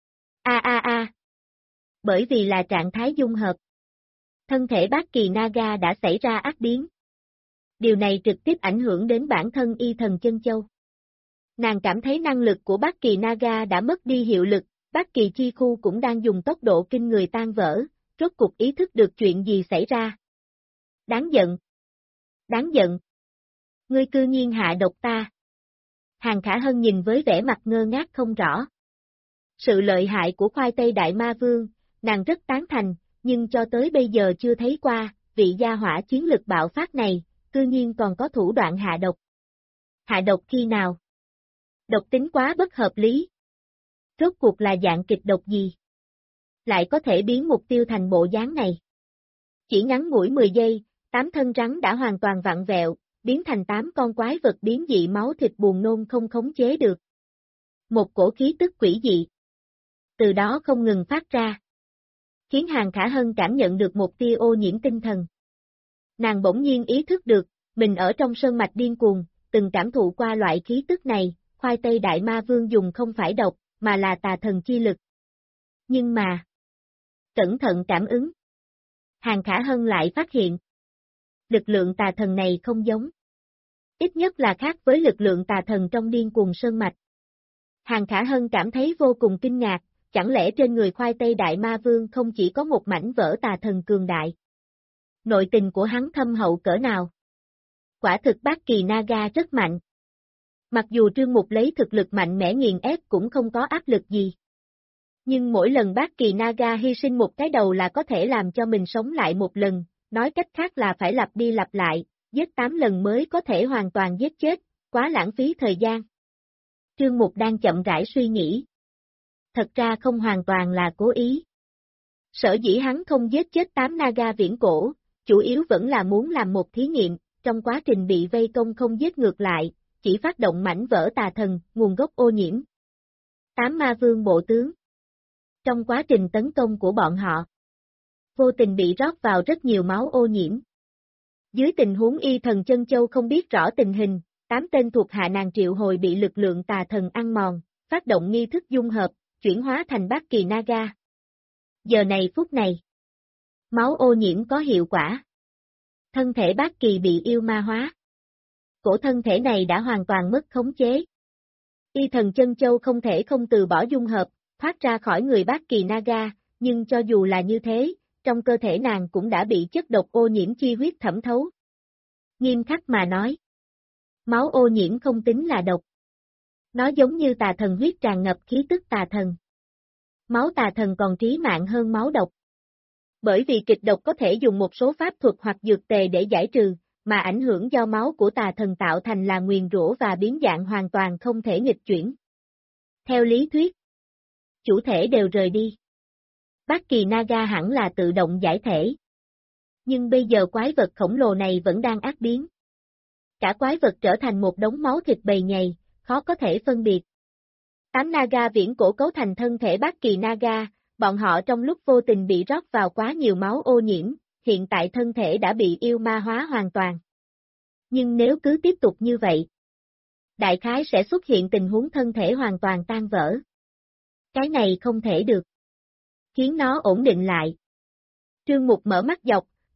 Bởi vì là trạng thái dung hợp. Thân thể Bát Kỳ Naga đã xảy ra ác biến. Điều này trực tiếp ảnh hưởng đến bản thân Y Thần Chân Châu. Nàng cảm thấy năng lực của Bát Kỳ Naga đã mất đi hiệu lực, Bát Kỳ Chi Khu cũng đang dùng tốc độ kinh người tan vỡ, rốt cuộc ý thức được chuyện gì xảy ra. Đáng giận! Đáng giận! Ngươi cư nhiên hạ độc ta. Hàng Khả Hân nhìn với vẻ mặt ngơ ngác không rõ. Sự lợi hại của khoai tây Đại Ma Vương, nàng rất tán thành, nhưng cho tới bây giờ chưa thấy qua, vị gia hỏa chiến lực bạo phát này, cư nhiên còn có thủ đoạn hạ độc. Hạ độc khi nào? Độc tính quá bất hợp lý. Rốt cuộc là dạng kịch độc gì? Lại có thể biến mục tiêu thành bộ dáng này. Chỉ ngắn ngủi 10 giây, 8 thân rắn đã hoàn toàn vặn vẹo, biến thành 8 con quái vật biến dị máu thịt buồn nôn không khống chế được. Một cổ khí tức quỷ dị. Từ đó không ngừng phát ra. Khiến Hàng Khả Hân cảm nhận được một tia ô nhiễm tinh thần. Nàng bỗng nhiên ý thức được, mình ở trong sơn mạch điên cuồng, từng cảm thụ qua loại khí tức này, khoai tây Đại Ma Vương dùng không phải độc, mà là tà thần chi lực. Nhưng mà, cẩn thận cảm ứng. Hàng Khả Hân lại phát hiện, lực lượng tà thần này không giống. Ít nhất là khác với lực lượng tà thần trong điên cuồng sơn mạch. Hàng Khả Hân cảm thấy vô cùng kinh ngạc, chẳng lẽ trên người khoai tây Đại Ma Vương không chỉ có một mảnh vỡ tà thần cường đại. Nội tình của hắn thâm hậu cỡ nào? Quả thực Bát Kỳ Naga rất mạnh. Mặc dù Trương Mục lấy thực lực mạnh mẽ nghiền ép cũng không có áp lực gì. Nhưng mỗi lần Bát Kỳ Naga hy sinh một cái đầu là có thể làm cho mình sống lại một lần, nói cách khác là phải lặp đi lặp lại, giết 8 lần mới có thể hoàn toàn giết chết, quá lãng phí thời gian. Trương Mục đang chậm rãi suy nghĩ. Thật ra không hoàn toàn là cố ý. Sở dĩ hắn không giết chết 8 Naga viễn cổ, chủ yếu vẫn là muốn làm một thí nghiệm, trong quá trình bị vây công không giết ngược lại, chỉ phát động mảnh vỡ tà thần, nguồn gốc ô nhiễm. 8 ma vương bộ tướng. Trong quá trình tấn công của bọn họ, vô tình bị rót vào rất nhiều máu ô nhiễm. Dưới tình huống Y Thần Chân Châu không biết rõ tình hình, 8 tên thuộc hạ nàng triệu hồi bị lực lượng tà thần ăn mòn, phát động nghi thức dung hợp, chuyển hóa thành Bát Kỳ Naga. Giờ này phút này, máu ô nhiễm có hiệu quả. Thân thể Bát Kỳ bị yêu ma hóa. Cổ thân thể này đã hoàn toàn mất khống chế. Y Thần Chân Châu không thể không từ bỏ dung hợp, thoát ra khỏi người Bát Kỳ Naga, nhưng cho dù là như thế, trong cơ thể nàng cũng đã bị chất độc ô nhiễm chi huyết thẩm thấu. Nghiêm khắc mà nói, máu ô nhiễm không tính là độc. Nó giống như tà thần huyết tràn ngập khí tức tà thần. Máu tà thần còn trí mạng hơn máu độc. Bởi vì kịch độc có thể dùng một số pháp thuật hoặc dược tề để giải trừ, mà ảnh hưởng do máu của tà thần tạo thành là nguyền rủa và biến dạng hoàn toàn không thể nghịch chuyển. Theo lý thuyết, chủ thể đều rời đi. Bát Kỳ Naga hẳn là tự động giải thể. Nhưng bây giờ quái vật khổng lồ này vẫn đang ác biến. Cả quái vật trở thành một đống máu thịt bầy nhầy, khó có thể phân biệt. 8 Naga viễn cổ cấu thành thân thể Bát Kỳ Naga, bọn họ trong lúc vô tình bị rót vào quá nhiều máu ô nhiễm, hiện tại thân thể đã bị yêu ma hóa hoàn toàn. Nhưng nếu cứ tiếp tục như vậy, đại khái sẽ xuất hiện tình huống thân thể hoàn toàn tan vỡ. Cái này không thể được. Khiến nó ổn định lại. Trương Mục mở mắt dọc,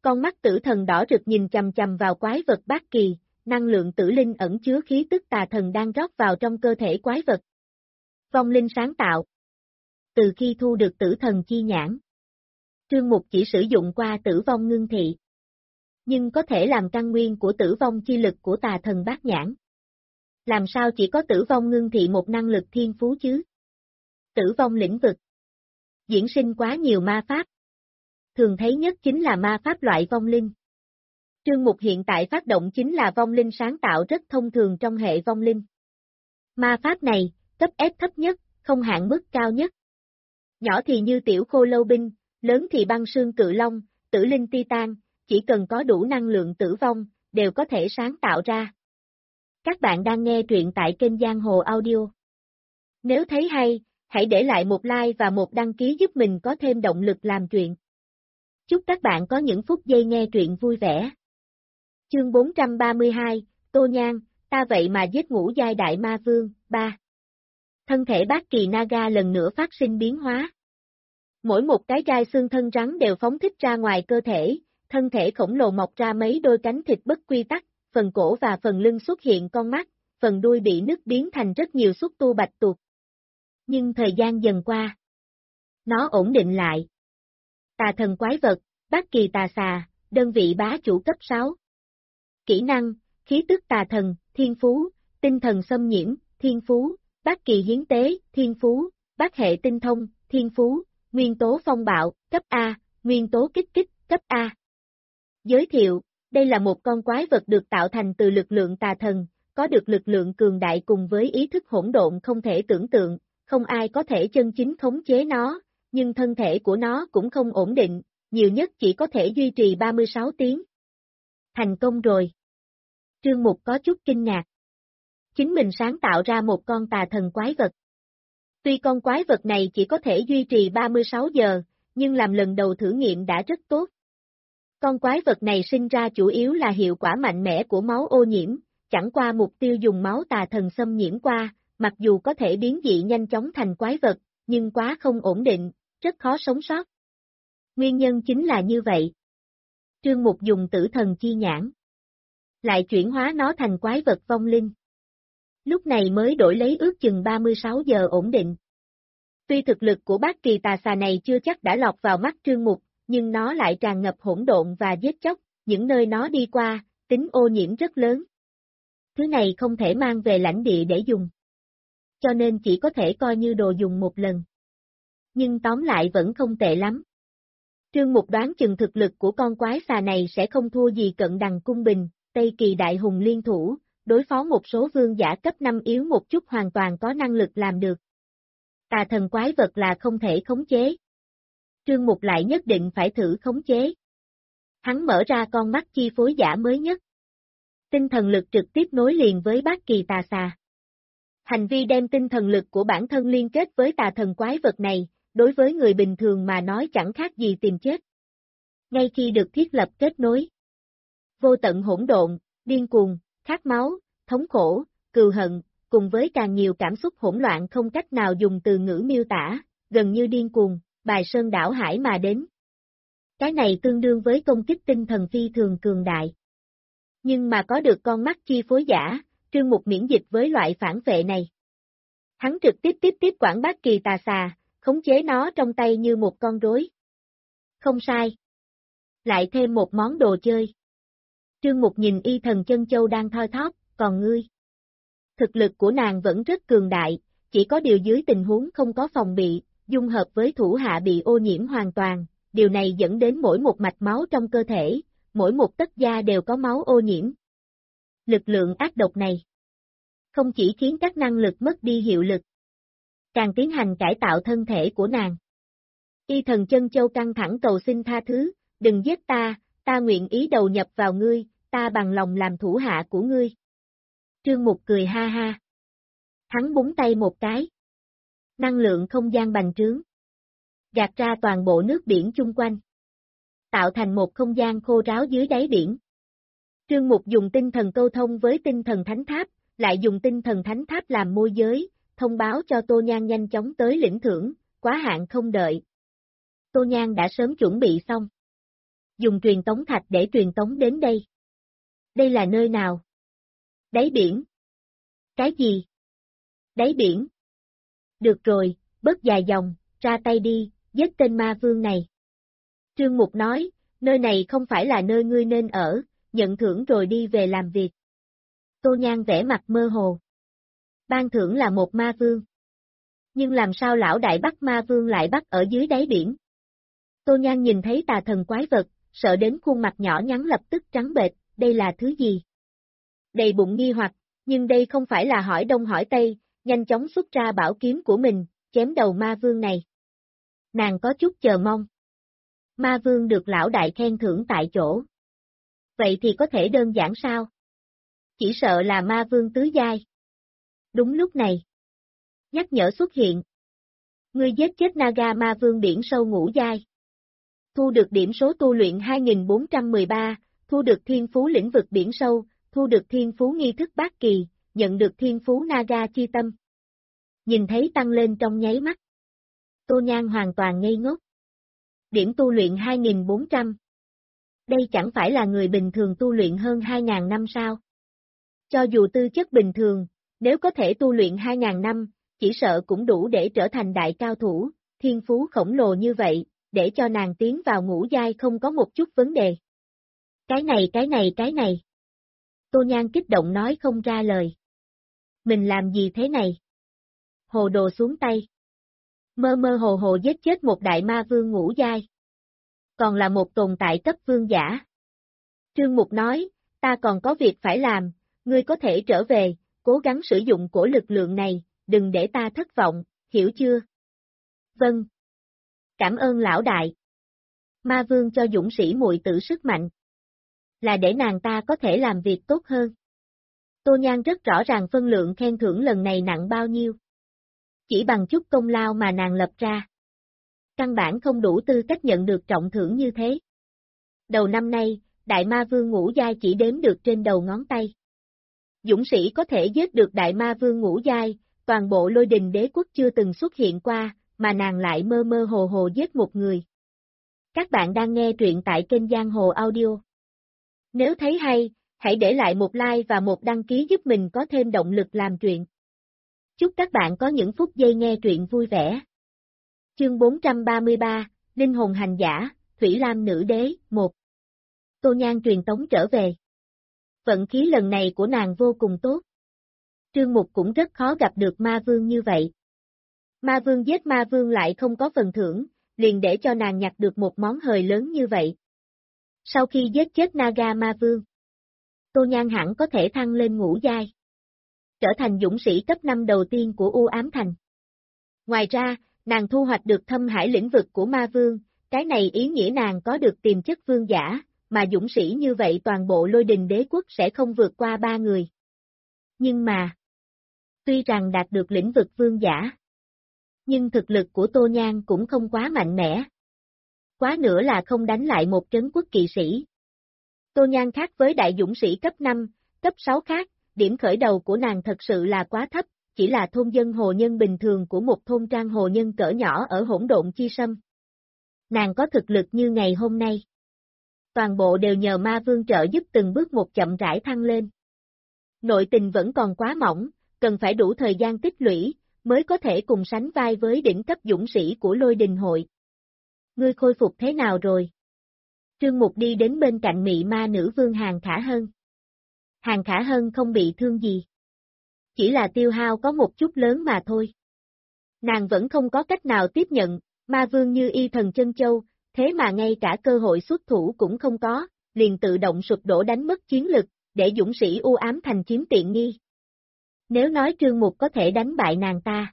Con mắt tử thần đỏ rực nhìn chằm chằm vào quái vật bát kỳ, năng lượng tử linh ẩn chứa khí tức tà thần đang rót vào trong cơ thể quái vật. Vong linh sáng tạo. Từ khi thu được tử thần chi nhãn, Trương Mục chỉ sử dụng qua tử vong ngưng thị, nhưng có thể làm căn nguyên của tử vong chi lực của tà thần bát nhãn. Làm sao chỉ có tử vong ngưng thị một năng lực thiên phú chứ? Tử vong lĩnh vực. Diễn sinh quá nhiều ma pháp. Thường thấy nhất chính là ma pháp loại vong linh. Trương Mục hiện tại phát động chính là vong linh sáng tạo rất thông thường trong hệ vong linh. Ma pháp này, cấp S thấp nhất, không hạn mức cao nhất. Nhỏ thì như tiểu khô lâu binh, lớn thì băng sương cự long, tử linh titan, chỉ cần có đủ năng lượng tử vong, đều có thể sáng tạo ra. Các bạn đang nghe truyện tại kênh Giang Hồ Audio. Nếu thấy hay, hãy để lại một like và một đăng ký giúp mình có thêm động lực làm truyện. Chúc các bạn có những phút giây nghe truyện vui vẻ. Chương 432, Tô Nhan, ta vậy mà giết ngũ giai đại ma vương, 3. Thân thể bát kỳ Naga lần nữa phát sinh biến hóa. Mỗi một cái gai xương thân rắn đều phóng thích ra ngoài cơ thể, thân thể khổng lồ mọc ra mấy đôi cánh thịt bất quy tắc, phần cổ và phần lưng xuất hiện con mắt, phần đuôi bị nứt biến thành rất nhiều xúc tu bạch tuộc. Nhưng thời gian dần qua, nó ổn định lại. Tà thần quái vật, bát kỳ tà xà, đơn vị bá chủ cấp 6. Kỹ năng, khí tức tà thần, thiên phú, tinh thần xâm nhiễm, thiên phú, bát kỳ hiến tế, thiên phú, bát hệ tinh thông, thiên phú, nguyên tố phong bạo, cấp A, nguyên tố kích kích, cấp A. Giới thiệu, đây là một con quái vật được tạo thành từ lực lượng tà thần, có được lực lượng cường đại cùng với ý thức hỗn độn không thể tưởng tượng, không ai có thể chân chính khống chế nó, nhưng thân thể của nó cũng không ổn định, nhiều nhất chỉ có thể duy trì 36 tiếng. Thành công rồi. Trương Mục có chút kinh ngạc. Chính mình sáng tạo ra một con tà thần quái vật. Tuy con quái vật này chỉ có thể duy trì 36 giờ, nhưng làm lần đầu thử nghiệm đã rất tốt. Con quái vật này sinh ra chủ yếu là hiệu quả mạnh mẽ của máu ô nhiễm, chẳng qua mục tiêu dùng máu tà thần xâm nhiễm qua, mặc dù có thể biến dị nhanh chóng thành quái vật, nhưng quá không ổn định, rất khó sống sót. Nguyên nhân chính là như vậy. Trương Mục dùng tử thần chi nhãn, lại chuyển hóa nó thành quái vật vong linh. Lúc này mới đổi lấy ước chừng 36 giờ ổn định. Tuy thực lực của bát kỳ tà xà này chưa chắc đã lọt vào mắt Trương Mục, nhưng nó lại tràn ngập hỗn độn và giết chóc, những nơi nó đi qua, tính ô nhiễm rất lớn. Thứ này không thể mang về lãnh địa để dùng. Cho nên chỉ có thể coi như đồ dùng một lần. Nhưng tóm lại vẫn không tệ lắm. Trương Mục đoán chừng thực lực của con quái xà này sẽ không thua gì Cận Đằng Cung Bình, Tây Kỳ Đại Hùng liên thủ, đối phó một số vương giả cấp 5 yếu một chút hoàn toàn có năng lực làm được. Tà thần quái vật là không thể khống chế. Trương Mục lại nhất định phải thử khống chế. Hắn mở ra con mắt chi phối giả mới nhất. Tinh thần lực trực tiếp nối liền với bát kỳ tà xà. Hành vi đem tinh thần lực của bản thân liên kết với tà thần quái vật này, đối với người bình thường mà nói chẳng khác gì tìm chết. Ngay khi được thiết lập kết nối, vô tận hỗn độn, điên cuồng, khát máu, thống khổ, cừu hận, cùng với càng nhiều cảm xúc hỗn loạn không cách nào dùng từ ngữ miêu tả, gần như điên cuồng, bài sơn đảo hải mà đến. Cái này tương đương với công kích tinh thần phi thường cường đại. Nhưng mà có được con mắt chi phối giả, Trương Mục miễn dịch với loại phản vệ này. Hắn trực tiếp quản bát kỳ tà xà, khống chế nó trong tay như một con rối. Không sai. Lại thêm một món đồ chơi. Trương Mục nhìn y thần chân châu đang thoi thóp, còn ngươi. Thực lực của nàng vẫn rất cường đại, chỉ có điều dưới tình huống không có phòng bị, dung hợp với thủ hạ bị ô nhiễm hoàn toàn, điều này dẫn đến mỗi một mạch máu trong cơ thể, mỗi một tấc da đều có máu ô nhiễm. Lực lượng ác độc này không chỉ khiến các năng lực mất đi hiệu lực, càng tiến hành cải tạo thân thể của nàng. Y thần chân châu căng thẳng cầu xin tha thứ, đừng giết ta nguyện ý đầu nhập vào ngươi, ta bằng lòng làm thủ hạ của ngươi. Trương Mục cười ha ha. Hắn búng tay một cái. Năng lượng không gian bành trướng. Gạt ra toàn bộ nước biển chung quanh. Tạo thành một không gian khô ráo dưới đáy biển. Trương Mục dùng tinh thần câu thông với tinh thần thánh tháp, lại dùng tinh thần thánh tháp làm môi giới, thông báo cho Tô Nhan nhanh chóng tới lĩnh thưởng, quá hạn không đợi. Tô Nhan đã sớm chuẩn bị xong. Dùng truyền tống thạch để truyền tống đến đây. Đây là nơi nào? Đáy biển. Cái gì? Đáy biển. Được rồi, bớt dài dòng, ra tay đi, giết tên ma vương này. Trương Mục nói, nơi này không phải là nơi ngươi nên ở, nhận thưởng rồi đi về làm việc. Tô Nhan vẻ mặt mơ hồ. Ban thưởng là một ma vương. Nhưng làm sao lão đại bắt ma vương lại bắt ở dưới đáy biển? Tô Nhan nhìn thấy tà thần quái vật, sợ đến khuôn mặt nhỏ nhắn lập tức trắng bệch, đây là thứ gì? Đầy bụng nghi hoặc, nhưng đây không phải là hỏi đông hỏi tây, nhanh chóng xuất ra bảo kiếm của mình, chém đầu ma vương này. Nàng có chút chờ mong. Ma vương được lão đại khen thưởng tại chỗ. Vậy thì có thể đơn giản sao? Chỉ sợ là ma vương tứ giai. Đúng lúc này. Nhắc nhở xuất hiện. Ngươi giết chết Naga ma vương biển sâu ngũ giai. Thu được điểm số tu luyện 2413, thu được thiên phú lĩnh vực biển sâu, thu được thiên phú nghi thức bát kỳ, nhận được thiên phú Naga chi tâm. Nhìn thấy tăng lên trong nháy mắt. Tô Nhan hoàn toàn ngây ngốc. Điểm tu luyện 2400. Đây chẳng phải là người bình thường tu luyện hơn 2000 năm sao? Cho dù tư chất bình thường, nếu có thể tu luyện 2000 năm, chỉ sợ cũng đủ để trở thành đại cao thủ, thiên phú khổng lồ như vậy, để cho nàng tiến vào ngũ giai không có một chút vấn đề. Cái này. Tô Nhan kích động nói không ra lời. Mình làm gì thế này? Hồ đồ xuống tay. Mơ mơ hồ hồ giết chết một đại ma vương ngũ giai. Còn là một tồn tại cấp vương giả. Trương Mục nói, ta còn có việc phải làm, ngươi có thể trở về, cố gắng sử dụng của lực lượng này, đừng để ta thất vọng, hiểu chưa? Vâng. Cảm ơn lão đại. Ma vương cho dũng sĩ muội tử sức mạnh. Là để nàng ta có thể làm việc tốt hơn. Tô Nhan rất rõ ràng phân lượng khen thưởng lần này nặng bao nhiêu. Chỉ bằng chút công lao mà nàng lập ra. Căn bản không đủ tư cách nhận được trọng thưởng như thế. Đầu năm nay, đại ma vương ngũ giai chỉ đếm được trên đầu ngón tay. Dũng sĩ có thể giết được đại ma vương ngũ giai, toàn bộ Lôi Đình Đế quốc chưa từng xuất hiện qua, mà nàng lại mơ mơ hồ hồ giết một người. Các bạn đang nghe truyện tại kênh Giang Hồ Audio. Nếu thấy hay, hãy để lại một like và một đăng ký giúp mình có thêm động lực làm truyện. Chúc các bạn có những phút giây nghe truyện vui vẻ. Chương 433, Linh hồn hành giả, Thủy Lam nữ đế, 1. Tô Nhan truyền tống trở về. Vận khí lần này của nàng vô cùng tốt. Trương Mục cũng rất khó gặp được ma vương như vậy. Ma vương giết ma vương lại không có phần thưởng, liền để cho nàng nhặt được một món hời lớn như vậy. Sau khi giết chết Naga ma vương, Tô Nhan hẳn có thể thăng lên ngũ giai. Trở thành dũng sĩ cấp 5 đầu tiên của U Ám Thành. Ngoài ra, nàng thu hoạch được thâm hải lĩnh vực của ma vương, cái này ý nghĩa nàng có được tiềm chất vương giả, mà dũng sĩ như vậy toàn bộ Lôi Đình Đế quốc sẽ không vượt qua 3 người. Nhưng mà, tuy rằng đạt được lĩnh vực vương giả, nhưng thực lực của Tô Nhan cũng không quá mạnh mẽ. Quá nữa là không đánh lại một trấn quốc kỵ sĩ. Tô Nhan khác với đại dũng sĩ cấp 5, cấp 6 khác, điểm khởi đầu của nàng thật sự là quá thấp, chỉ là thôn dân hồ nhân bình thường của một thôn trang hồ nhân cỡ nhỏ ở hỗn độn chi sâm. Nàng có thực lực như ngày hôm nay. Toàn bộ đều nhờ ma vương trợ giúp từng bước một chậm rãi thăng lên. Nội tình vẫn còn quá mỏng, cần phải đủ thời gian tích lũy, mới có thể cùng sánh vai với đỉnh cấp dũng sĩ của Lôi Đình hội. Ngươi khôi phục thế nào rồi? Trương Mục đi đến bên cạnh mị ma nữ vương Hàn Khả Hân. Hàn Khả Hân không bị thương gì. Chỉ là tiêu hao có một chút lớn mà thôi. Nàng vẫn không có cách nào tiếp nhận, ma vương như y thần chân châu, thế mà ngay cả cơ hội xuất thủ cũng không có, liền tự động sụp đổ đánh mất chiến lực, để dũng sĩ U Ám Thành chiếm tiện nghi. Nếu nói Trương Mục có thể đánh bại nàng ta,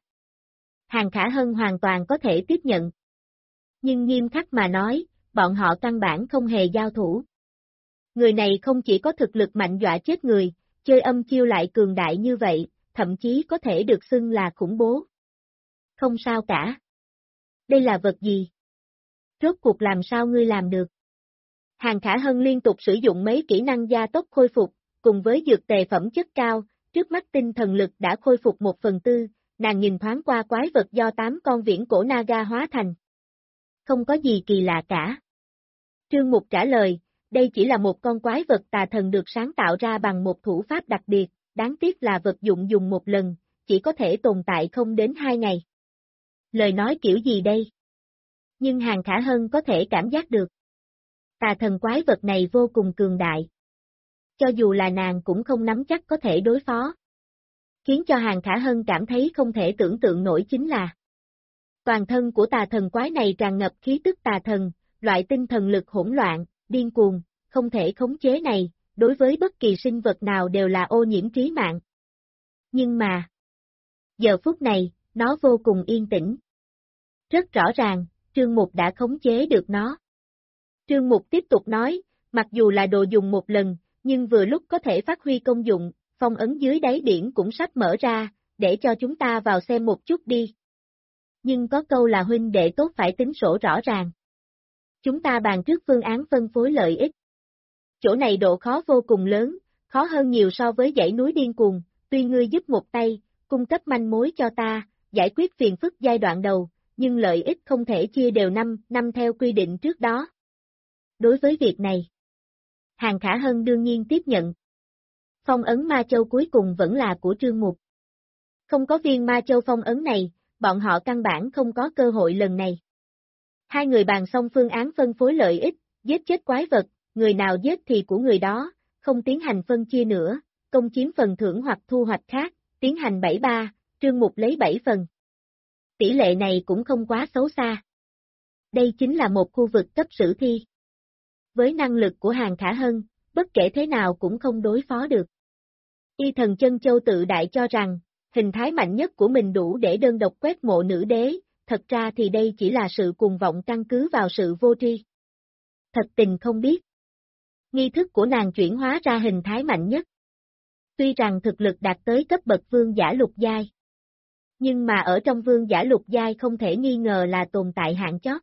Hàn Khả Hân hoàn toàn có thể tiếp nhận. Nhưng nghiêm khắc mà nói, bọn họ căn bản không hề giao thủ. Người này không chỉ có thực lực mạnh dọa chết người, chơi âm chiêu lại cường đại như vậy, thậm chí có thể được xưng là khủng bố. Không sao cả. Đây là vật gì? Rốt cuộc làm sao ngươi làm được? Hàn Khả Hân liên tục sử dụng mấy kỹ năng gia tốc khôi phục, cùng với dược tề phẩm chất cao, trước mắt tinh thần lực đã khôi phục 1/4, nàng nhìn thoáng qua quái vật do 8 con viễn cổ Naga hóa thành. Không có gì kỳ lạ cả. Trương Mục trả lời, đây chỉ là một con quái vật tà thần được sáng tạo ra bằng một thủ pháp đặc biệt, đáng tiếc là vật dụng dùng một lần, chỉ có thể tồn tại không đến 2 ngày. Lời nói kiểu gì đây? Nhưng Hàng Khả Hân có thể cảm giác được. Tà thần quái vật này vô cùng cường đại. Cho dù là nàng cũng không nắm chắc có thể đối phó. Khiến cho Hàng Khả Hân cảm thấy không thể tưởng tượng nổi chính là toàn thân của tà thần quái này tràn ngập khí tức tà thần, loại tinh thần lực hỗn loạn, điên cuồng, không thể khống chế này, đối với bất kỳ sinh vật nào đều là ô nhiễm trí mạng. Nhưng mà, giờ phút này, nó vô cùng yên tĩnh. Rất rõ ràng, Trương Mục đã khống chế được nó. Trương Mục tiếp tục nói, mặc dù là đồ dùng một lần, nhưng vừa lúc có thể phát huy công dụng, phong ấn dưới đáy biển cũng sắp mở ra, để cho chúng ta vào xem một chút đi. Nhưng có câu là huynh đệ tốt phải tính sổ rõ ràng. Chúng ta bàn trước phương án phân phối lợi ích. Chỗ này độ khó vô cùng lớn, khó hơn nhiều so với dãy núi điên cuồng, tuy ngươi giúp một tay, cung cấp manh mối cho ta, giải quyết phiền phức giai đoạn đầu, nhưng lợi ích không thể chia đều 5 năm theo quy định trước đó. Đối với việc này, Hàng Khả Hân đương nhiên tiếp nhận. Phong ấn Ma Châu cuối cùng vẫn là của Trương Mục. Không có viên Ma Châu phong ấn này, bọn họ căn bản không có cơ hội lần này. Hai người bàn xong phương án phân phối lợi ích, giết chết quái vật, người nào giết thì của người đó, không tiến hành phân chia nữa, công chiếm phần thưởng hoặc thu hoạch khác, tiến hành 7-3, Trương Mục lấy 7 phần. Tỷ lệ này cũng không quá xấu xa. Đây chính là một khu vực cấp sử thi. Với năng lực của Hàng Khả Hân, bất kể thế nào cũng không đối phó được. Y Thần Chân Châu tự đại cho rằng, hình thái mạnh nhất của mình đủ để đơn độc quét mộ nữ đế, thật ra thì đây chỉ là sự cuồng vọng căn cứ vào sự vô tri. Thật tình không biết. Nghi thức của nàng chuyển hóa ra hình thái mạnh nhất. Tuy rằng thực lực đạt tới cấp bậc vương giả lục giai. Nhưng mà ở trong vương giả lục giai không thể nghi ngờ là tồn tại hạng chót.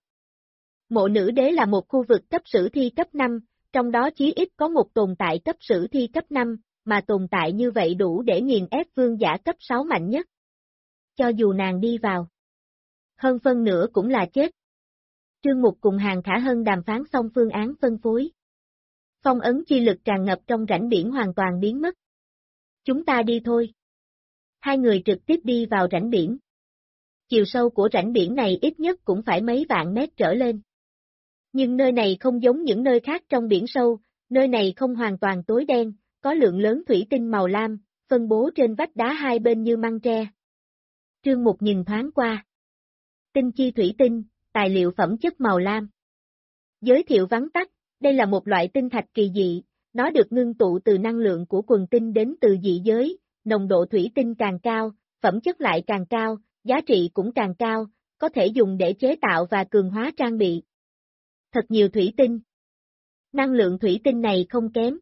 Mộ nữ đế là một khu vực cấp sử thi cấp 5, trong đó chí ít có một tồn tại cấp sử thi cấp 5, mà tồn tại như vậy đủ để nghiền ép vương giả cấp 6 mạnh nhất. Cho dù nàng đi vào, hơn phân nửa cũng là chết. Trương Mục cùng Hàng Khả Hân đàm phán xong phương án phân phối. Phong ấn chi lực tràn ngập trong rãnh biển hoàn toàn biến mất. Chúng ta đi thôi. Hai người trực tiếp đi vào rãnh biển. Chiều sâu của rãnh biển này ít nhất cũng phải mấy vạn mét trở lên. Nhưng nơi này không giống những nơi khác trong biển sâu, nơi này không hoàn toàn tối đen, có lượng lớn thủy tinh màu lam, phân bố trên vách đá hai bên như măng tre. Trương Mục nhìn thoáng qua. Tinh chi thủy tinh, tài liệu phẩm chất màu lam. Giới thiệu vắn tắt, đây là một loại tinh thạch kỳ dị, nó được ngưng tụ từ năng lượng của quần tinh đến từ dị giới, nồng độ thủy tinh càng cao, phẩm chất lại càng cao, giá trị cũng càng cao, có thể dùng để chế tạo và cường hóa trang bị. Thật nhiều thủy tinh. Năng lượng thủy tinh này không kém.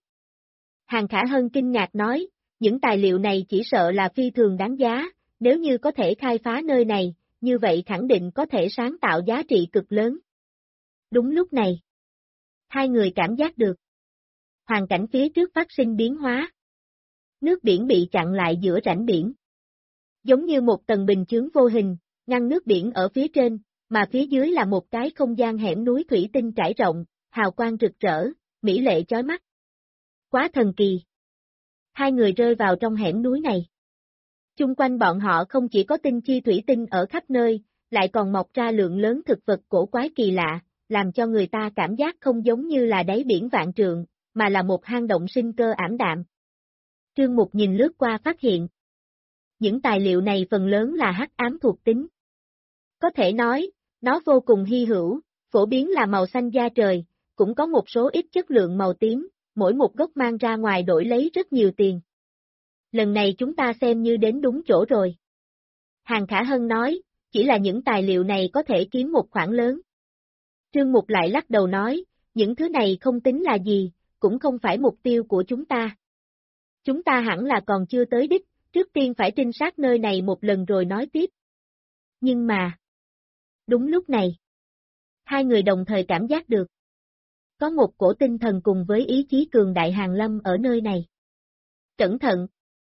Hàng Khả Hân kinh ngạc nói, những tài liệu này chỉ sợ là phi thường đáng giá, nếu như có thể khai phá nơi này, như vậy khẳng định có thể sáng tạo giá trị cực lớn. Đúng lúc này, hai người cảm giác được. Hoàn cảnh phía trước phát sinh biến hóa. Nước biển bị chặn lại giữa rãnh biển. Giống như một tầng bình chướng vô hình, ngăn nước biển ở phía trên, mà phía dưới là một cái không gian hẻm núi thủy tinh trải rộng, hào quang rực rỡ, mỹ lệ chói mắt. Quá thần kỳ. Hai người rơi vào trong hẻm núi này. Chung quanh bọn họ không chỉ có tinh chi thủy tinh ở khắp nơi, lại còn mọc ra lượng lớn thực vật cổ quái kỳ lạ, làm cho người ta cảm giác không giống như là đáy biển vạn trượng, mà là một hang động sinh cơ ảm đạm. Trương Mục nhìn lướt qua phát hiện. Những tài liệu này phần lớn là hắc ám thuộc tính. Có thể nói, nó vô cùng hy hữu, phổ biến là màu xanh da trời, cũng có một số ít chất lượng màu tím, mỗi một gốc mang ra ngoài đổi lấy rất nhiều tiền. Lần này chúng ta xem như đến đúng chỗ rồi. Hàng Khả Hân nói, chỉ là những tài liệu này có thể kiếm một khoản lớn. Trương Mục lại lắc đầu nói, những thứ này không tính là gì, cũng không phải mục tiêu của chúng ta. Chúng ta hẳn là còn chưa tới đích, trước tiên phải trinh sát nơi này một lần rồi nói tiếp. Nhưng mà, đúng lúc này, hai người đồng thời cảm giác được. Có một cổ tinh thần cùng với ý chí cường đại hàng lâm ở nơi này. Cẩn thận!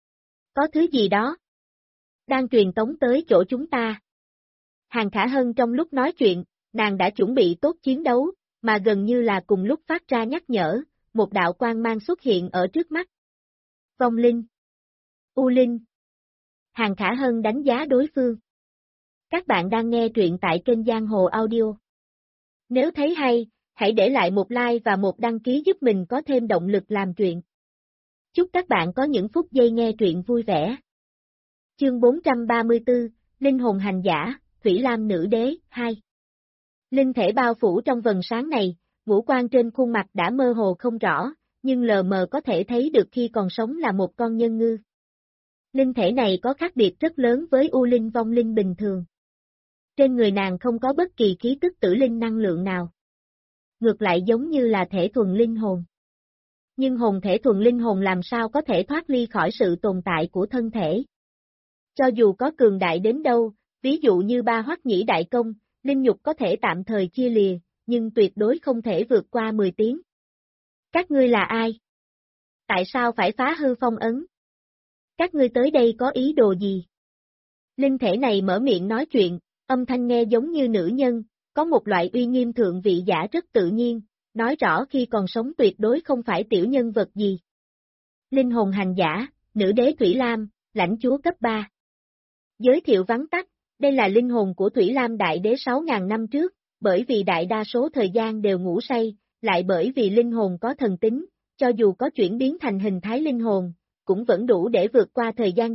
Có thứ gì đó đang truyền tống tới chỗ chúng ta. Hàng Khả Hân trong lúc nói chuyện, nàng đã chuẩn bị tốt chiến đấu, mà gần như là cùng lúc phát ra nhắc nhở, một đạo quang mang xuất hiện ở trước mắt. Vong linh. U linh. Hàng Khả Hân đánh giá đối phương. Các bạn đang nghe truyện tại kênh Giang Hồ Audio. Nếu thấy hay, hãy để lại một like và một đăng ký giúp mình có thêm động lực làm truyện. Chúc các bạn có những phút giây nghe truyện vui vẻ. Chương 434, Linh hồn hành giả, Thủy Lam nữ đế, 2. Linh thể bao phủ trong vầng sáng này, ngũ quan trên khuôn mặt đã mơ hồ không rõ, nhưng lờ mờ có thể thấy được khi còn sống là một con nhân ngư. Linh thể này có khác biệt rất lớn với U linh vong linh bình thường. Trên người nàng không có bất kỳ khí tức tử linh năng lượng nào. Ngược lại giống như là thể thuần linh hồn. Nhưng hồn thể thuần linh hồn làm sao có thể thoát ly khỏi sự tồn tại của thân thể. Cho dù có cường đại đến đâu, ví dụ như Ba Hoắc Nhĩ Đại Công, linh nhục có thể tạm thời chia lìa, nhưng tuyệt đối không thể vượt qua 10 tiếng. Các ngươi là ai? Tại sao phải phá hư phong ấn? Các ngươi tới đây có ý đồ gì? Linh thể này mở miệng nói chuyện, âm thanh nghe giống như nữ nhân, có một loại uy nghiêm thượng vị giả rất tự nhiên, nói rõ khi còn sống tuyệt đối không phải tiểu nhân vật gì. Linh hồn hành giả, nữ đế Thủy Lam, lãnh chúa cấp 3. Giới thiệu vắn tắt, đây là linh hồn của Thủy Lam đại đế 6.000 năm trước, bởi vì đại đa số thời gian đều ngủ say, lại bởi vì linh hồn có thần tính, cho dù có chuyển biến thành hình thái linh hồn, cũng vẫn đủ để vượt qua thời gian